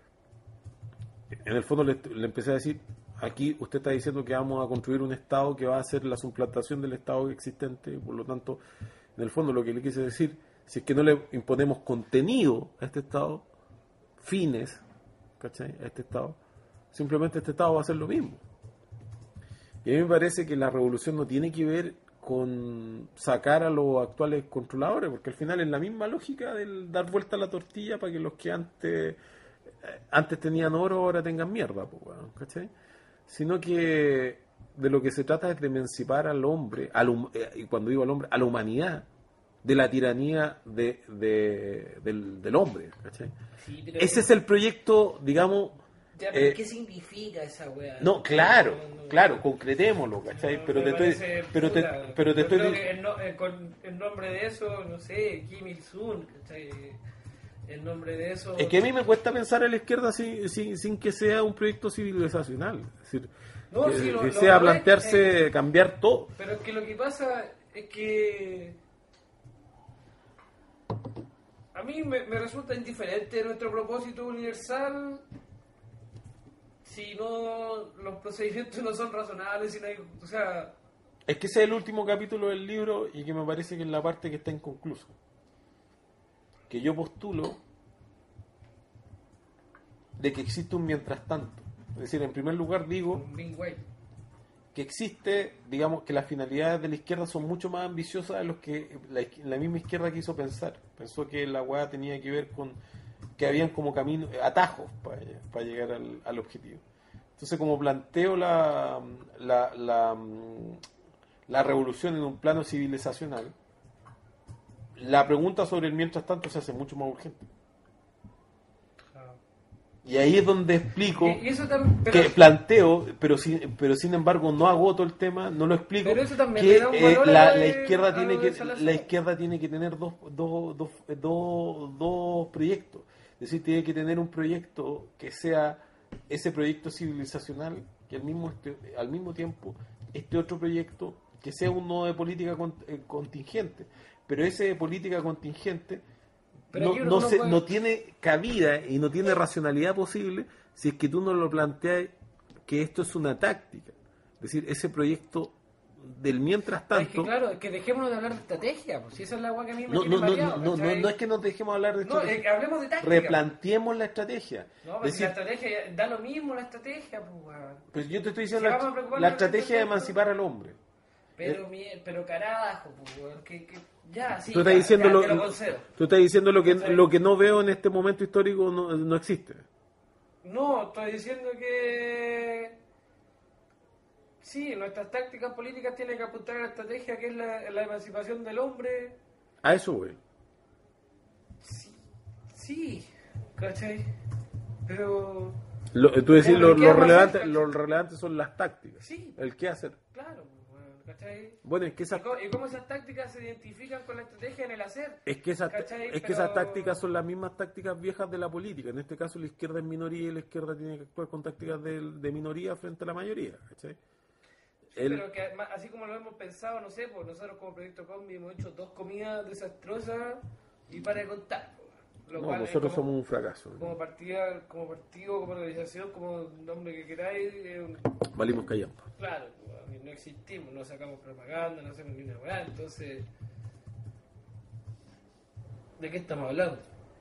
S1: en el fondo le, le empecé a decir, aquí usted está diciendo que vamos a construir un Estado que va a ser la suplantación del Estado existente, por lo tanto, en el fondo lo que le quise decir, si es que no le imponemos contenido a este Estado, fines, ¿cachai? A este Estado, simplemente este Estado va a hacer lo mismo. Y a mí me parece que la revolución no tiene que ver con sacar a los actuales controladores, porque al final es la misma lógica del dar vuelta a la tortilla para que los que antes eh, antes tenían oro ahora tengan mierda, pues, weón, ¿cachai? Sino que de lo que se trata es de emancipar al hombre, al hum- eh, y cuando digo al hombre, a la humanidad, de la tiranía de, de- del, del hombre, ¿cachai?
S2: Sí, pero
S1: Ese es el proyecto, digamos...
S2: Ya, pero
S1: eh,
S2: ¿qué significa esa weá?
S1: no, claro,
S2: No, no,
S1: claro, concretémoslo, ¿cachai?
S2: no,
S1: pero
S2: me
S1: te estoy,
S2: parece
S1: pero te,
S2: puta.
S1: pero te
S2: Yo
S1: estoy
S2: creo
S1: dic-
S2: que en, no- eh, con, en nombre de eso, no sé, Kim Il-sung, ¿cachai? En nombre de eso...
S1: es que a mí me cuesta pensar a la izquierda sin, sin, sin que sea un proyecto civilizacional, es decir,
S2: No,
S1: que,
S2: sí, lo-
S1: que
S2: lo
S1: sea
S2: correcto
S1: plantearse cambiar todo.
S2: Pero es que lo que pasa es que a mí me, me resulta indiferente nuestro propósito universal si no los procedimientos no son razonables, si no hay, o sea,
S1: Es que ese es el último capítulo del libro y que me parece que es la parte que está inconclusa. Que yo postulo de que existe un mientras tanto. Es decir, en primer lugar digo
S2: Un Bing White.
S1: que existe, digamos, que las finalidades de la izquierda son mucho más ambiciosas de los que la, la misma izquierda quiso pensar. Pensó que la hueá tenía que ver con que habían como caminos, atajos para, para llegar al, al objetivo. Entonces, como planteo la, la, la, la revolución en un plano civilizacional, la pregunta sobre el mientras tanto se hace mucho más urgente. Y ahí es donde explico
S2: Y, y eso también, pero,
S1: que planteo, pero sin, pero sin embargo no agoto el tema, no lo explico,
S2: pero eso también
S1: que
S2: le da un
S1: eh,
S2: valor a
S1: la,
S2: lo
S1: la
S2: de-
S1: izquierda
S2: a
S1: tiene
S2: lo de
S1: que
S2: Salazar.
S1: la izquierda tiene que tener dos, dos, dos, dos, dos proyectos. Es decir, tiene que tener un proyecto que sea ese proyecto civilizacional, que al mismo este, al mismo tiempo este otro proyecto que sea uno de política con- eh, contingente, pero ese de política contingente
S2: Pero
S1: no,
S2: yo creo
S1: no,
S2: que uno
S1: se,
S2: puede-
S1: no tiene cabida y no tiene racionalidad posible si es que tú no lo planteas que esto es una táctica. Es decir, ese proyecto del mientras
S2: Es que
S1: tanto...
S2: claro, es que dejémonos de hablar de estrategia, pues si esa es la agua que a mí me
S1: No,
S2: tiene
S1: no, no,
S2: mareado,
S1: no, no,
S2: ¿cachai?
S1: no es que nos dejemos hablar de
S2: No,
S1: estrategia.
S2: es que hablemos de táctica.
S1: Replanteemos la estrategia.
S2: No, pero
S1: Es
S2: si la
S1: decir,
S2: estrategia, da lo mismo la estrategia, pues, weón.
S1: pues yo te estoy diciendo
S2: Si
S1: la,
S2: vamos a preocuparnos
S1: la
S2: del
S1: estrategia de
S2: concepto.
S1: emancipar al hombre.
S2: Pero, mi, pero carajo, pues, weón, que, que, ya, sí,
S1: Tú estás
S2: ya,
S1: diciendo,
S2: ya,
S1: lo,
S2: te lo concedo.
S1: tú estás diciendo lo que,
S2: ¿Cachai?
S1: lo que no veo en este momento histórico no, no existe.
S2: No, estoy diciendo que sí, nuestras tácticas políticas tienen que apuntar a la estrategia que es la, la emancipación del hombre.
S1: A eso, güey.
S2: Sí, sí, ¿cachai? Pero,
S1: Lo, tú decís,
S2: Pero,
S1: lo,
S2: ¿qué
S1: lo
S2: vamos a
S1: relevante,
S2: hacer?
S1: lo relevante son las tácticas.
S2: sí,
S1: El qué hacer.
S2: claro, weón, ¿cachai?
S1: Bueno, es que
S2: ¿Y
S1: esas,
S2: cómo, y cómo esas tácticas se identifican con la estrategia en el hacer?
S1: es que esas,
S2: ¿Cachai?
S1: es que
S2: Pero-
S1: esas tácticas son las mismas tácticas viejas de la política. En este caso, la izquierda es minoría y la izquierda tiene que actuar con tácticas de, de minoría frente a la mayoría. ¿Cachai? El-
S2: Pero que además, así como lo hemos pensado, no sé, pues nosotros como Proyecto Combi hemos hecho dos comidas desastrosas y para de contar. Pues, lo
S1: no,
S2: cual es
S1: nosotros
S2: como-
S1: somos un fracaso. ¿no?
S2: como partida, como partido, como organización, como nombre que queráis, eh, un-
S1: Valimos callando.
S2: claro, no existimos, no sacamos propaganda, no hacemos ni una weá, entonces, ¿de qué estamos hablando?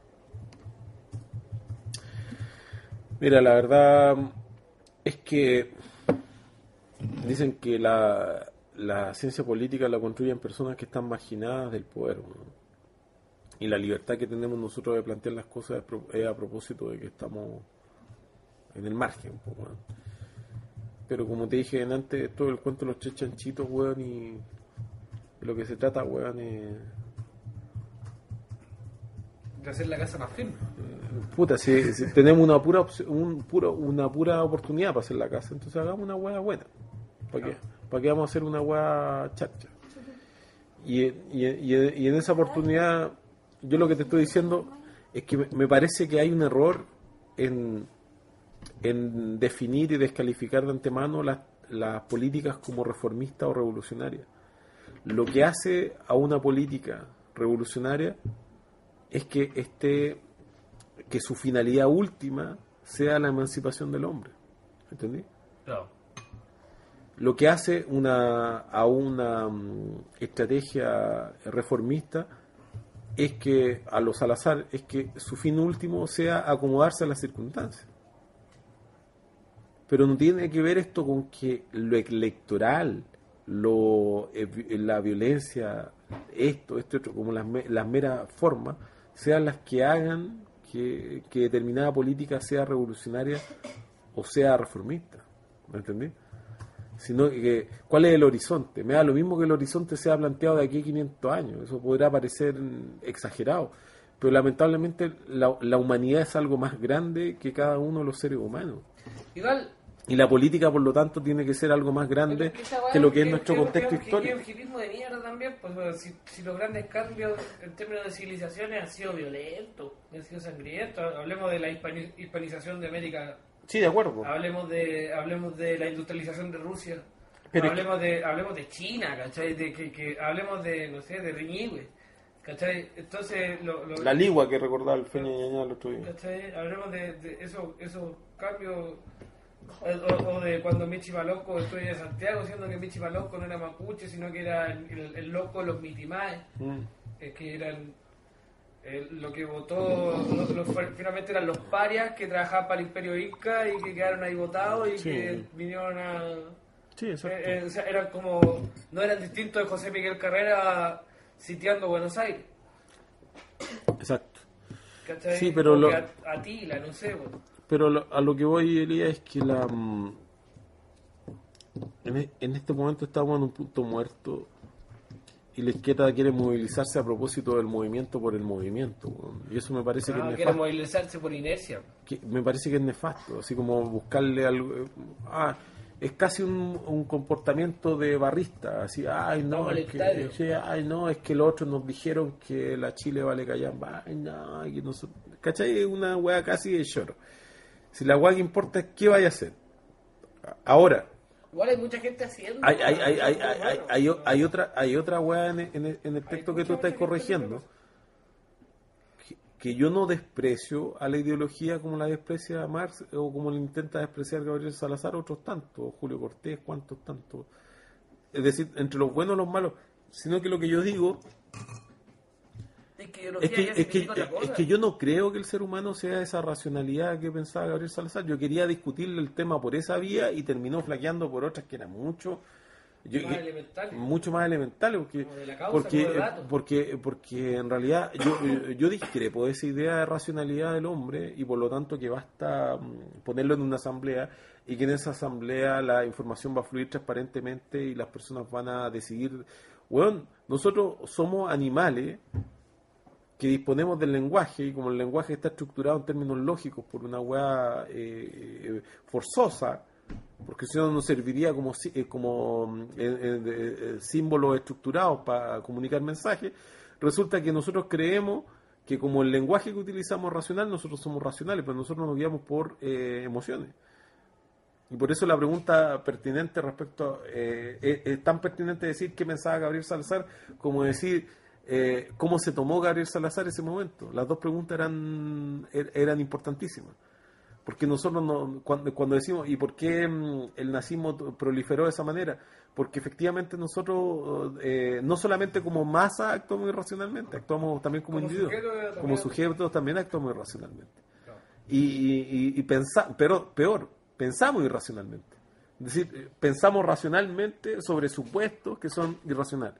S1: Mira, la verdad es que dicen que la, la ciencia política la construyen personas que están marginadas del poder, ¿no? Y la libertad que tenemos nosotros de plantear las cosas es, pro- es a propósito de que estamos en el margen, pues, weón. Pero como te dije antes, todo el cuento de los tres chanchitos, weón, y de lo que se trata, weón, es...
S2: De hacer la casa más firme.
S1: Puta, si, si tenemos una pura opci- un puro, una pura oportunidad para hacer la casa, entonces hagamos una hueá buena. ¿Para qué? ¿Para qué vamos a hacer una hueá chacha? Y, y, y, y en esa oportunidad, yo lo que te estoy diciendo es que me, me parece que hay un error en, en definir y descalificar de antemano las, las políticas como reformistas o revolucionarias. Lo que hace a una política revolucionaria es que esté que su finalidad última sea la emancipación del hombre. ¿Entendí?
S2: Claro.
S1: Lo que hace una, a una mm, estrategia reformista es que, a los Salazar, es que su fin último sea acomodarse a las circunstancias. Pero no tiene que ver esto con que lo electoral, lo, eh, la violencia, esto, esto, otro, como las, me- las meras formas, sean las que hagan que, que determinada política sea revolucionaria o sea reformista. ¿Me entendí? Sino que, ¿cuál es el horizonte? Me da lo mismo que el horizonte sea planteado de aquí a quinientos años. Eso podrá parecer exagerado, pero lamentablemente la, la humanidad es algo más grande que cada uno de los seres humanos.
S2: Igual,
S1: Y la política, por lo tanto, tiene que ser algo más grande
S2: pero esa weá
S1: que lo que es
S2: un-
S1: nuestro
S2: un-
S1: contexto
S2: un- un
S1: histórico.
S2: hipismo de mierda también, pues bueno, si, si los grandes cambios en términos de civilizaciones han sido violentos, han sido sangrientos, hablemos de la hispani- hispanización de América,
S1: Sí, de acuerdo.
S2: hablemos de hablemos de la industrialización de Rusia,
S1: Pero es
S2: hablemos de hablemos de China, ¿cachai? De que, que hablemos de, no sé, de Riñihue, ¿cachai? Entonces, lo, lo-
S1: La ligua que recordaba el Feña Ñaña el otro día.
S2: ¿cachai? Hablemos de, de esos, esos cambios O, o de cuando Michi Malonco estuvo en Santiago, siendo que Michi Malonco no era mapuche, sino que era el, el, el loco de los mitimaes,
S1: Mm.
S2: eh, que eran eh, lo que votó, lo- lo- finalmente eran los parias que trabajaban para el Imperio Inca y que quedaron ahí votados y
S1: Sí.
S2: que vinieron a...
S1: Sí, exacto.
S2: eh, eh, o sea, eran como, no eran distintos de José Miguel Carrera sitiando Buenos Aires,
S1: Exacto.
S2: ¿cachai?
S1: Sí, pero
S2: O
S1: lo-
S2: que a- Atila, no sé, pues.
S1: Pero lo- a lo que voy, Elías, es que la mm, en, e- en este momento estamos en un punto muerto y la izquierda quiere movilizarse a propósito del movimiento por el movimiento, weón. Y eso me parece
S2: No,
S1: que es
S2: quiere
S1: nefasto.
S2: movilizarse por inercia.
S1: Que me parece que es nefasto, así como buscarle algo. eh, Ah, es casi un, un comportamiento de barrista, así, ay no,
S2: Vamos al
S1: es que,
S2: estadio.
S1: es que, ay no, es que los otros nos dijeron que la Chile vale callar, ay no, que no sé. ¿Cachai? Es una weá casi de lloro. Si la weá que importa es qué vaya a hacer. Ahora,
S2: Igual hay mucha gente haciendo.
S1: hay, hay, hay, hay,
S2: Bueno,
S1: hay, hay, hay- hay otra, hay otra weá en, en el- en el texto que tú estás corrigiendo, que, que yo no desprecio a la ideología como la desprecia Marx o como le intenta despreciar Gabriel Salazar, otros tantos, Julio Cortés, cuantos tantos. Es decir, entre los buenos y los malos, sino que lo que yo digo
S2: Es que, ideología
S1: es que,
S2: ya
S1: es, que,
S2: significa otra
S1: es
S2: cosa.
S1: que yo no creo que el ser humano sea esa racionalidad que pensaba Gabriel Salazar. Yo quería discutirle el tema por esa vía y terminó flaqueando por otras que eran mucho yo-
S2: Más
S1: que-
S2: elementales.
S1: mucho más elementales porque
S2: Como de la causa,
S1: porque,
S2: como de datos.
S1: porque porque en realidad yo, eh, yo discrepo de esa idea de racionalidad del hombre y por lo tanto que basta mm, ponerlo en una asamblea y que en esa asamblea la información va a fluir transparentemente y las personas van a decidir. Weón, nosotros somos animales que disponemos del lenguaje y como el lenguaje está estructurado en términos lógicos por una weá eh, eh, forzosa, porque si no nos serviría como, si- eh, como mm, eh, eh, eh, símbolos estructurados para comunicar mensajes, resulta que nosotros creemos que como el lenguaje que utilizamos es racional, nosotros somos racionales, pero nosotros nos guiamos por eh, emociones. Y por eso la pregunta pertinente respecto, eh, es, es tan pertinente decir qué pensaba Gabriel Salazar como decir eh, cómo se tomó Gabriel Salazar ese momento. Las dos preguntas eran, er- eran importantísimas. Porque nosotros, no, cuando, cuando decimos, ¿y por qué mm, el nazismo t- proliferó de esa manera? Porque efectivamente nosotros, eh, no solamente como masa actuamos irracionalmente, actuamos también como,
S2: Como
S1: individuos.
S2: sujeto, eh,
S1: Como
S2: también.
S1: sujetos también actuamos irracionalmente.
S2: No.
S1: Y, y, y pensa- pero peor, pensamos irracionalmente. Es decir, eh, pensamos racionalmente sobre supuestos que son irracionales.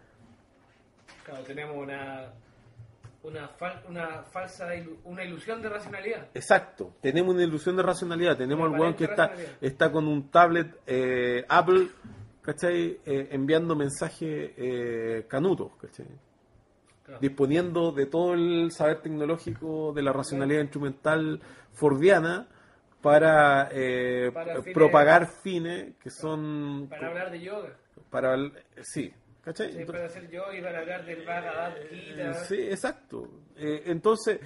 S2: Claro, tenemos una, una, fal- una falsa ilu- una ilusión de racionalidad.
S1: Exacto, tenemos una ilusión de racionalidad. Tenemos
S2: Una
S1: al weón que
S2: aparente
S1: está,
S2: racionalidad.
S1: está con un tablet eh, Apple, ¿cachai? Eh, enviando mensajes eh, canutos, ¿cachai?
S2: Claro.
S1: Disponiendo de todo el saber tecnológico de la racionalidad instrumental fordiana para, eh,
S2: Para fines-
S1: propagar fines que son
S2: Para hablar de yoga.
S1: para el- sí, ¿cachai?
S2: Sí,
S1: Entonces-
S2: para hacer yoga y para hablar del Bhagavad Gita.
S1: Eh, sí, exacto. Eh, entonces,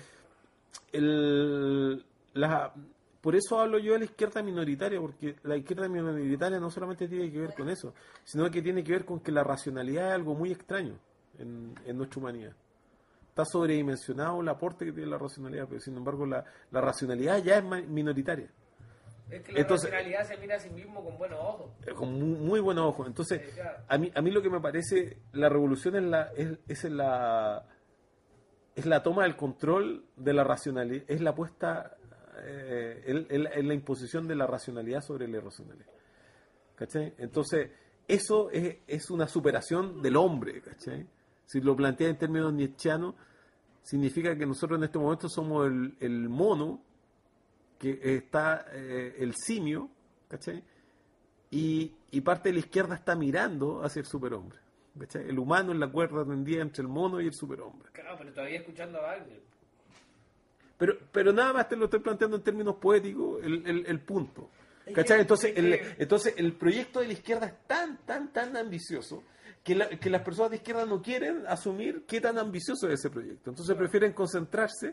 S1: el, la, por eso hablo yo de la izquierda minoritaria, porque la izquierda minoritaria no solamente tiene que ver con eso, sino que tiene que ver con que la racionalidad es algo muy extraño en, en nuestra humanidad. Está sobredimensionado el aporte que tiene la racionalidad, pero sin embargo la, la racionalidad ya es ma- minoritaria.
S2: Es que la
S1: Entonces-
S2: racionalidad se mira a sí mismo con buenos ojos.
S1: Eh, Con muy, muy buenos ojos. Entonces,
S2: Sí, claro.
S1: a mí, a mí lo que me parece, la revolución es la, es, es la, es la toma del control de la racionalidad, es la puesta, eh, es, es la, es la imposición de la racionalidad sobre la irracionalidad. ¿Cachai? Entonces, eso es, es una superación del hombre, ¿cachai? Si lo plantea en términos nietzscheanos, significa que nosotros en este momento somos el, el mono, que está eh, el simio, ¿cachai? Y, y parte de la izquierda está mirando hacia el superhombre, ¿cachai? El humano en la cuerda tendida entre el mono y el superhombre.
S2: Claro, pero todavía escuchando a Wagner.
S1: Pero, pero nada más te lo estoy planteando en términos poéticos, el, el, el punto.
S2: Es
S1: ¿Cachai?
S2: que-
S1: Entonces,
S2: es
S1: el,
S2: que-
S1: entonces el proyecto de la izquierda es tan, tan, tan ambicioso que, la- que las personas de izquierda no quieren asumir qué tan ambicioso es ese proyecto. Entonces prefieren concentrarse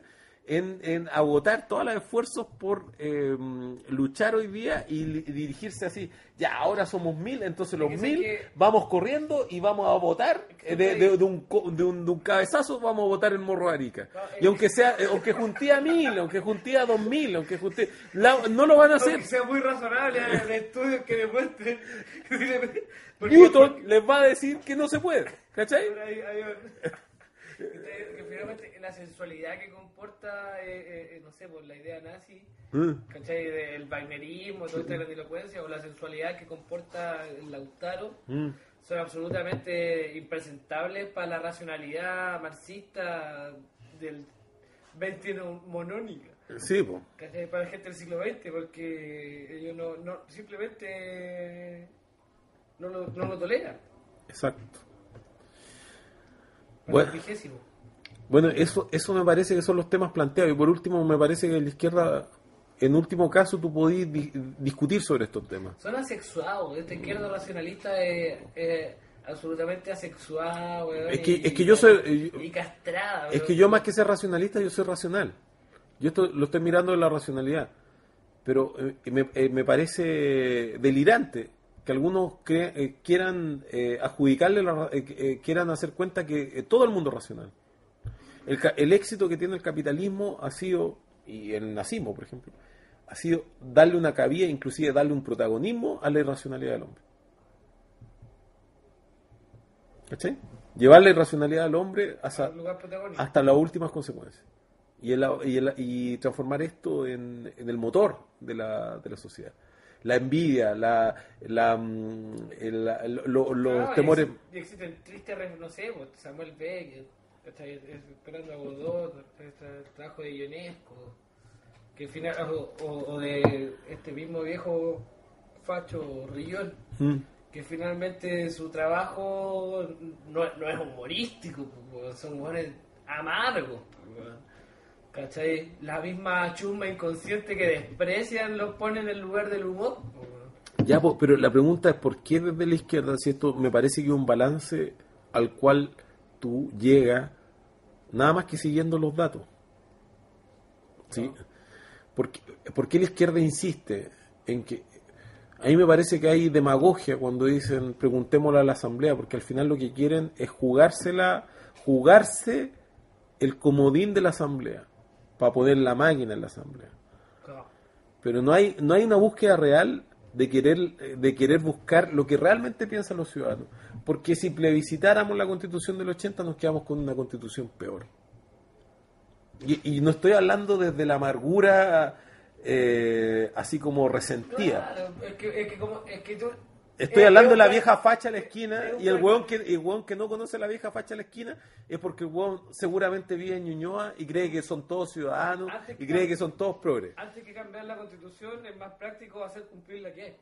S1: en, en agotar todos los esfuerzos por eh, luchar hoy día y li- dirigirse así. Ya, ahora somos mil, entonces los
S2: Es que sé
S1: mil
S2: que-
S1: vamos corriendo y vamos a votar
S2: Es que
S1: eh, de,
S2: tú
S1: de-
S2: ahí-
S1: de un, co- de, un, de un cabezazo, vamos a votar en Morro de Arica.
S2: No,
S1: Y
S2: eh,
S1: aunque sea, eh, aunque juntía mil, aunque juntía dos mil, aunque juntía, la- no lo van a hacer.
S2: Aunque sea muy razonable el estudio que demuestre. Porque-
S1: Newton les va a decir que no se puede, ¿cachai?
S2: Pero hay- hay un- que finalmente la sensualidad que comporta, eh, eh, eh, no sé, por la idea nazi,
S1: Mm.
S2: ¿cachai? Del wagnerismo, toda esta grandilocuencia, o la sensualidad que comporta el Lautaro,
S1: Mm.
S2: son absolutamente impresentables para la racionalidad marxista del veinte monónica.
S1: Sí, pues.
S2: ¿Cachai? Para la gente del siglo veinte, porque ellos no, no simplemente no lo, no lo toleran.
S1: Exacto.
S2: Para
S1: Bueno.
S2: el vigésimo.
S1: Bueno, eso, eso me parece que son los temas planteados. Y por último, me parece que la izquierda, en último caso, tú podís di- discutir sobre estos temas.
S2: Son asexuados. Esta izquierda racionalista es, es absolutamente asexuada, weón,
S1: Es que-
S2: y-
S1: es que yo soy-
S2: y castrada.
S1: Es
S2: weón.
S1: que yo, más que ser racionalista, yo soy racional. Yo esto, lo estoy mirando de la racionalidad. Pero eh, me, eh, me parece delirante que algunos cre- eh, quieran eh, adjudicarle, la ra- eh, eh, quieran hacer cuenta que eh, todo el mundo es racional. El, ca- el éxito que tiene el capitalismo ha sido, y el nazismo, por ejemplo, ha sido darle una cabida, inclusive darle un protagonismo a la irracionalidad del hombre. ¿Cachai? Llevar la irracionalidad al hombre hasta,
S2: Al lugar protagonista.
S1: hasta las últimas consecuencias. Y, el- y, el- y transformar esto en, en el motor de la, de la sociedad. La envidia, la, la, mm, el- la- lo- los
S2: Ah,
S1: temores.
S2: Y existen tristes, re- no sé, pues, Samuel Beckett, ¿cachai? Es- esperando a Godot, este, el trabajo de Ionesco, que al final, o, o- o de este mismo viejo facho Rillón,
S1: Mm.
S2: que finalmente su trabajo no, no es humorístico, pues, son humones amargos, pues, ¿cachai? La misma chusma inconsciente que desprecian los pone en el lugar del humor. Pues.
S1: Ya, po, pero la pregunta es por qué desde la izquierda, si esto me parece que es un balance al cual tú llegas nada más que siguiendo los datos. ¿Sí? ¿Por qué, por qué la izquierda insiste en que... A mí me parece que hay demagogia cuando dicen preguntémosle a la asamblea, porque al final lo que quieren es jugársela, jugarse el comodín de la asamblea, para poner la máquina en la asamblea.
S2: Claro.
S1: Pero no hay no hay una búsqueda real de querer de querer buscar lo que realmente piensan los ciudadanos, porque si plebiscitáramos la Constitución del ochenta nos quedamos con una Constitución peor. Y, y no estoy hablando desde la amargura eh, así como resentida.
S2: Claro, es que, es que como, es que tú...
S1: Estoy
S2: es-
S1: hablando
S2: es
S1: de la
S2: un-
S1: vieja facha a la esquina,
S2: es un
S1: y el
S2: buen-
S1: hueón que el hueón que no conoce la vieja facha a la esquina es porque el hueón seguramente vive en Ñuñoa y cree que son todos ciudadanos
S2: Antes
S1: y
S2: que-
S1: cree que son todos progres.
S2: Antes que cambiar la constitución es más práctico hacer cumplir la que hay.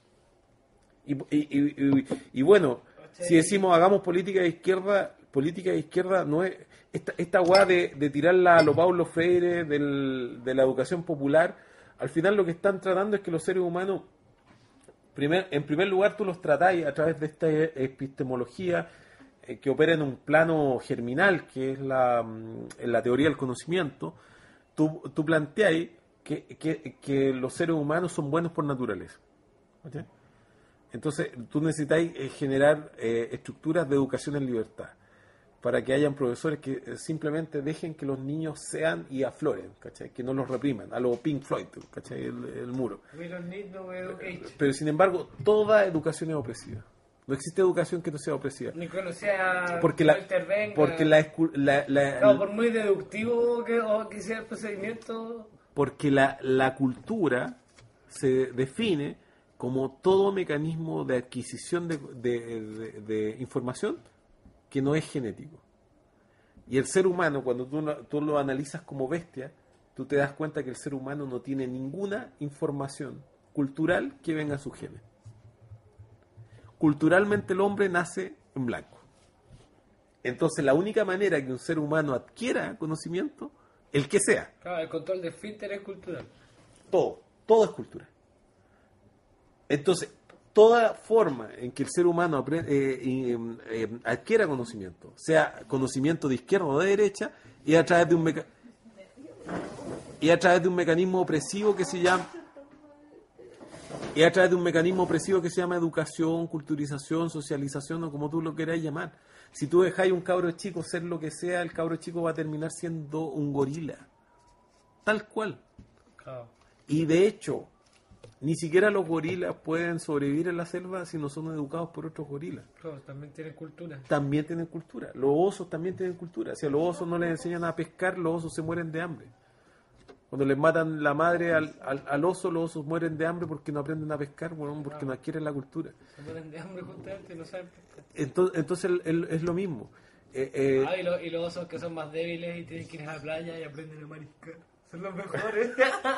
S1: Y, y, y, y- y bueno,
S2: Sí.
S1: si decimos hagamos política de izquierda, política de izquierda no es esta, esta weá de, de tirarla a lo Paulo Freire del, de la educación popular. Al final lo que están tratando es que los seres humanos, primer, en primer lugar tú los tratáis a través de esta epistemología eh, que opera en un plano germinal, que es la, mm, en la teoría del conocimiento. Tú, tú planteáis que, que, que los seres humanos son buenos por naturaleza. ¿Cachai? Entonces, tú necesitáis eh, generar eh, estructuras de educación en libertad para que hayan profesores que eh, simplemente dejen que los niños sean y afloren, ¿cachai? Que no los repriman, a lo Pink Floyd, ¿cachai? El, el muro.
S2: We don't need no education.
S1: Pero, sin embargo, toda educación es opresiva. No existe educación que no sea opresiva.
S2: Ni que no sea...
S1: Porque
S2: no
S1: la,
S2: intervenga.
S1: porque la, escu- la- la-
S2: Claro, por muy deductivo que, o que sea el procedimiento...
S1: porque la, la cultura se define como todo mecanismo de adquisición de, de- de- de información que no es genético. Y el ser humano, cuando tú, lo- tú lo analizas como bestia, tú te das cuenta que el ser humano no tiene ninguna información cultural que venga a sus genes. Culturalmente el hombre nace en blanco. Entonces la única manera que un ser humano adquiera conocimiento, el que sea,
S2: Claro, el control de esfínter es cultural.
S1: todo, todo es cultura. Entonces, toda forma en que el ser humano apre- eh, y, em, eh, adquiera conocimiento, sea conocimiento de izquierda o de derecha, es a través de un mecanismo... Y a través de un mecanismo opresivo que se llama... Y a través de un mecanismo opresivo que se llama educación, culturización, socialización o como tú lo quieras llamar. Si tú dejáis un cabro chico ser lo que sea, el cabro chico va a terminar siendo un gorila. Tal cual.
S2: Claro.
S1: Y de hecho, ni siquiera los gorilas pueden sobrevivir en la selva si no son educados por otros gorilas.
S2: Claro, también tienen cultura.
S1: También tienen cultura. Los osos también tienen cultura. Si a los osos no les enseñan a pescar, los osos se mueren de hambre. Cuando les matan la madre al, al, al oso, los osos mueren de hambre porque no aprenden a pescar, bueno, porque no adquieren la cultura.
S2: Se mueren de hambre justamente y no saben pescar.
S1: Entonces, entonces el- el- es lo mismo. Eh, eh,
S2: Ah, y, lo- y los osos que son más débiles y tienen que ir a la playa y aprenden a mariscar. Son los mejores.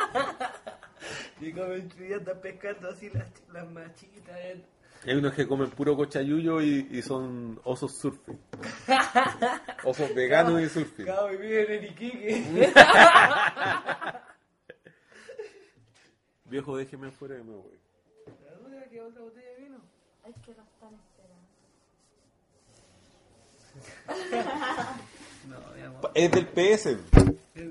S2: Y comen y andan pescando así las, las machitas. eh.
S1: hay unos que comen puro cochayuyo y, y son osos surfing. Osos veganos y surfing.
S2: Cabo, y viven en Iquique.
S1: Viejo, déjeme afuera que me voy.
S2: ¿La duda que otra botella de vino?
S3: Es que lo están esperando.
S2: No, mi amor.
S1: Es del P S.